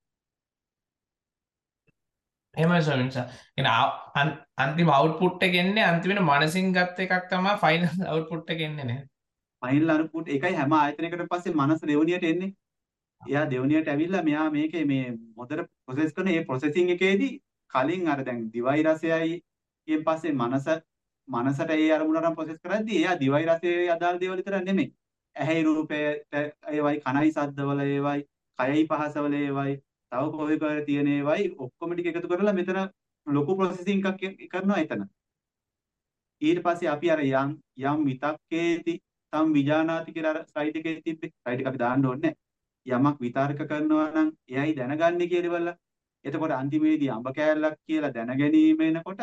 එහෙමයි ස්වාමීන් වහන්සේ. කියන අන්තිම අවුට්පුට් එක එන්නේ අන්තිමට මනසින් ගත්ත එකක් තමයි ෆයිනල් අවුට්පුට් එක එන්නේ නේ. ෆයිනල් අනුපුට ඒකයි හැම ආයතනයකට පස්සේ මනස දෙවණියට එන්නේ. එයා දෙවණියට ඇවිල්ලා මෙයා මේකේ මේ හොඳට ප්‍රොසෙස් කරන ඒ ප්‍රොසෙසිං එකේදී කලින් අර දැන් දිවයි රසයයි ඊයෙන් පස්සේ මනස මනසට ඒ අරමුණ අරන් ප්‍රොසෙස් කරද්දී එයා දිවයි රසයේ අදාළ දේවල් විතර නෙමෙයි. ඇහැයි රූපයට ඒවයි කනයි සද්දවල ඒවයි කයයි පහසවල ඒවයි තව කොහේ කොහේ තියෙන ඒවයි ඔක්කොම ටික එකතු කරලා මෙතන ලොකු ප්‍රොසෙසිං එකක් කරනවා එතන. ඊට පස්සේ අපි අර යම් යම් විතක්කේති තම් විජානාති කියලා අර ස්ලයිඩ් එකේ තිබ්බේ. ස්ලයිඩ් එක අපි දාන්න ඕනේ නැහැ. යමක් විතර්ක කරනවා නම් එයයි දැනගන්නේ කියලා බලලා. එතකොට අන්තිමේදී අඹ කෑල්ලක් කියලා දැන ගැනීම එනකොට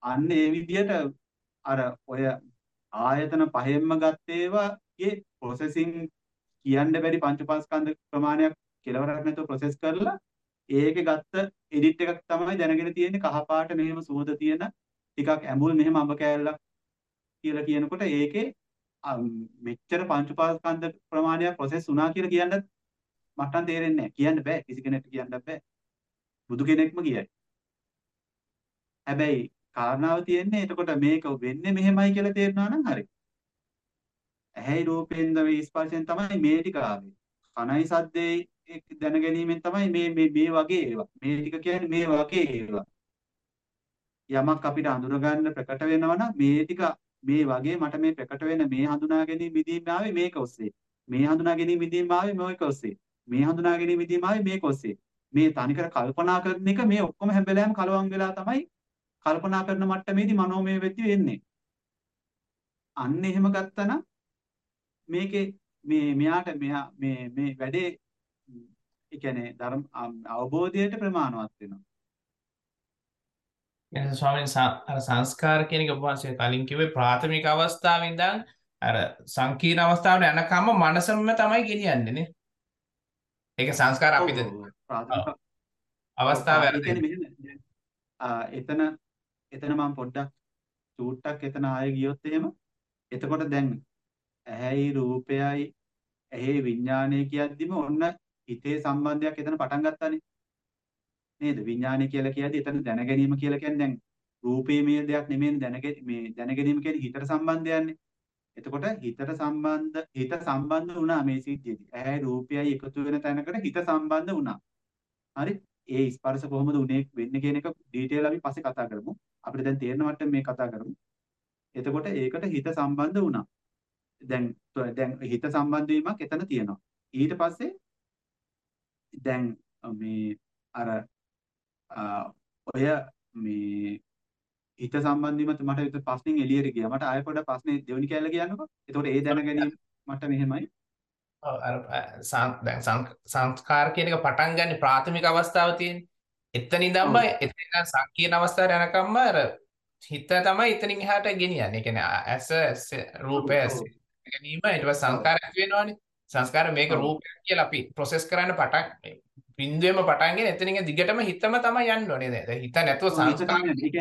අන්න ඒ විදිහට අර ඔය ආයතන පහෙන්ම ගත්ත ඒවාගේ ප්‍රොසෙසින් කියන්න බැරි පංචපාස්කන්ධ ප්‍රමාණයක් කෙලවරක් නැතුව ප්‍රොසෙස් කරලා ඒකේ ගත්ත එඩිට් එකක් තමයි දැනගෙන තියෙන්නේ කහ පාට මෙහෙම සුවඳ තියෙන ටිකක් ඇඹුල් මෙහෙම අඹ කෑල්ලක් කියලා කියනකොට ඒකේ මෙච්චර පංචපාස්කන්ධ ප්‍රමාණයක් ප්‍රොසෙස් වුණා කියලා කියන්නත් මට නම් තේරෙන්නේ නැහැ. කියන්න බෑ. කිසි කෙනෙක්ට කියන්නත් බෑ. බුදු කෙනෙක්ම කියයි. හැබැයි කාරණාව තියෙන්නේ එතකොට මේක වෙන්නේ මෙහෙමයි කියලා තේරෙනවා නම් හරි. ඇහැයි රූපයෙන් මේ ස්පර්ශයෙන් තමයි මේ ටික ආවේ. කනයි සද්දේ දැන ගැනීමෙන් තමයි මේ මේ මේ වගේ ඒවා. මේ ටික කියන්නේ මේ වගේ ඒවා. යමක් අපිට අඳුර ගන්න ප්‍රකට වෙනවා නම් මේ ටික මේ වගේ මට මේ ප්‍රකට වෙන මේ හඳුනා ගැනීම විදීම ආවේ මේක ඔස්සේ. මේ හඳුනා ගැනීම විදීම ආවේ මේක ඔස්සේ. මේ හඳුනා ගැනීම විදීම ආවේ මේක ඔස්සේ. මේ තනිකර කල්පනා කරන එක මේ ඔක්කොම හැම වෙලාවෙම කලවම් වෙලා තමයි කල්පනා කරන මට්ටමේදී මනෝමය වෙති වෙන්නේ. අන්න එහෙම ගත්තනම් මේකේ මේ මෙයාට මෙයා මේ මේ වැඩේ ඒ කියන්නේ ධර්ම අවබෝධයට ප්‍රමාණවත් වෙනවා. එහෙනම් ස්වාමීන් වහන්සේ අර සංස්කාර කියන එක ඔබ වහන්සේ කලින් කිව්වේ ප්‍රාථමික අවස්ථාවේ ඉඳන් අර සංකීර්ණ අවස්ථාවට යනකම්ම මනසම තමයි ගෙනියන්නේ නේ. ඒක සංස්කාර අපිද ප්‍රාථමික අවස්ථාව ඒ කියන්නේ මෙහෙම එතන එතන මම පොඩ්ඩක් චූට්ටක් එතන ආයෙ ගියොත් එහෙම එතකොට දැන් ඇහැයි රූපයයි ඇහි විඥානය කියද්දිම ඔන්න හිතේ සම්බන්ධයක් එතන පටන් ගත්තානේ නේද විඥානය කියලා කියද්දි එතන දැන ගැනීම කියලා කියන්නේ දැන් රූපේමය දෙයක් නෙමෙයි දැනගෙන මේ දැන ගැනීම කියන්නේ හිතට සම්බන්ධයන්නේ එතකොට හිතට සම්බන්ධ හිත සම්බන්ධ වුණා මේ සිද්ධියේදී ඇහැයි රූපයයි එකතු වෙන තැනකට හිත සම්බන්ධ වුණා හරි ඒ ස්පර්ශ කොහොමද උනේ වෙන්නේ කියන එක ඩීටේල් අපි පස්සේ කතා කරමු අපිට දැන් තේරෙන මට්ටම මේ කතා කරමු එතකොට ඒකට හිත සම්බන්ධ වුණා දැන් දැන් හිත සම්බන්ධ වීමක් එතන තියෙනවා ඊට පස්සේ දැන් මේ අර ඔය මේ හිත සම්බන්ධ වීමත් මට විතර ප්‍රශ්نين එළියට ගියා මට ආයෙ පොඩ්ඩක් ප්‍රශ්නේ දෙවෙනි කැලේ කියන්නකෝ එතකොට ඒ දැන ගැනීම මට මෙහෙමයි ඔව් අර දැන් සංස්කාර කියන එක පටන් ගන්න ප්‍රාථමික අවස්ථාව තියෙන්නේ. එතන ඉඳන්ම එතන සංකීර්ණ අවස්ථාවට යනකම්ම අර හිත තමයි එතනින් එහාට ගෙනියන්නේ. ඒ කියන්නේ ඇස රූපය ඇස ගැනීම ඊට පස්සේ සංස්කාර ඇති වෙනවනේ. සංස්කාර මේක රූපයක් කියලා අපි ප්‍රොසෙස් කරන්න පටන් බින්දුවෙම පටන් ගෙන එතනින් දිගටම හිතම තමයි යන්න ඕනේ. දැන් හිත නැතුව සංස්කාර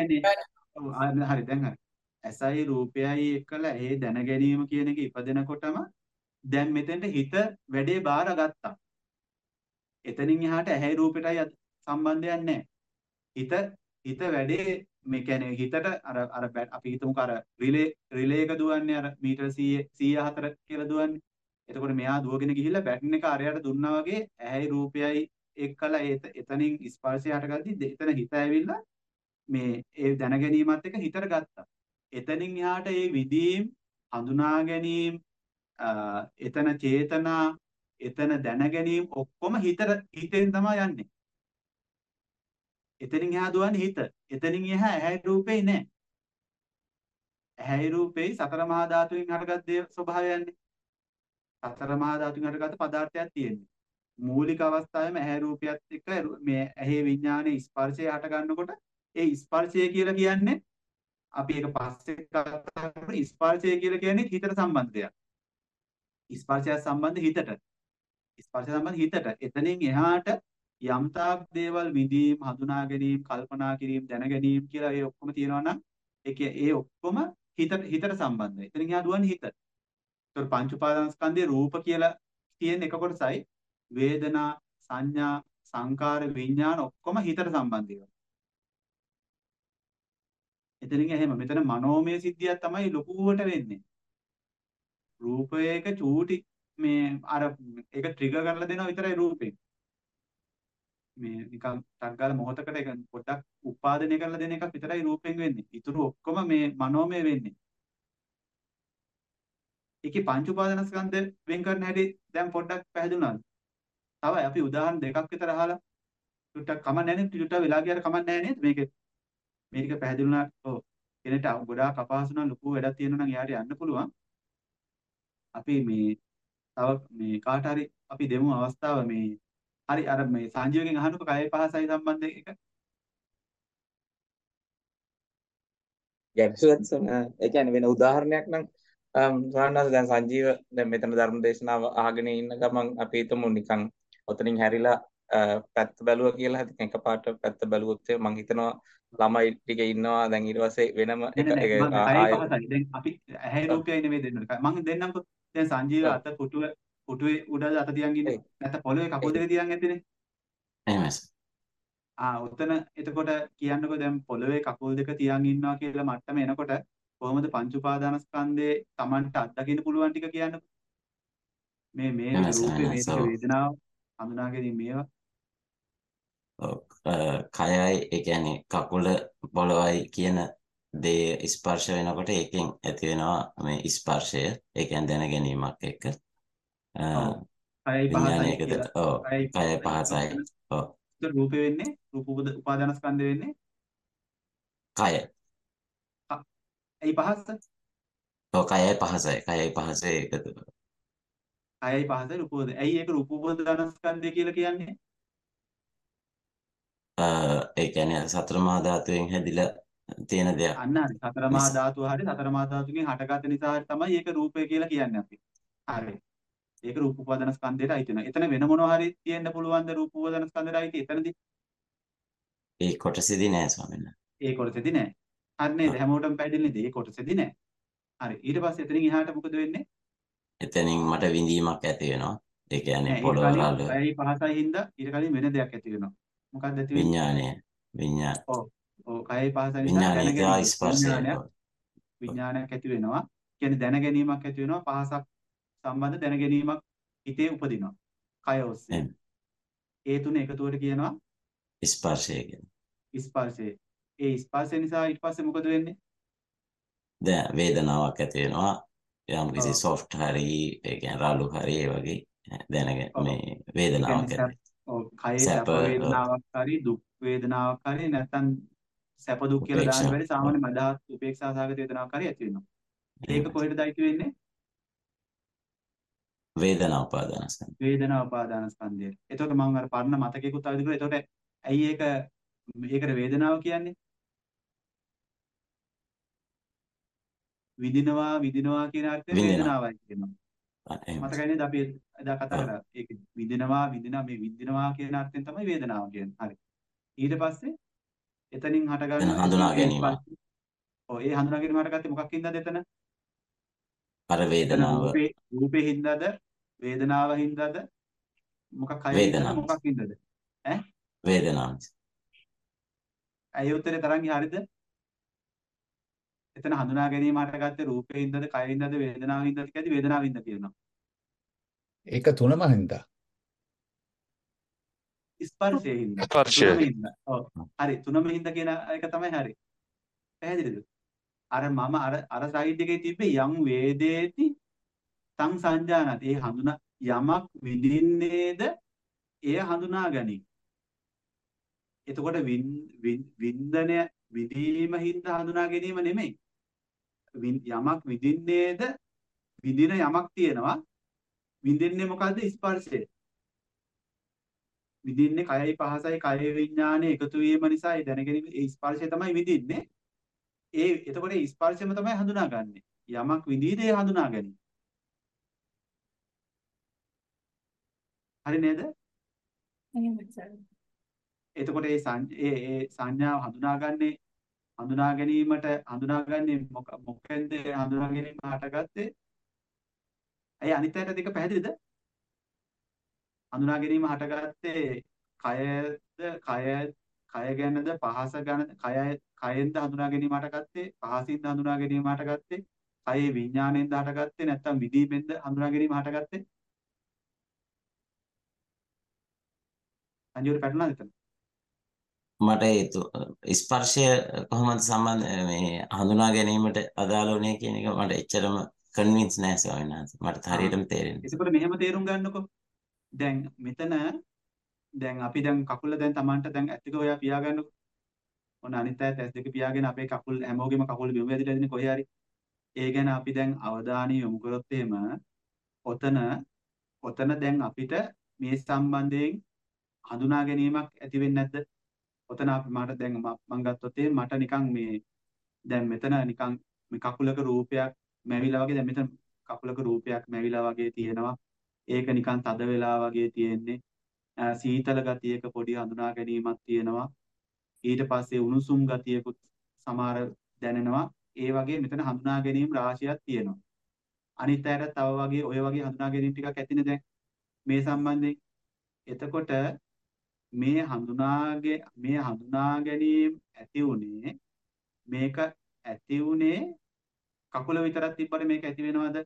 හරි දැන් හරි. ඇසයි රූපයයි එක්කලා ඒ දැන ගැනීම කියන එක ඉපදෙනකොටම දැන් මෙතෙන්ට හිත වැඩේ බාර ගත්තා. එතනින් එහාට ඇහැයි රූපෙටයි සම්බන්ධයක් නැහැ. හිත හිත වැඩේ මේ කියන්නේ හිතට අර අර අපි හිතමුකෝ අර රිලේ රිලේ එක දුවන්නේ අර මීටර සීය හතර කියලා දුවන්නේ. එතකොට මෙයා දුවගෙන ගිහිල්ලා බැටන් එක අරයට දුන්නා වගේ ඇහැයි රූපයයි එක්කලා එතනින් ස්පර්ශය හටගද්දි එතන හිත ඇවිල්ලා මේ ඒ දැන ගැනීමත් එක්ක හිතට ගත්තා. එතනින් එහාට ඒ විදීම් හඳුනා ගැනීම එතන චේතනා එතන දැන ගැනීම ඔක්කොම හිතට හිතෙන් තමයි යන්නේ. එතනින් එහා දුවන්නේ හිත. එතනින් එහා ඇහැයි රූපේ නෑ. ඇහැයි රූපේ සතර මහා ධාතුන් හටගත් දේ ස්වභාවයන්නේ. සතර මහා ධාතුන් හටගත් පදාර්ථයක් තියෙන්නේ. මූලික අවස්ථාවේම ඇහැ රූපයත් එක්ක මේ ඇහි විඥානයේ ස්පර්ශය හට ගන්නකොට ඒ ස්පර්ශය කියලා කියන්නේ අපි ඒක පස්සේ කතා කරමු ස්පර්ශය කියලා කියන්නේ හිතට සම්බන්ධ දෙයක්. ස්පර්ශය සම්බන්ධ හිතට. ස්පර්ශය සම්බන්ධ හිතට. එතනින් එහාට යම්තාක් දේවල් විඳීම්, හඳුනා ගැනීම, කල්පනා කිරීම, දැන ගැනීම කියලා ඒ ඔක්කොම තියෙනවා නම් ඒක ඒ ඔක්කොම හිතට හිතට සම්බන්ධයි. එතනින් එහා දුවන්නේ හිත. ඒතර පංච උපාදානස්කන්ධයේ රූප කියලා තියෙන එක කොටසයි වේදනා, සංඥා, සංකාර, විඥාන ඔක්කොම හිතට සම්බන්ධ ඒවා. එතනින් එහෙම මෙතන මනෝමය සිද්ධියක් තමයි ලොකුවට වෙන්නේ. රූපයක චූටි මේ අර ඒක ට්‍රිගර් කරලා දෙනවා විතරයි රූපේ. මේ නිකන් ටක් ගාලා මොහොතකට ඒක පොඩ්ඩක් උපාදනය කරලා දෙන එකක් විතරයි රූපෙන් වෙන්නේ. ඊටු ඔක්කොම මේ මනෝමය වෙන්නේ. ඒකේ පංච උපාදානස්කන්ධ වෙන් කරන හැටි දැන් පොඩ්ඩක් පැහැදුනාද? තව අපි උදාහරණ දෙකක් විතර අහලා ටුට්ටක් කම නැහැ නේද? ටුට්ටක් වෙලා ගියාට කම නැහැ නේද? මේක මේක පැහැදිලුණා. ඔව්. කෙනෙක්ට ගොඩාක් අපහසු නම් ලොකු වැඩක් තියෙනවා නම් එයාට යන්න පුළුවන්. අපි මේ තව මේ කාට හරි අපි දෙමු අවස්ථාව මේ හරි අර මේ සංජීවගෙන් අහන්නකො කය පහසයි සම්බන්ධ එක. ගැටලුවක් සම ඒ කියන්නේ වෙන උදාහරණයක් නම් සාමාන්‍යයෙන් දැන් සංජීව දැන් මෙතන ධර්ම දේශනාව අහගෙන ඉන්න ගමන් අපි හිතමු නිකන් ඔතනින් හැරිලා අ, පැත්ත බැලුවා කියලා හිතන එකපාරට පැත්ත බැලුවොත් මම හිතනවා ළමයි ටික ඉන්නවා දැන් ඊට පස්සේ වෙනම නෑ එක නෑ එක නෑ මම ආ- කයයි ආයෙ පහසයි. දැන් අපි ඇහැයි ඔව් රූපයයි නෙමෙයි දෙන්නට. මම දෙන්නම්කෝ. දැන් සංජීව ඔව් අත පුටුව පුටුවේ උඩද අත තියන් ඉන්නේ. ඒ නැත්නම් පොළවේ කකුල් ඒ දෙක තියන් ඇත්තේ. එහෙමයි සර්. ආ උතන එතකොට කියන්නකෝ දැන් පොළවේ කකුල් දෙක තියන් ඉන්නවා කියලා මට්ටම එනකොට කොහොමද පංච උපාදානස්කන්ධේ Tamanට අත්දකින්න පුළුවන් ටික කියන්නකෝ. මේ මේ ටික එහෙමයි සර්. රූපේ එහෙමයි මේ ටික සර්. වේදනාව හඳුනා ගැනීම මේවා. ඔව්. අ, කයයි ඒ කියන්නේ කකුල පොළවයි කියන දේ ස්පර්ශ වෙනකොට ඒකෙන් ඇති වෙනවා මේ ස්පර්ශය. ඒ කියන්නේ දැන ගැනීමක් එක්ක. අ, ඔව්. කයයි පහසයි විඥානයකද කියලා. ඔව් කයයි කය පහසයි කියලා පහසයි. ඔතන ඔව් එතකොට රූපේ වෙන්නේ රූප උපද- උපාදානස්කන්ධය වෙන්නේ කය. ක- ඇයි පහස? ඔව් කයයි පහසයි. කයයි පහසයි එකතු. කයයි පහසයි රූප උපද- ඇයි ඒක රූප උපාදානස්කන්ධය කියලා කියන්නේ? අ, ඒ කියන්නේ සතර මහා ධාතුවෙන් හැදිලා තියෙන දෙයක් අන්න හරි. සතර මහා නිසා. ධාතුව හරි සතර මහා ධාතුන්ගෙන් හටගත් නිසා හරි තමයි ඒක රූපය කියලා කියන්නේ අපි. හරි. ඒක රූප උපාදානස්කන්ධයට අයිති වෙනවා. එතන වෙන මොනවා හරි තියෙන්න පුළුවන්ද රූප උපාදානස්කන්ධයට අයිති? එතනදී ඒ කොටසෙදි නෑ ස්වාමීන් වහන්සේ. ඒ කොටසෙදි නෑ. හරි නේද? ඔව්. හැමෝටම පැහැදිලි නේද? ඒ කොටසෙදි නෑ. හරි. ඊට පස්සේ එතනින් එහාට මොකද වෙන්නේ? එතනින් මට විඳීමක් ඇති වෙනවා. ඒ කියන්නේ නෑ ඊට පොළොව කලින් රළ කයයි පහසයි හින්දා ඊට කලින් වෙන දෙයක් ඇති වෙනවා. මොකක්ද ඇති වෙන්නේ? විඥානය විඥාන ඔව්. ඔව් කයයි පහසයි නිසා විඥානය දැන තවා ගැනීම ස්පර්ශය. විඥානයක් ඔව්. ඔව්. විඥානයක් ඇති වෙනවා. කියන්නේ දැන ගැනීමක් ඇති වෙනවා. පහසක් සම්බන්ධ දැන ගැනීමක් හිතේ උපදිනවා. කය ඔස්සේ. එහෙම. ඒ තුන එකතුවට කියනවා ස්පර්ශය කියන්නේ. ස්පර්ශය. ඒ ස්පර්ශය නිසා ඊට පස්සේ මොකද වෙන්නේ? දැන් වේදනාවක් ඇති වෙනවා. යම් කිසි ඔව්. සොෆ්ට් හරි ඒ කියන්නේ රළු හරි ඒ වගේ දැනගෙන ඔව්. මේ ඒ වේදනාවක් කියන්නේ ඇති. සැප ඔව් කයේ සැප සැප වේදනාවක් හරි දුක් වේදනාවක් හරි නැත්නම් සැප දුක් කියලා දාන්න උපේක්ෂා. බැරි ඔව්. සාමාන්‍ය මදහත් උපේක්ෂා සහගත වේදනාවක් හරි ඇති වෙනවා. ඒක එහෙමයි. කොහෙටද අයිති වෙන්නේ? වේදනා උපාදානස්කන්ධ. වේදනා උපාදානස්කන්ධයට. එතකොට මම අර පරණ මතකයකුත් අවදි කරලා එතකොට ඇයි ඒක ඒකට වේදනාව කියන්නේ? විඳිනවා විඳිනවා කියන අර්ථයෙන් විඳිනවා. වේදනාවයි කියනවා. අ, එහෙමයි. මතකයි නේද අපි එදා කතා ඔව්. කරා. ඒක විඳිනවා විඳිනවා මේ විඳිනවා කියන අර්ථයෙන් තමයි වේදනාව කියන්නේ. හරි. ඊට පස්සේ එතනින් හට එතන ගන්න හඳුනා ඒ ගැනීම. ස්පර්ශ ඔව් ඒ හඳුනා ගැනීම හටගත්තේ මොකක් හින්දාද එතන? අර එතන වේදනාව රූපේ රූපේ හින්දාද වේදනාව හින්දාද මොකක් කය හින්දාද වේදනාව මොකක් හින්දාද? ඈ වේදනාව. ඇයි උත්තරේ තරංගි හරියද? එතන හඳුනා ගැනීම හටගත්තේ රූපේ හින්දාද කය හින්දාද වේදනාව හින්දාද කියද්දි වේදනාව හින්දා කියනවා. ඒක තුනම හින්දා. ස්පර්ශයේ හින්දා. ස්පර්ශය. තුනම හින්දා. ඔව්. හරි තුනම හින්දා කියන එක තමයි හරි. පැහැදිලිද? අර මම අර අර සයිඩ් එකේ තිබ්බේ යම් වේදේති තං සංජානති. ඒ හඳුනා යමක් විඳින්නේද එය හඳුනා ගනී. එතකොට වින්දනය විදීම හින්දා හඳුනා ගැනීම නෙමෙයි. යමක් විඳින්නේද විඳින යමක් තියෙනවා. විඳින්නේ මොකද්ද? ස්පර්ශය. විඳින්නේ කයයි පහසයි කය විඥානේ එකතු වීම නිසා ඒ දැනගැනීම ඒ ස්පර්ශය තමයි විඳින්නේ. ඒ එතකොට ඒ ස්පර්ශයම තමයි හඳුනාගන්නේ. යමක් විඳීද ඒ හඳුනාගනි. හරි නේද? එහෙමයි සර්. එතකොට ඒ ඒ ඒ සංඥාව හඳුනාගන්නේ හඳුනා ගැනීමට හඳුනාගන්නේ මොකෙන්ද හඳුනා ගැනීම හටගත්තේ? ඇයි අනිත් අයට දෙක පැහැදිලිද? හඳුනා ගැනීම හටගත්තේ කයද කය කය ගැනද පහස ගැනද කය කයෙන්ද හඳුනා ගැනීම හටගත්තේ පහසින්ද හඳුනා ගැනීම හටගත්තේ කයේ විඥාණයෙන්ද හටගත්තේ නැත්නම් විදීමෙන්ද හඳුනා ගැනීම හටගත්තේ? අන්තිමට පැටලුණාද එතන? මට ඒ ස්පර්ශය කොහොමද සම්බන්ධ මේ හඳුනා ගැනීමට අදාළ වුනේ කියන එක මට එච්චරම කන්වින්ස් නෑ ස්වාමීන් වහන්සේ. මට හරියටම තේරෙන්නේ. එතකොට මෙහෙම තේරුම් ගන්නකො. දැන් මෙතන දැන් අපි දැන් කකුල දැන් Tamanට දැන් ඇස් දෙක ඔයා පියා ගන්නකො. ඔන්න අනිත් අයත් ඇස් දෙක පියාගෙන අපේ කකුල් හැමෝගෙම කකුල් බිම වැදිලා ඉන්නේ කොහේ හරි. ඒ ගැන අපි දැන් අවධානය යොමු කරොත් එහෙම ඔතන ඔතන දැන් අපිට මේ සම්බන්ධයෙන් හඳුනා ගැනීමක් ඇති වෙන්නේ නැද්ද? ඔතන අපි මට දැන් මම ගත්තොත් මට නිකන් මේ දැන් මෙතන නිකන් මේ කකුලක රූපයක් මැවිලා වගේ දැන් මෙතන කකුලක රූපයක් මැවිලා වගේ තියෙනවා. ඒක නිකන් තද වෙලා වගේ තියෙන්නේ. අ, සීතල ගතියක පොඩි හඳුනා ගැනීමක් තියෙනවා. ඊට පස්සේ උණුසුම් ගතියකුත් සමහර දැනෙනවා. ඒ වගේ මෙතන හඳුනා ගැනීම රාශියක් තියෙනවා. අනිත් අයට තව වගේ ඔය වගේ හඳුනා ගැනීම ටිකක් ඇතිනේ දැන් මේ සම්බන්ධයෙන්. එතකොට මේ හඳුනාගේ මේ හඳුනා ගැනීම ඇති උනේ මේක ඇති උනේ කකුල විතරක් තිබ්බට මේක ඇති වෙනවද?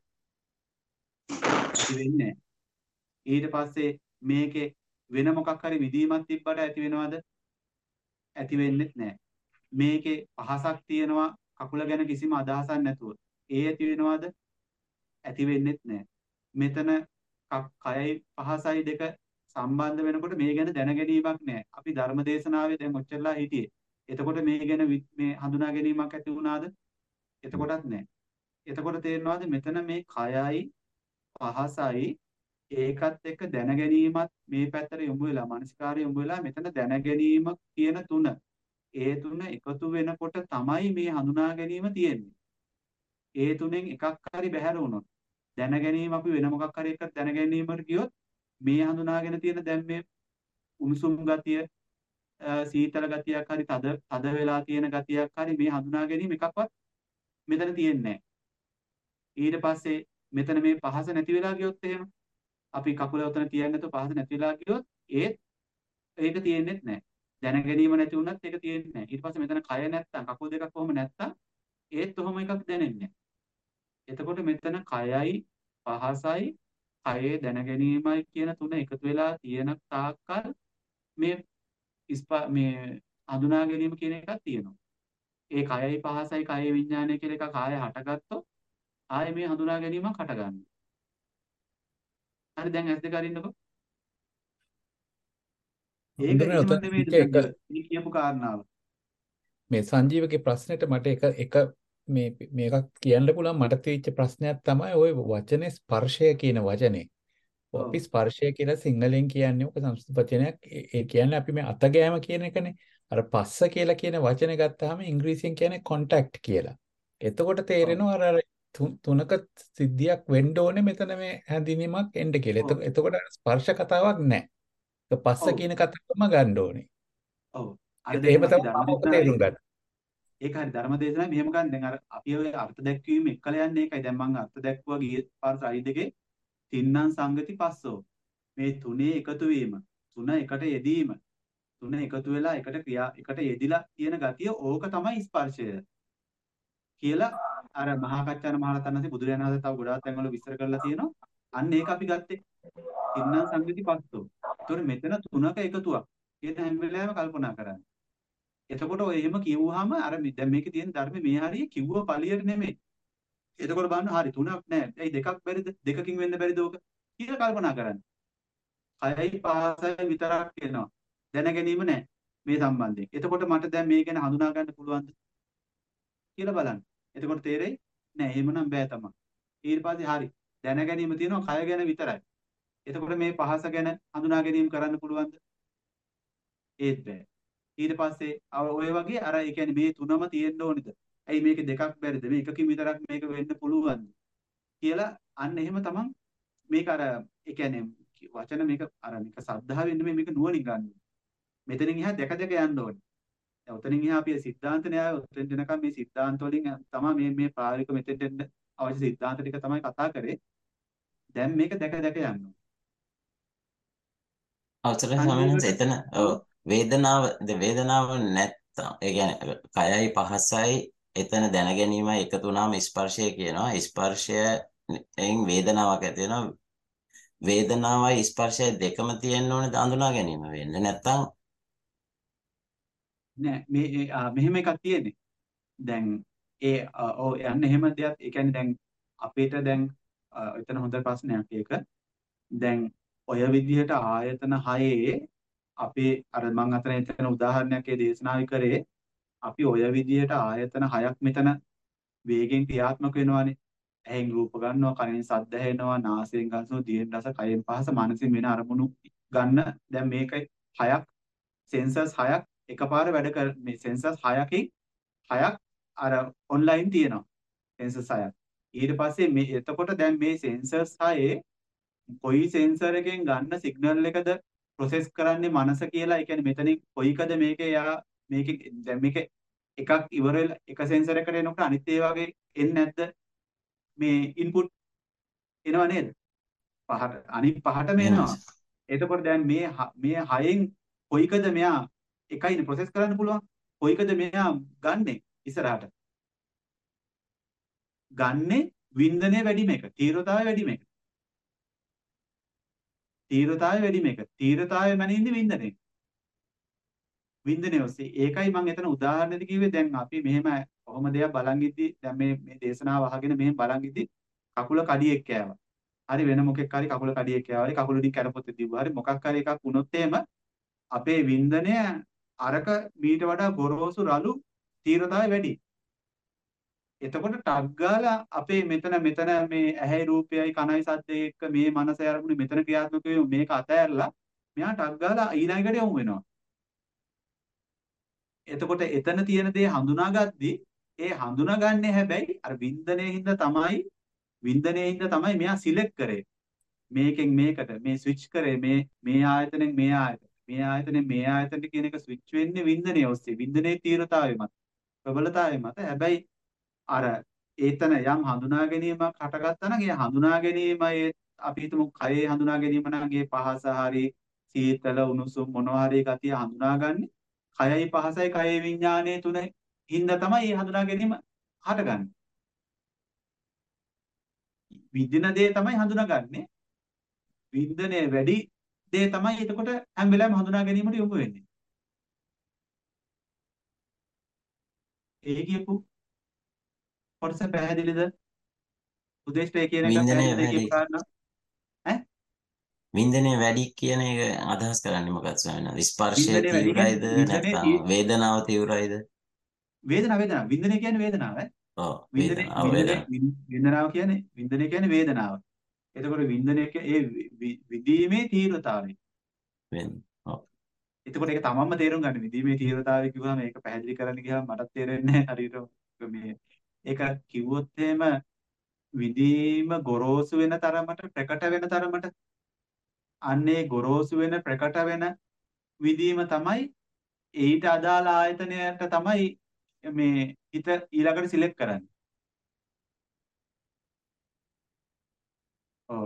ඇති වෙන්නේ නැහැ. ඊට පස්සේ මේකේ වෙන මොකක් හරි විදීමක් තිබ්බට ඇති වෙනවද? ඇති වෙන්නේ නැහැ. මේකේ පහසක් තියෙනවා කකුල ගැන කිසිම අදහසක් නැතුව. ඒ ඇති වෙනවද? ඇති වෙන්නේ නැහැ. මෙතන ක- කයයි පහසයි දෙක සම්බන්ධ වෙනකොට මේ ගැන දැනගැනීමක් නැහැ. අපි ධර්ම දේශනාවේ දැන් ඔච්චරලා හිටියේ. එතකොට මේ ගැන වි- මේ හඳුනා ගැනීමක් ඇති වුණාද? එතකොටත් නැහැ. එතකොට තේරෙනවද මෙතන මේ කයයි පහසයි ඒකත් එක්ක දැනගැනීමත් මේ පැත්තට යොමු වෙලා මානසිකාරය යොමු වෙලා මෙතන දැනගැනීම කියන තුන ඒ තුන එකතු වෙනකොට තමයි මේ හඳුනා ගැනීම තියෙන්නේ. ඒ තුනෙන් එකක් හරි බැහැර වුණොත් දැනගැනීම අපි වෙන මොකක් හරි එකක් දැනගැනීමකට ගියොත් මේ හඳුනාගෙන තියෙන දැන් මේ උණුසුම් ගතිය අ, සීතල ගතියක් හරි තද තද වෙලා තියෙන ගතියක් හරි මේ හඳුනා ගැනීම එකක්වත් මෙතන තියෙන්නේ නැහැ. ඊට පස්සේ මෙතන මේ පහස නැති වෙලා ගියොත් එහෙම අපි කකුල උතන තියන්නේ නැතුව පහස නැති වෙලා ගියොත් ඒත් ඒක තියෙන්නේත් නැහැ. දැන ගැනීම නැති වුණත් ඒක තියෙන්නේ නැහැ. ඊට පස්සේ මෙතන කය නැත්තම් කකුල් දෙකක් කොහොම නැත්තම් ඒත් ඔහොම එකක් දැනෙන්නේ නැහැ. එතකොට මෙතන කයයි පහසයි කයේ දැන ගැනීමයි කියන තුන එකතු වෙලා තියෙන තාක්කල් මේ ඉස්පා මේ හඳුනා ගැනීම කියන එකක් තියෙනවා. ඒ කයයි පහසයි කයේ විඥානය කියලා එකක් ආයෙ හටගත්තොත් ආයෙ මේ හඳුනා ගැනීමක් හටගන්නවා. හරි දැන් ඇස් දෙක අරින්නකෝ. ඒක හඳුනන එහෙම උතන නෙමෙයිද එක සංජීව? මේ කියපු කාරණාව. මේ සංජීවගේ ප්‍රශ්නෙට මට එක එක මේ මේකක් කියන්න පුළුවන් මට තියෙච්ච ප්‍රශ්නයක් තමයි ওই වචනේ ස්පර්ශය කියන වචනේ. ඔව්. අපි ස්පර්ශය කියලා සිංහලෙන් කියන්නේ ඔක සංස්කෘත වචනයක්. ඒ ඒ කියන්නේ අපි මේ අතගෑම කියන එකනේ. අර පස්ස කියලා කියන වචනේ ගත්තාම ඉංග්‍රීසියෙන් කියන්නේ contact කියලා. එතකොට ඔව්. තේරෙනවා අර අර තු- තුනක සිද්ධියක් වෙන්න ඕනේ මෙතන මේ හැඳිනීමක් එන්න කියලා. ඔව්. එතකොට එතකොට අර ස්පර්ශ කතාවක් නැහැ. ඒක පස්ස ඔව්. කියන කතාවම ගන්න ඕනේ. ඔව්. අර ඒ- දැන් එහෙම අපි තමයි ධර්ම මම ඔක දේශනාවේ තේරුම් ගන්න. ඒක හරි ධර්ම දේශනාවේ මෙහෙම ගන්න. දැන් අර අපි ඔය අර්ථ දැක්වීම එක්කලා යන්නේ ඒකයි. දැන් මම අර්ථ දැක්වුවා ගියේ පාර සයිඩ් එකේ තින්නම් සංගති පස්සෝ. මේ තුනේ එකතු වීම, තුන එකට යෙදීම, තුන එකතු වෙලා එකට ක්‍රියා එකට යෙදිලා තියෙන ගතිය ඕක තමයි ස්පර්ශය කියලා අර මහා කච්චාන මහරහතන් වහන්සේ බුදුරජාණන් වහන්සේ තව ගොඩාක් තැන්වල විස්තර කරලා තියෙනවා. අන්න ඒක අපි ගත්තේ. තින්නම් සංගති පස්සෝ. ඒතකොට මෙතන තුනක එකතුවක් කියන හැම වෙලාවෙම කල්පනා කරන්න. එතකොට ඔය එහෙම කිව්වහම අර මේ- දැන් මේකේ තියෙන ධර්මයේ මේ හරිය කිව්ව පළියට නෙමෙයි. එතකොට බලන්න හරි තුනක් නෑ. ඇයි දෙකක් බැරිද? දෙකකින් වෙන්න බැරිද ඕක? කියලා කල්පනා කරන්න. කයයි පහසයි විතරක් වෙනවා. දැන ගැනීම නෑ මේ සම්බන්ධයෙන්. එතකොට මට දැන් මේ ගැන හඳුනා ගන්න පුළුවන්ද කියලා බලන්න. එතකොට තේරෙයි නෑ එහෙමනම් බෑ තමයි. ඊට පස්සේ හරි දැන ගැනීම තියෙනවා කය ගැන විතරයි. එතකොට මේ පහස ගැන හඳුනා ගැනීම කරන්න පුළුවන්ද? ඒත් බෑ. ඊට පස්සේ අර ඔය වගේ අර ඒ කියන්නේ මේ තුනම තියෙන්න ඕනිද? ඇයි මේක දෙකක් බැරිද? මේ එකකින් විතරක් මේක වෙන්න පුළුවන්ද? කියලා අන්න එහෙම තමන් මේක අර ඒ කියන්නේ වචන මේක අර මේක සද්ධාවෙන් නෙමෙයි මේක නුවණින් ගන්න. මෙතනින් එහා දැක දැක යන්න ඕනේ. දැන් උතනින් එහා අපි සිද්ධාන්ත න්‍යාය උතෙන් දෙනකම් මේ සිද්ධාන්ත වලින් තමයි මේ මේ ප්‍රායෝගික මෙතෙන්ට එන්න අවශ්‍ය සිද්ධාන්ත ටික තමයි කතා කරේ. දැන් මේක දැක දැක යන්න ඕනේ. අවසරයි ස්වාමීන් වහන්සේ සංජීවට එතන ඔව්, වේදනාව ද වේදනාව නැත්තම් ඒ කියන්නේ කයයි පහසයි එතන දැන ගැනීමයි එකතු වුණාම ස්පර්ශය කියනවා. ස්පර්ශයෙන් වේදනාවක් ඇති වෙනවා. වේදනාවයි ස්පර්ශය දෙකම තියෙන්න ඕනේ හඳුනා ගැනීම වෙන්නේ. නැත්තම් නෑ මේ ඒ, ආ, මෙහෙම එකක් තියෙන්නේ. දැන් ඒ ආ, ඔව් යන්න එහෙම දෙයක් ඒ කියන්නේ දැන් අපිට දැන් ආ, එතන හොඳ ප්‍රශ්නයක් ඒක. දැන් ඔය විදිහට ආයතන හයේ අපි අර මම අතන එතන උදාහරණයක් ඒ දේශනාවි කරේ අපි ඔය විදිහට ආයතන හයක් මෙතන වේගෙන් ක්‍රියාත්මක වෙනවානේ. ඇහෙන් රූප ගන්නවා, කනෙන් ශබ්ද ඇහෙනවා, නාසයෙන් ගන්නවා, දිවෙන් රස, කයෙන් පහස, මනසින් වෙන අරමුණු ගන්න. දැන් මේක හයක් සෙන්සර්ස් හයක් එකපාර වැඩ කර මේ සෙන්සර්ස් හයකින් හයක් අර ඔන්ලයින් තියෙනවා සෙන්සර්ස් හයක්. ඊට පස්සේ මේ එතකොට දැන් මේ සෙන්සර්ස් හයේ කොයි සෙන්සර් එකෙන් ගන්න සිග්නල් එකද ප්‍රොසෙස් කරන්නේ මනස කියලා. ඒ කියන්නේ මෙතනින් කොයිකද මේකේ යා මේකේ දැන් මේක එකක් ඉවර වෙලා එක සෙන්සර් එකට එනකොට අනිත් ඒ වගේ එන්නේ නැද්ද? මේ ඉන්පුට් එනවා නේද? පහට අනිත් පහටම එහෙමයි එනවා. සර්. එතකොට දැන් මේ හ- මේ හයෙන් කොයිකද මෙයා එකයිනේ ප්‍රොසෙස් කරන්න පුළුවන්. කොයිකද මෙයා ගන්නෙ ඉස්සරහට? ගන්නෙ වින්දනය වැඩි මේක. තීව්‍රතාවය වැඩි මේක. තීව්‍රතාවය වැඩි මේක. තීව්‍රතාවය මනින්නේ වින්දනය. වින්දනය ඔස්සේ. ඒකයි මම එතන උදාහරණෙදි කිව්වේ දැන් අපි මෙහෙම කොහොම දෙයක් බලන් ඉද්දි දැන් මේ මේ දේශනාව අහගෙන මෙහෙම බලන් ඉද්දි කකුල කඩියෙක් කෑවා. හරි වෙන මොකෙක් හරි කකුල කඩියෙක් කෑවා. හරි කකුල උඩින් කැරපොත්තේ තිබ්බා. හරි මොකක් හරි එකක් වුණොත් එහෙම අපේ වින්දනය අරක මීට වඩා ගොරෝසු රළු තීව්‍රතාවය වැඩි. එතකොට ටක් ගාලා අපේ මෙතන මෙතන මේ ඇහැයි රූපයයි කනයි සද්දේ එක්ක මේ මනසයි අරමුණේ මෙතන ක්‍රියාත්මක වෙම මේක අතහැරලා මෙයා ටක් ගාලා ඊළඟට යමු වෙනවා. එතකොට එතන තියෙන දේ හඳුනාගද්දි ඒ හඳුනාගන්නේ හැබැයි අර වින්දනයේ හින්දා තමයි වින්දනයේ හින්දා තමයි මෙයා සිලෙක්ට් කරේ. මේකෙන් මේකට මේ ස්විච් කරේ මේ මේ ආයතනෙන් මේ ආයතන මේ ආයතනෙන් මේ ආයතනට කියන එක ස්විච් වෙන්නේ වින්දනයේ ඔස්සේ. වින්දනයේ තීව්‍රතාවය මත ප්‍රබලතාවය මත. හැබැයි අර ඒතන යම් හඳුනා ගැනීමක් හටගත්තා නම් ඒ හඳුනා ගැනීමයි අපි හිතමු කයේ හඳුනා ගැනීම නම් ඒ පහස හරි සීතල උණුසුම් මොනවා හරි ගතිය හඳුනාගන්නේ කයයි පහසයි කයේ විඥානයේ තුන හින්දා තමයි මේ හඳුනා ගැනීම හටගන්නේ. විඳින දේ තමයි හඳුනාගන්නේ. වින්දනයේ වැඩි දේ තමයි එතකොට හැම වෙලාවෙම හඳුනා ගැනීමට යොමු වෙන්නේ. ඒ කියපු කොටස පැහැදිලිද? උදේෂ්ඨ කියන එක වින්දනය පැහැදිලිද වැඩි කියපු කාරණා? ඈ වින්දනය වැඩි කියන එක අදහස් කරන්නේ මොකක්ද ස්වාමීන් වහන්සේ? ස්පර්ශය වින්දනය වැඩි තීව්‍රයිද කියන්නේ වින්දනයේ නැත්නම් තී- වේදනාව තීව්‍රයිද? වේදනාව වේදනාව වින්දනය කියන්නේ වේදනාව ඈ. ඔව් වින්දනය වේදනාව වින්දනය වේදනාව. වින්- වේදනාව කියන්නේ වින්දනය කියන්නේ වේදනාව. එතකොට වින්දනය කිය- ඒ වි- වි- විඳීමේ තීව්‍රතාවය. වෙන. ඔව්. එතකොට ඒක තමන්ම තේරුම් ගන්න. විඳීමේ තීව්‍රතාවය කිව්වම ඒක පැහැදිලි කරන්න ගියාම මටත් තේරෙන්නේ නැහැ හරියට මේ ඒක කිව්වොත් එහෙම විඳීම ගොරෝසු වෙන තරමට ප්‍රකට වෙන තරමට අන්නේ ගොරෝසු වෙන ප්‍රකට වෙන විඳීම තමයි ඊට අදාළ ආයතනයට තමයි මේ හිත ඊළඟට සිලෙක්ට් කරන්නේ. ඔව්.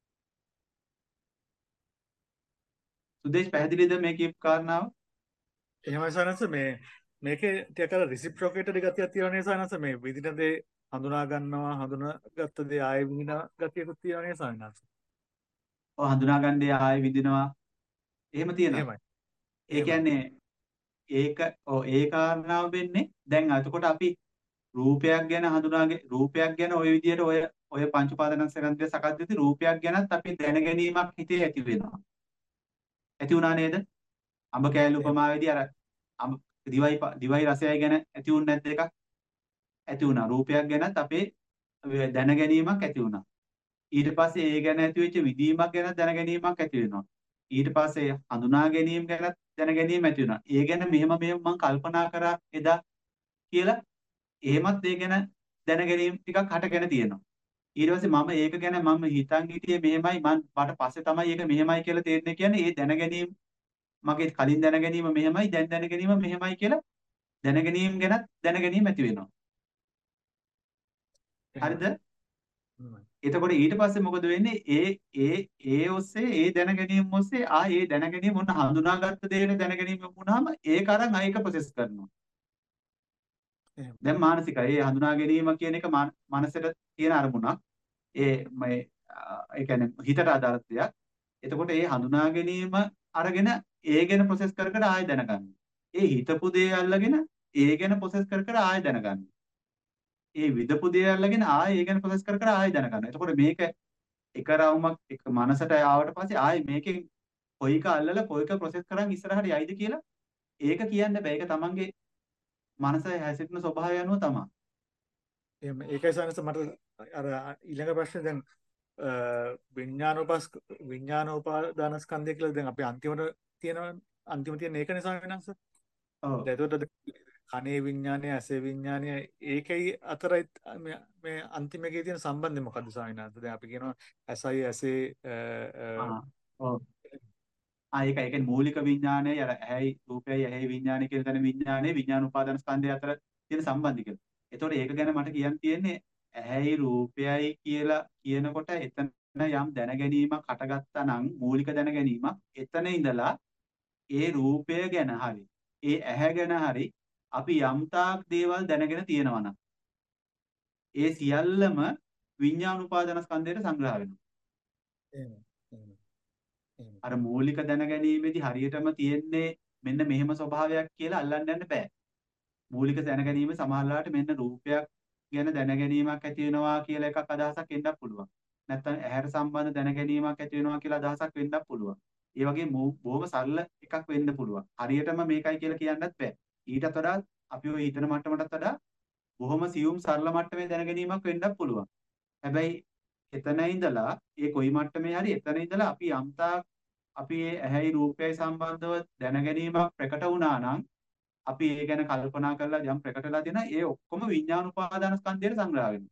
සුදේශ් පැහැදිලිද මේ කියපු කාරණාව? එහෙමයි සනස මේ මේකේ ටිකක් අර රිසිප්‍රොකේටඩ් ගතියක් තියෙනවා නේ සනස මේ විදින දේ හඳුනා ගන්නවා හඳුනාගත්ත දේ ආයෙ විඳින ගතියකුත් තියෙනවා නේ සනස. ඔව් හඳුනා ගන්නේ ආයෙ විඳිනවා. එහෙම තියෙනවා. එහෙමයි. ඒ එහෙමයි. කියන්නේ ඒක ඔව් ඒ කාරණාව වෙන්නේ දැන් එතකොට අපි රූපයක් ගැන හඳුනාගේ රූපයක් ගැන ওই විදිහට ඔය ඔය පංච උපාදානස්කන්ධය සකස් වෙති රූපයක් ගැනත් අපි දැනගැනීමක් හිතේ ඇති වෙනවා. ඇති වුණා නේද? අඹ කෑල්ල උපමාවේදී අර අඹ දිවයි ප- දිවයි රසයයි ගැන ඇති වුණ නැද්ද එකක්? ඇති වුණා. රූපයක් ගැනත් අපේ දැනගැනීමක් ඇති වුණා. ඊට පස්සේ ඒ ගැන ඇති වෙච්ච විදීමක් ගැන දැනගැනීමක් ඇති වෙනවා. ඊට පස්සේ හඳුනා ගැනීම ගැන දැනගැනීම ඇති වෙනවා. ඒ ගැන මෙහෙම මෙහෙම මම කල්පනා කරා එදා කියලා එහෙමත් ඒ ගැන දැනගැනීම ටිකක් හටගෙන තියෙනවා. ඊට පස්සේ මම ඒක ගැන මම හිතන් හිටියේ මෙහෙමයි මම මට පස්සේ තමයි ඒක මෙහෙමයි කියලා තේරෙන්නේ කියන්නේ ඒ දැනගැනීම මගේ කලින් දැනගැනීම මෙහෙමයි දැන් දැනගැනීම මෙහෙමයි කියලා දැනගැනීම ගැන දැනගැනීම ඇති වෙනවා. හරිද? එහෙමයි. එතකොට ඊට පස්සේ මොකද වෙන්නේ? ඒ ඒ ඒ ඔස්සේ ඒ දැනගැනීම ඔස්සේ ආ ඒ දැනගැනීම ඔන්න හඳුනාගත්ත දේන දැනගැනීම වුණාම ඒක අරන් ආ ඒක ප්‍රොසෙස් කරනවා. එහෙමයි. දැන් මානසිකයි. ඒ හඳුනා ගැනීම කියන එක මන- මනසට තියෙන අරමුණක්. ඒ මේ ආ, ඒ කියන්නේ හිතට අදාළ දෙයක්. එතකොට ඒ හඳුනා ගැනීම අරගෙන ඒ ගැන ප්‍රොසෙස් කර කර ආයෙ දැනගන්න. ඒ හිතපු දේ අල්ලගෙන ඒ ගැන ප්‍රොසෙස් කර කර ආයෙ දැනගන්න. ඒ විදපු දේ අල්ලගෙන ආයෙ ඒ ගැන ප්‍රොසෙස් කර කර ආයෙ දැනගන්න. එතකොට මේක එක රවුමක් එක මනසට ආවට පස්සේ ආයෙ මේකෙන් කොයික අල්ලලා කොයික ප්‍රොසෙස් කරන් ඉස්සරහට යයිද කියලා ඒක කියන්න බෑ. ඒක තමන්ගේ මනස හැසිරෙන ස්වභාවය අනුව තමයි. එහෙම ඒකයි සනස මට අර ඊළඟ ප්‍රශ්නේ දැන් අ, විඥානෝපස් විඥානෝපාදානස්කන්ධය කියලා දැන් අපි අන්තිමට තියෙන අන්තිම තියෙන ඒක නිසා වෙනස. ඔව්. දැන් එතකොට කනේ විඥානය ඇසේ විඥානය ඒකයි අතරයි මේ මේ අන්තිම එකේ තියෙන සම්බන්ධය මොකද්ද ස්වාමීන් වහන්සේ? දැන් අපි කියනවා ඇසයි ඇසේ ආ ඔව් ආ ඒක ඒ කියන්නේ මූලික විඥානය අර ඇහැයි රූපයයි ඇහැයි විඥානය කියන තැන විඥානයේ විඥාන උපාදාන ස්කන්ධය අතර තියෙන සම්බන්ධය කියලා. එතකොට ඒක ගැන මට කියන්න තියෙන්නේ ඇහැයි රූපයයි කියලා කියනකොට එතන යම් දැනගැනීමක් හටගත්තා නම් මූලික දැනගැනීමක් එතන ඉඳලා ඒ රූපය ගැන හරි ඒ ඇහැ ගැන හරි අපි යම්තාක් දේවල් දැනගෙන තියෙනවා නම් ඒ සියල්ලම විඥාන උපාදාන ස්කන්ධයට සංග්‍රහ වෙනවා. එහෙම එහෙම එහෙම. අර මූලික දැනගැනීමේදී හරියටම තියෙන්නේ මෙන්න මෙහෙම ස්වභාවයක් කියලා අල්ලන්න යන්න බෑ. මූලික දැනගැනීම සමහරලාට මෙන්න රූපයක් ගැන දැනගැනීමක් ඇති වෙනවා කියලා එකක් අදහසක් එන්නත් පුළුවන්. නැත්නම් ඇහැට සම්බන්ධ දැනගැනීමක් ඇති වෙනවා කියලා අදහසක් වෙන්නත් පුළුවන්. ඒ වගේ බොහොම සරල එකක් වෙන්න පුළුවන්. හරියටම මේකයි කියලා කියන්නත් බෑ. ඊටත් වඩා අපි ඔය හිතන මට්ටමටත් වඩා බොහොම සියුම් සරල මට්ටමේ දැනගැනීමක් වෙන්නත් පුළුවන්. හැබැයි එතන ඉඳලා ඒ කොයි මට්ටමේ හරි එතන ඉඳලා අපි යම්තාක් අපි මේ ඇහැයි රූපයයි සම්බන්ධව දැනගැනීමක් ප්‍රකට වුණා නම් අපි ඒ ගැන කල්පනා කරලා යම් ප්‍රකටලා තියෙන ඒ ඔක්කොම විඥාන උපාදාන ස්කන්ධයට සංග්‍රහ වෙනවා.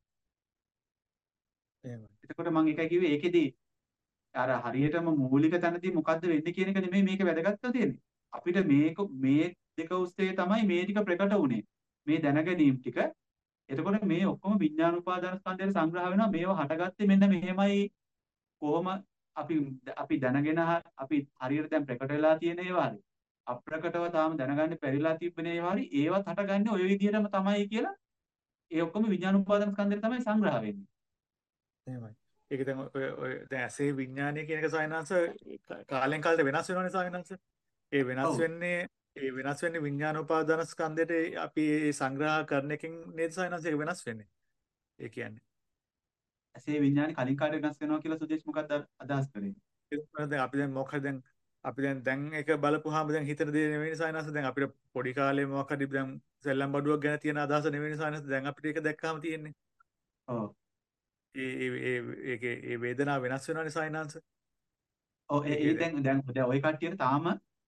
එහෙමයි. එතකොට මම එකයි කිව්වේ ඒකෙදි අර හරියටම මූලික තැනදී මොකද්ද වෙන්නේ කියන එක නෙමෙයි මේක වැදගත්ව තියෙන්නේ. අපිට මේක මේ දෙක උස්සේ තමයි මේ ටික ප්‍රකට වුනේ. මේ දැනගැනීම් ටික. එතකොට මේ ඔක්කොම විඥාන උපාදාන ස්කන්ධයට සංග්‍රහ වෙනවා. මේව හටගත්තේ මෙන්න මෙහෙමයි කොහොම අපි අපි දැනගෙන අපි හරියට දැන් ප්‍රකට වෙලා තියෙන ඒවා හරි. අප්‍රකටව තාම දැනගන්න පෙරිලා තිබෙන ඒවා හරි ඒවත් හටගන්නේ ওই විදිහටම තමයි කියලා ඒ ඔක්කොම විඥාන උපාදාන ස්කන්ධයට තමයි සංග්‍රහ වෙන්නේ. එහෙමයි. ඒක දැන් ඔය ඔය දැන් ඇසේ විඥානය කියන එක සායනංශ කාලෙන් කාලට වෙනස් වෙනවනේ සායනංශ. ඒ වෙනස් ඔව්. වෙන්නේ ඒ වෙනස් වෙන්නේ විඥාන උපාදාන ස්කන්ධයට අපි ඒ සංග්‍රහ කරන එකෙන් නේද සායනංශ ඒක වෙනස් වෙන්නේ. ඒ කියන්නේ. ඇසේ විඥානේ කලින් කාට වෙනස් වෙනවා කියලා සුදේශ් මොකක්ද අදහස් කරේ? ඒක දැන් අපි දැන් මොකක්ද දැන් අපි දැන් දැන් ඒක බලපුවාම දැන් හිතන දේ නෙවෙයි සායනංශ දැන් අපිට පොඩි කාලේ මොකක් හරි දැන් සෙල්ලම් බඩුවක් ගැන තියෙන අදහස නෙවෙයි සායනංශ දැන් අපිට ඒක දැක්කම තියෙන්නේ. ඔව්. ඒ ඒ ඒකේ ඒ වේදනාව වෙනස් වෙනවනේ සායනංශ. ඔව් ඒ ඒකේ ඒ දැන් දැන් දැන් ওই කට්ටියට තාම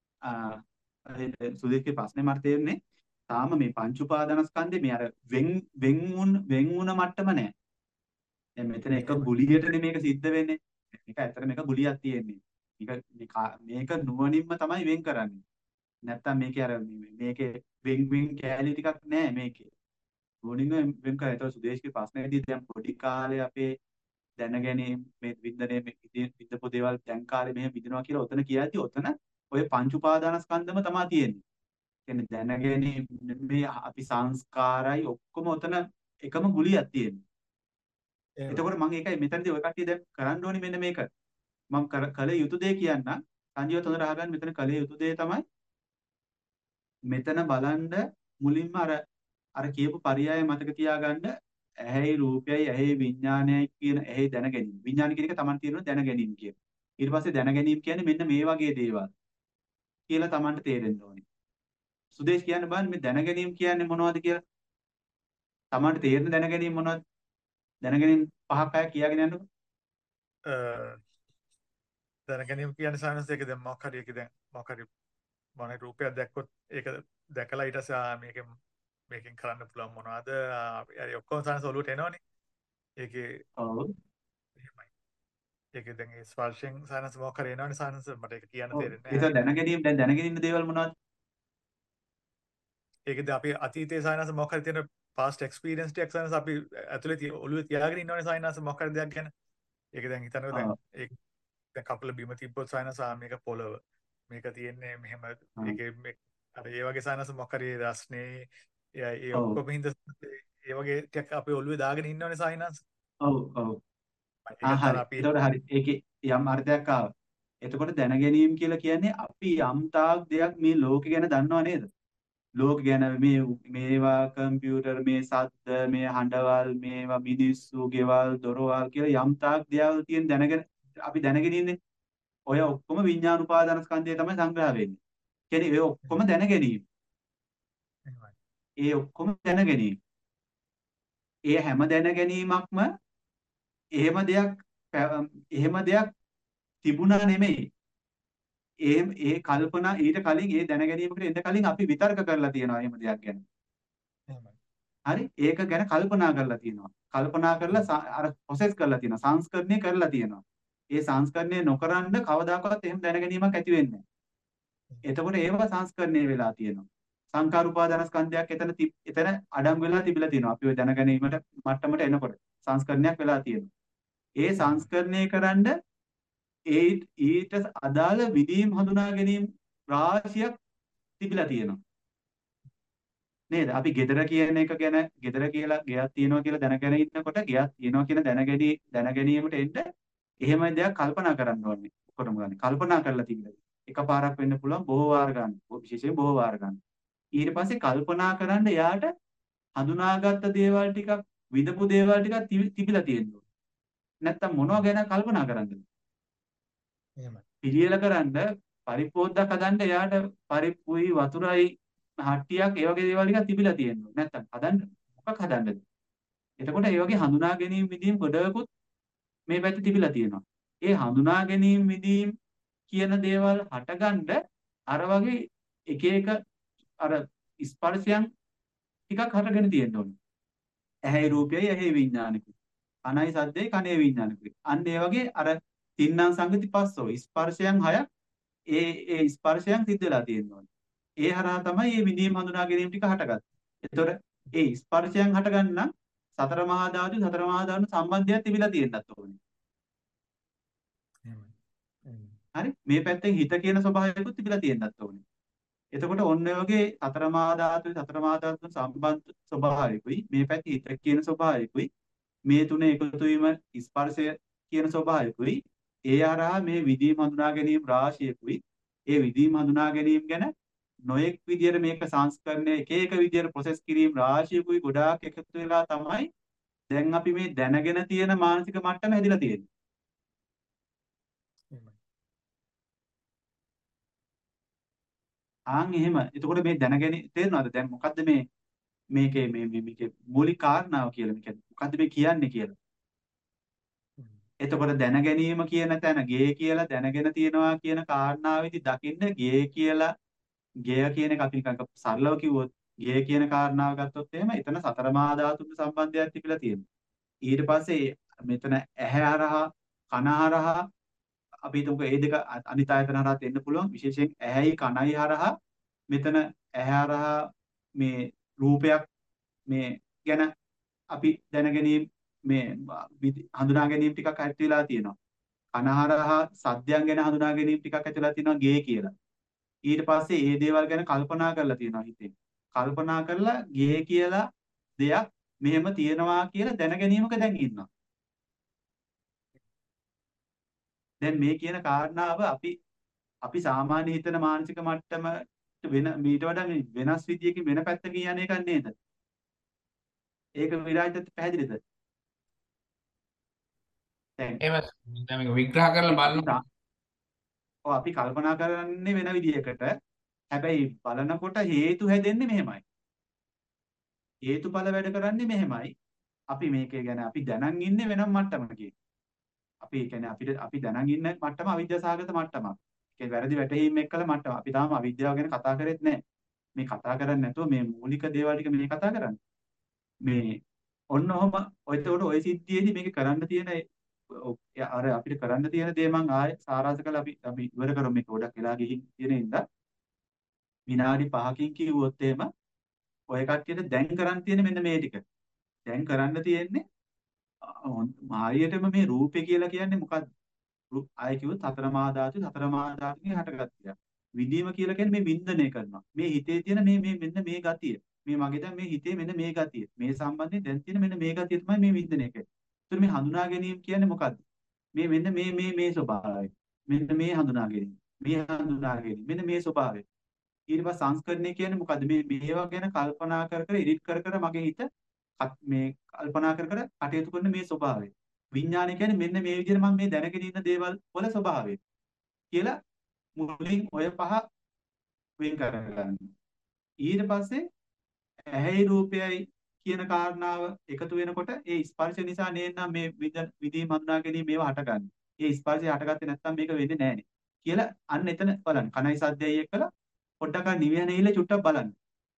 සුදේශ්ගේ ප්‍රශ්නේ මට තේරෙන්නේ තාම මේ පංච උපාදානස්කන්ධේ මේ අර වෙන් වෙන් වුන් වෙන් වුණ මට්ටම නැහැ. දැන් මෙතන එක ගුලියටනේ මේක සිද්ධ වෙන්නේ. මේක ඇත්තට මේක ගුලියක් තියෙන්නේ. මේක මේක නුවණින්ම තමයි වෙන් කරන්නේ. නැත්තම් මේකේ අර මේකේ වෙන් වෙන් කැලී ටිකක් නැහැ මේකේ. නුවණින්ම වෙන් කරා. ඒතකොට සුදේශ්ගේ ප්‍රශ්නේදී දැන් පොඩි කාලේ අපේ දැනගැනීම මේ වින්දනයේ මේ විඳපු දේවල් දැන් කාලේ මෙහෙම විඳිනවා කියලා ඔතන කියද්දි ඔතන ඔය පංච උපාදානස්කන්ධම තමයි තියෙන්නේ. කියන්නේ දැනගැනීම මේ අපි සංස්කාරයි ඔක්කොම ඔතන එකම ගුලියක් තියෙන්නේ. එතකොට මම ඒකයි මෙතනදී ඔය කට්ටිය දැන් කරන්න ඕනේ මෙන්න මේක. මම කල යුතු දේ කියන්න සංජීව තොඳර අහගන්න මෙතන කල යුතු දේ තමයි මෙතන බලන්න මුලින්ම අර අර කියපු පරයය මතක තියාගන්න ඇහැයි රූපයයි ඇහැයි විඥානයයි කියන ඇහැයි දැනගැනීම. විඥාන කියන එක Taman තියෙන දැනගැනීම කියන. ඊට පස්සේ දැනගැනීම කියන්නේ මෙන්න මේ වගේ දේවල් කියලා Tamanට තේරෙන්න ඕනේ. සුදේශ් කියන්න බලන්න මේ දැනගැනීම කියන්නේ මොනවද කියලා. Tamanට තේරෙන දැනගැනීම මොනවද? දැනගැනීම පහක් හයක් කියාගෙන යන්නකො. දැනගැනීම කියන්නේ සායනස් එක දැන් මොකක් හරි එක දැන් මොකක් හරි මොනේ රූපයක් දැක්කොත් ඒක දැකලා ඊට පස්සේ මේකෙන් මේකෙන් කරන්න පුළුවන් මොනවද? හරි ඔක්කොම සායනස් ඔලුවට එනවනේ. ඒකේ ඔව්. එහෙමයි. ඒකේ දැන් ඒ ස්පර්ශයෙන් සායනස් මොකක් හරි එනවනේ සායනස් මට ඒක කියන්න ඔව්. තේරෙන්නේ ඒක නැහැ. දැනගැනීම දැන් දැනගෙන ඉන්න දේවල් මොනවද? ඒකද අපි අතීතයේ සායනස් මොකක් හරි තියෙන past experience ටිකක් සායනස් අපි ඇතුලේ තිය ඔළුවේ තියාගෙන ඉන්නවනේ සායනස් මොකක් හරි දෙයක් ගැන. ඒක දැන් හිතන්නකෝ දැන් ඒක දැන් කකුල බිම තිබ්බොත් සායනස් මේක පොළව. මේක තියෙන්නේ මෙහෙම ඒකේ අර ඒ වගේ සායනස් මොකක් හරි රස්නේ ඒ ඔක්කොම හින්දා ඒ වගේ ටිකක් අපි ඔළුවේ දාගෙන ඉන්නවනේ සායනස්. ඔව් ඔව්. ආ හරි. ඒතකොට හරි. ඒකේ යම් අර්ථයක් ආවා. එතකොට දැනගැනීම කියලා කියන්නේ අපි යම් තාක් දෙයක් මේ ලෝකේ ගැන දන්නව නේද? ලෝක ගැන මේ මේවා කම්පියුටර් මේ සද්ද මේ හඬවල් මේවා මිනිස්සු ගෙවල් දොරවල් කියලා යම් තාක් දේවල් තියෙන දැනගෙන අපි දැනගෙන ඉන්නේ. ඔය ඔක්කොම විඥාන උපාදාන ස්කන්ධය තමයි සංග්‍රහ වෙන්නේ. කියන්නේ ඒ ඔක්කොම දැනගැනීම. ඒ ඔක්කොම දැනගැනීම. ඒ හැම දැනගැනීමක්ම එහෙම දෙයක් එහෙම දෙයක් තිබුණා නෙමෙයි. ඒ ඒ කල්පනා ඊට කලින් ඒ දැනගැනීමකට එන්න කලින් අපි විතර්ක කරලා තියෙනවා එහෙම දෙයක් ගැන. හරි ඒක ගැන කල්පනා කරලා තියෙනවා. කල්පනා කරලා සා- අර ප්‍රොසෙස් කරලා තියෙනවා. සංස්කරණය කරලා තියෙනවා. ඒ සංස්කරණය නොකරනද කවදාකවත් එහෙම දැනගැනීමක් ඇති වෙන්නේ නැහැ. එතකොට ඒව සංස්කරණය වෙලා තියෙනවා. සංකාර උපාදාන ස්කන්ධයක් එතන ති- එතන අඩංගු වෙලා තිබිලා තියෙනවා. අපි ඔය දැනගැනීමට මට්ටමට එනකොට සංස්කරණයක් වෙලා තියෙනවා. ඒ සංස්කරණය කරන්ඩ ඒ ඊට අදාළ විදීම් හඳුනා ගැනීම රාශියක් තිබිලා තියෙනවා. නේද? අපි gedara කියන එක ගැන gedara කියලා ගයක් තියෙනවා කියලා දැනගෙන ඉන්නකොට ගයක් තියෙනවා කියන දැනගැනී දැනගැනීමට එන්න එහෙම දෙයක් කල්පනා කරන්න ඕනේ. ඔක්කොටම ගන්න. කල්පනා කරලා තිබිලා. එකපාරක් වෙන්න පුළුවන් බොහෝ වාර ගන්න. විශේෂයෙන් බොහෝ වාර ගන්න. ඊට පස්සේ කල්පනා කරන්න එයාට හඳුනාගත්ත දේවල් ටිකක් විඳපු දේවල් ටිකක් තිබි- තිබිලා තියෙනවා. නැත්තම් මොනවා ගැන කල්පනා කරන්නද? එහෙමයි. පිළියෙල කරන්න පරිප්පෝද්දක් හදන්න එයාට පරිප්පුයි වතුරයි හට්ටියක් ඒ වගේ දේවල් ටිකක් තිබිලා තියෙනවා. නැත්තම් හදන්න මොකක් හදන්නද? එතකොට ඒ වගේ හඳුනා ගැනීම විදීම් ගොඩකුත් මේ පැත්තේ තිබිලා තියෙනවා. ඒ හඳුනා ගැනීම විදීම් කියන දේවල් හටගන්න අර වගේ එක එක අර ස්පර්ශයන් ටිකක් හටගෙන තියෙන්න ඕනේ. ඇහැයි රූපයයි ඇහි විඥානිකුයි. කනයි සද්දේ කනේ විඥානිකුයි. අන්න ඒ වගේ අර තින්නම් සංගති පස්සෝ ස්පර්ශයන් හයක් ඒ ඒ ස්පර්ශයන් සිද්ධ වෙලා තියෙන්න ඕනේ. ඒ හරහා තමයි මේ විදීම් හඳුනා ගැනීම ටික හටගත්තේ. එතකොට ඒ ස්පර්ශයන් හටගන්න නම් සතර මහා ධාතු සතර මහා ධාතු සම්බන්ධයක් තිබිලා තියෙන්නත් ඕනේ. එහෙමයි. එහෙමයි. හරි? මේ පැත්තෙන් හිත කියන ස්වභාවයකුත් තිබිලා තියෙන්නත් ඕනේ. එතකොට ඔන්න ඔය වගේ සතර මහා ධාතුයි සතර මහා ධාතු සම්බන්ධ ස්වභාවයකුයි මේ පැත්තේ හිත කියන ස්වභාවයකුයි මේ තුන එකතු වීම ස්පර්ශය කියන ස්වභාවයකුයි ඒ හරහා මේ විදීම් හඳුනා ගැනීම රාශියකුයි ඒ විදීම් හඳුනා ගැනීම ගැන නොයෙක් විදියට මේක සංස්කරණය එක එක විදියට ප්‍රොසෙස් කිරීම රාශියකුයි ගොඩාක් එකතු වෙලා තමයි දැන් අපි මේ දැනගෙන තියෙන මානසික මට්ටම හැදිලා තියෙන්නේ. එහෙමයි. ආන් එහෙම. එතකොට මේ දැනගෙන තේරෙනවද දැන් මොකද්ද මේ මේකේ මේ මේ මේකේ මූලික කාරණාව කියලා මේ කියන්නේ මොකද්ද මේ කියන්නේ කියලා. හ්ම්. එතකොට දැන ගැනීම කියන තැන ගේ කියලා දැනගෙන තියනවා කියන කාරණාවෙදි දකින්න ගේ කියලා ගේ කියන එක අපි නිකන් සරලව කිව්වොත් ගේ කියන කාරණාව ගත්තොත් එහෙම එතන සතර මහා ධාතුන්ගේ සම්බන්ධයක් තිබිලා තියෙනවා. ඊට පස්සේ මෙතන ඇහැ හරහා කන හරහා අපි හිතමුකෝ ඒ දෙක අ- අනිත් ආයතන හරහා එන්න පුළුවන් විශේෂයෙන් ඇහැයි කනයි හරහා මෙතන ඇහැ හරහා මේ රූපයක් මේ ගැන අපි දැන ගැනීම මේ විදි- හඳුනා ගැනීම ටිකක් ඇති වෙලා තියෙනවා. කන හරහා සද්දයන් ගැන හඳුනා ගැනීම ටිකක් ඇති වෙලා තියෙනවා ගේ කියලා. ඊට පස්සේ ඒ දේවල් ගැන කල්පනා කරලා තියෙනවා හිතෙන්. කල්පනා කරලා ගේ කියලා දෙයක් මෙහෙම තියෙනවා කියලා දැන ගැනීමක දැන් ඉන්නවා. දැන් මේ කියන කාරණාව අපි අපි සාමාන්‍ය හිතන මානසික මට්ටමට වෙන මීට වඩා මේ වෙනස් විදියකින් වෙන පැත්තකින් යන එකක් නේද? ඒක විරාජිතත් පැහැදිලිද? දැන් එහෙම දැන් මේක විග්‍රහ කරලා අපි අපි බලනකොට සා- ඔව් අපි කල්පනා කරන්නේ වෙන විදියකට. හැබැයි බලනකොට හේතු හැදෙන්නේ මෙහෙමයි. හේතුඵල වැඩ කරන්නේ මෙහෙමයි. අපි මේකේ ගැන අපි දැනන් ඉන්නේ වෙනම මට්ටමකින්. අපි කියන්නේ අපිට අපි දැනන් ඉන්න මට්ටම අවිද්‍යාසහගත මට්ටමක්. ඒ වැරදි වැටහීම් එක්කලා මට්ටම. අපි තාම අවිද්‍යාව ගැන කතා කරෙත් නැහැ. මේ කතා කරන්නේ නැතුව මේ මූලික දේවල් ටික මේ කතා කරන්නේ. මේ ඔන්න ඔහම ඔයතකොට ඔය සිද්ධියේදී මේක කරන්න තියෙන ඒ- ඔ- අර අපිට කරන්න තියෙන දේ මම ආයෙ සාරාංශ කරලා අපි අපි ඉවර කරමු මේක ගොඩක් වෙලා ගිහින් තියෙන ඉඳලා විනාඩි පහකින් කිව්වොත් එහෙම ඔය කට්ටියට දැන් කරන්න තියෙන මෙන්න මේ ටික. දැන් කරන්න තියෙන්නේ හරියටම මේ රූපේ කියලා කියන්නේ මොකක්ද? රූප ආයෙ කිව්වොත් සතර මහා ධාතු සතර මහා ධාතුන්ගෙන් හටගත්තා. විදීම කියලා කියන්නේ මේ වින්දනය කරනවා. මේ හිතේ තියෙන මේ මේ මෙන්න මේ ගතිය. මේ මගේ දැන් මේ හිතේ මෙන්න මේ ගතිය. මේ සම්බන්ධයෙන් දැන් තියෙන මෙන්න මේ ගතිය තමයි මේ වින්දනය කියන්නේ. ඒතර මේ හඳුනා ගැනීම කියන්නේ මොකද්ද? මේ මෙන්න මේ මේ මේ ස්වභාවය. මෙන්න මේ හඳුනා ගැනීම. මේ හඳුනා ගැනීම. මෙන්න මේ ස්වභාවය. ඊට පස්සේ සංස්කරණය කියන්නේ මොකද්ද? මේ මේවා ගැන කල්පනා කර කර එඩිට් කර කර මගේ හිත කත්- මේ කල්පනා කර කර කටයුතු කරන මේ ස්වභාවය. විඥානය කියන්නේ මෙන්න මේ විදිහට මම මේ දැනගෙන ඉන්න දේවල් වල ස්වභාවය කියලා මුලින් ඔය පහ වෙන් කරගන්න. ඊට පස්සේ ඇහැයි රූපයයි කියන කාරණාව එකතු වෙනකොට ඒ ස්පර්ශ නිසා නේනම් මේ විද- විදීම් හඳුනා ගැනීම මේවා හටගන්නේ. ඒ ස්පර්ශය හටගත්තේ නැත්නම් මේක වෙන්නේ නැහනේ කියලා අන්න එතන බලන්න. කනයි සද්දයයි එක්කලා පොඩ්ඩක් නිවිහන ඉල්ල චුට්ටක් බලන්න.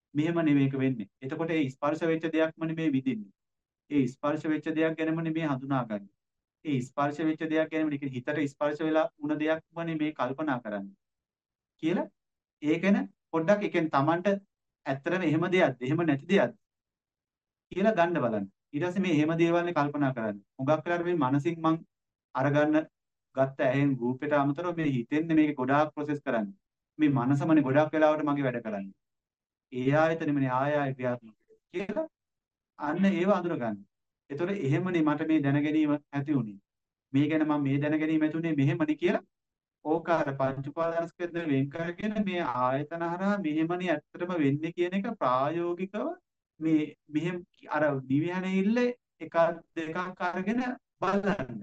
මෙහෙම නෙමෙයි මේක වෙන්නේ. එතකොට ඒ ස්පර්ශ වෙච්ච දෙයක්ම නෙමේ විඳින්නේ. ඒ ස්පර්ශ වෙච්ච දෙයක් ගැනම නෙමේ හඳුනාගන්නේ. ඒ ස්පර්ශ වෙච්ච දෙයක් ගැනම නෙමේ හිතට ස්පර්ශ වෙලා වුණ දෙයක්ම නෙමේ කල්පනා කරන්නේ කියලා ඒ ගැන පොඩ්ඩක් ඒ කියන්නේ Tamanට ඇත්තටම එහෙම දෙයක්ද එහෙම නැති දෙයක්ද කියලා ගන්න බලන්න. ඊට පස්සේ මේ එහෙම දේවල්නේ කල්පනා කරන්නේ. හුඟක් වෙලාවට මේ මනසින් මං අරගන්න ගත්ත ඇහෙන් රූපයට අමතරව මේ හිතෙන්නේ මේක ගොඩාක් ප්‍රොසෙස් කරන්නේ. මේ මනසමනේ ගොඩාක් වෙලාවට මගේ වැඩ කරන්නේ. ඒ ආයතනෙමනේ ආය ආය ක්‍රියාත්මක කියලා අන්න ඒව අඳුරගන්න. ඒතකොට එහෙමනේ මට මේ දැනගැනීම ඇති උනේ. මේ ගැන මම මේ දැනගැනීම ඇති උනේ මෙහෙමනේ කියලා ඕක අර පංච උපාදානස්කන්ධ වෙන් කරගෙන මේ ආයතන හරහා මෙහෙමනේ ඇත්තටම වෙන්නේ කියන එක ප්‍රායෝගිකව මේ මෙහෙම අර නිවිහනේ ඉල්ල එකක් දෙකක් අරගෙන බලන්න.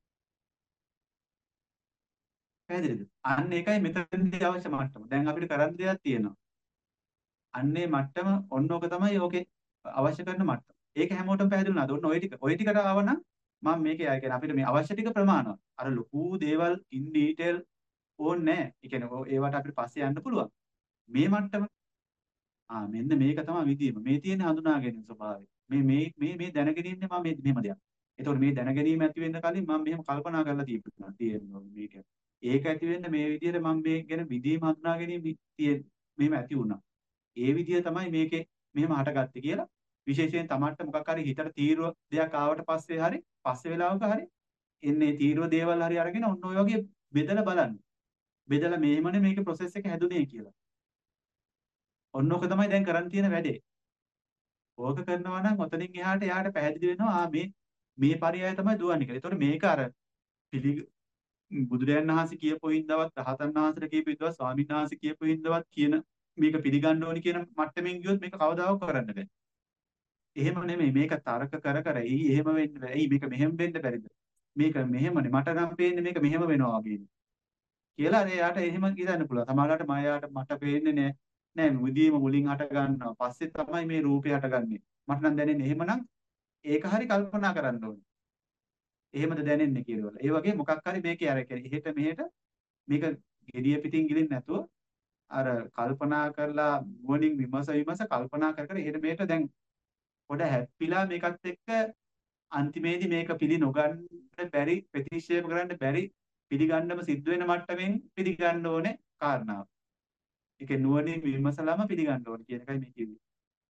පැහැදිලිද? අන්න ඒකයි මෙතනදී අවශ්‍ය මට්ටම. දැන් අපිට කරන්න දෙයක් තියෙනවා. අන්නේ මට්ටම ඔන්න ඕක තමයි ඕකේ අවශ්‍ය කරන මට්ටම. ඒක හැමෝටම පැහැදිලි වුණාද? ඔන්න ওই ටික ওই ටිකට ආවනම් මම මේකේ ආය කියන්නේ අපිට මේ අවශ්‍ය ටික ප්‍රමාණවත්. අර ලොකු දේවල් ඉන් ඩීටේල් ඕනේ නැහැ. ඒ කියන්නේ ඒවට අපිට පස්සේ යන්න පුළුවන්. මේ මට්ටම ආ මෙන්න මේක තමයි විදීම. මේ තියෙන හඳුනා ගැනීම ස්වභාවය. මේ මේ මේ මේ දැනගැනීමනේ මම මේ මෙහෙම දෙයක්. ඒතකොට මේ දැනගැනීම ඇති වෙන්න කලින් මම මෙහෙම කල්පනා කරලා තියපුණා. තියෙනවා මේක. ඒක ඇති වෙන්න මේ විදිහට මම මේ ගැන විදීම හඳුනා ගැනීම තියෙන මෙහෙම ඇති වුණා. ඒ විදිය තමයි මේකේ මෙහෙම හටගත්තේ කියලා විශේෂයෙන් තමන්ට මොකක් හරි හිතට තීරුව දෙයක් ආවට පස්සේ හරි පස්සේ වෙලාවක හරි එන්නේ තීරුව දේවල් හරි අරගෙන ඔන්න ඔය වගේ බෙදලා බලන්න. බෙදලා මෙහෙමනේ මේකේ process එක හැදුනේ කියලා. ඔන්න ඔක තමයි දැන් කරන් තියෙන වැඩේ. ඕක කරනවා නම් ඔතනින් එහාට එයාට පැහැදිලි වෙනවා ආ මේ මේ පරයය තමයි දුවන්නේ කියලා. ඒතකොට මේක අර පිළි බුදුරයන් වහන්සේ කියපු හින්දාවත් රහතන් වහන්සේලා කියපු හින්දාවත් ස්වාමීන් වහන්සේ කියපු හින්දාවත් කියන මේක පිළිගන්න ඕනි කියන මට්ටමින් ගියොත් මේක කවදාවත් කරන්න බෑ. එහෙම නෙමෙයි මේක තර්ක කර කර එයි එහෙම වෙන්න බෑ. එයි මේක මෙහෙම වෙන්න බැරිද? මේක මෙහෙමනේ මට නම් පේන්නේ මේක මෙහෙම වෙනවා වගේ. කියලා එයාට එහෙම කියන්න පුළුවන්. සමහරවිට මයාට මට පේන්නේ නෑ නෑ මුදීම මුලින් හට ගන්නවා. පස්සේ තමයි මේ රූපේ හටගන්නේ. මට නම් දැනෙන්නේ එහෙමනම් ඒක හරි කල්පනා කරන්න ඕනේ. එහෙමද දැනෙන්නේ කියලා. ඒ වගේ මොකක් හරි මේකේ අර එහෙට මෙහෙට මේක gediya පිටින් ගිලින් නැතුව අර කල්පනා කරලා නුවණින් විමස විමස කල්පනා කර කර එහෙට මෙහෙට දැන් පොඩ හැප්පිලා මේකත් එක්ක අන්තිමේදී මේක පිළි නොගන්න බැරි ප්‍රතික්ෂේප කරන්න බැරි පිළිගන්නම සිද්ධ වෙන මට්ටමින් පිළිගන්න ඕනේ කාරණාව. ඒක නුවණින් විමසලාම පිළිගන්න ඕනේ කියන එකයි මේ කිව්වේ.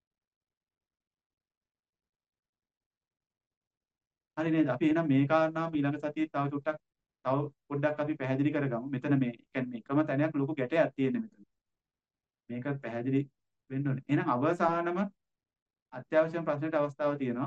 හරි නේද? අපි එහෙනම් මේ කාරණාව ඊළඟ සතියේ තව ටුට්ටක් තව පොඩ්ඩක් අපි පැහැදිලි කරගමු. මෙතන මේ කියන්නේ එකම තැනක් ලොකු ගැටයක් තියෙන මෙතන. මේක පැහැදිලි වෙන්න ඕනේ. එහෙනම් අවසානම අත්‍යවශ්‍යම ප්‍රශ්නෙට අවස්ථාව තියෙනවා.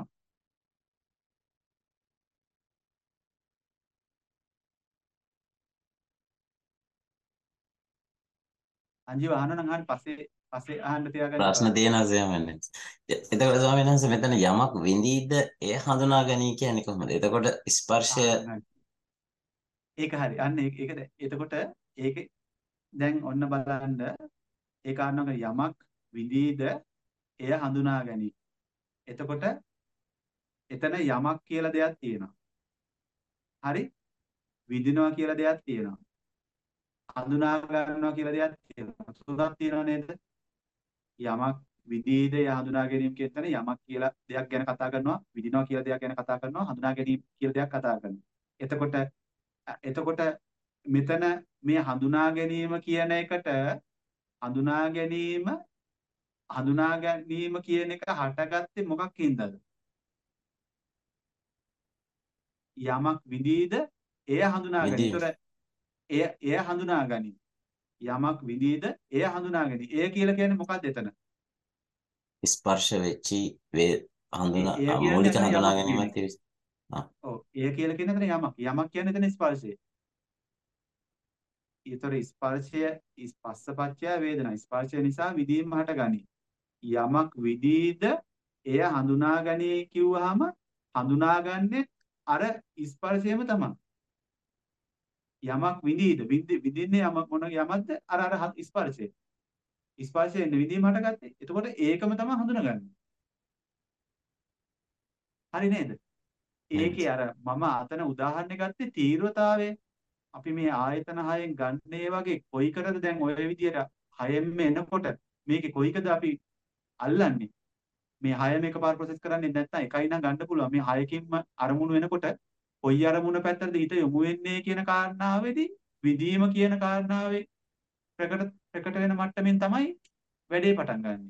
අංජිව අහන්න නම් අහන්න පස්සේ පස්සේ අහන්න තියාගන්න. ප්‍රශ්න තියෙනවා සයමන්නේ. එතකොට ස්වාමීන් වහන්සේ මෙතන යමක් විඳීද එය හඳුනා ගනී කියන්නේ කොහොමද? එතකොට ස්පර්ශය ඒක හරි. අන්න ඒක ඒක එතකොට ඒක දැන් ඔන්න බලන්න ඒ කාරණාවක යමක් විඳීද එය හඳුනා ගනී. එතකොට එතන යමක් කියලා දෙයක් තියෙනවා. හරි? විඳිනවා කියලා දෙයක් තියෙනවා. හඳුනා ගන්නවා කියලා දෙයක් තියෙනවා. තුනක් තියෙනව නේද? යමක් විඳීද එය හඳුනා ගැනීම කියන තැන යමක් කියලා දෙයක් ගැන කතා කරනවා. විඳිනවා කියලා දෙයක් ගැන කතා කරනවා. හඳුනා ගැනීම කියලා දෙයක් කතා කරනවා. එතකොට එතකොට මෙතන මේ හඳුනා ගැනීම කියන එකට හඳුනා ගැනීම හඳුනා ගැනීම කියන එක හටගත්තේ මොකක් හින්දාද? යමක් විඳීද එය හඳුනා ගනී. ඒතර එය එය හඳුනා ගනී. යමක් විඳීද එය හඳුනා ගනී. එය කියලා කියන්නේ මොකක්ද එතන? ස්පර්ශ වෙච්චි වේ හඳුනා එය මූලික කියන්නේ හඳුනා යමක් ගැනීමක් නෙමෙයි. තියෙනවා. ඔව් එය කියලා කියන්නේ එතන යමක්. යමක් කියන්නේ එතන ස්පර්ශය. ඒතර ස්පර්ශය ස්පස්සපච්චය වේදනා. ස්පර්ශය නිසා විදීම හටගනී. යමක් විදීද එය හඳුනා ගනී කිව්වහම හඳුනාගන්නේ අර ස්පර්ශයම තමයි. යමක් විදීද විදින්නේ යමක් මොන යමක්ද අර අර ස්පර්ශය. ස්පර්ශයෙන් විදීම හටගත්තේ. එතකොට ඒකම තමයි හඳුනාගන්නේ. හරි නේද? ඒකේ අර මම අතන උදාහරණයක් ගත්තේ තීව්‍රතාවය. අපි මේ ආයතන හයෙන් ගන්නේ වගේ කොයිකටද දැන් ඔය විදියට හයෙන්ම එනකොට මේකේ කොයිකද අපි අල්ලන්නේ. මේ හයම එකපාර ප්‍රොසෙස් කරන්නේ නැත්නම් එකයි නම් ගන්න පුළුවන්. මේ හයකින්ම අරමුණු වෙනකොට කොයි අරමුණ පැත්තටද හිත යොමු වෙන්නේ කියන කාරණාවේදී විදීම කියන කාරණාවේ ප්‍රකට ප්‍රකට වෙන මට්ටමින් තමයි වැඩේ පටන් ගන්නෙ.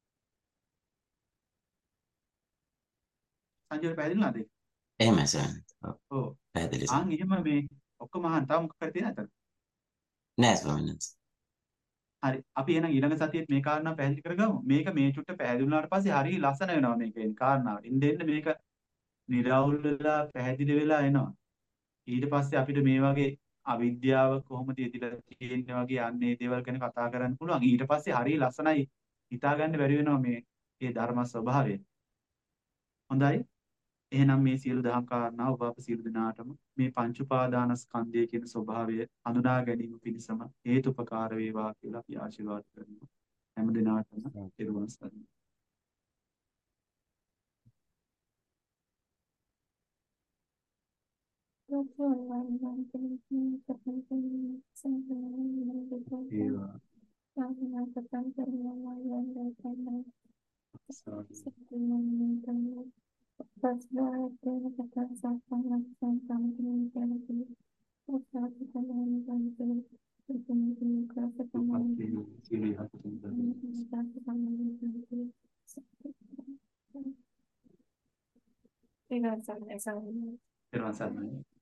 සංජය පැහැදිලි නේද? එහෙමයි සර්. ඔව්. ඔව්. පැහැදිලි සර්. ආන් එහෙම මේ ඔක්කොම අහන්න තව මොකක් හරි තියෙනවද? නෑ ස්වාමීන් වහන්සේ. හරි. අපි එහෙනම් ඊළඟ සතියේත් මේ කාරණා පැහැදිලි කරගමු. මේක මේ චුට්ට පැහැදිලි වුණාට පස්සේ හරිය ලස්සන වෙනවා මේක එන කාරණාව. ඉන්න එන්න මේක නිරවුල් වෙලා පැහැදිලි වෙලා එනවා. ඊට පස්සේ අපිට මේ වගේ අවිද්‍යාව කොහොමද ඉදිලා තියෙන්නේ වගේ අන්නේ දේවල් ගැන කතා කරන්න පුළුවන්. ඊට පස්සේ හරිය ලස්සනයි හිතාගන්න බැරි වෙනවා මේ මේ ධර්ම ස්වභාවය. හොඳයි. එහෙනම් මේ සියලු දහම් කාරණා ඔබ අප සියලු දෙනාටම මේ පංච උපාදානස්කන්ධය කියන ස්වභාවය හඳුනා ගැනීම පිණිසම හේතුපකාර වේවා කියලා අපි ආශිර්වාද කරනවා. හැම දිනාටම පෙරවන් සරණයි. ඒවා Tiga sampai sampai. පෙරවන් සරණයි.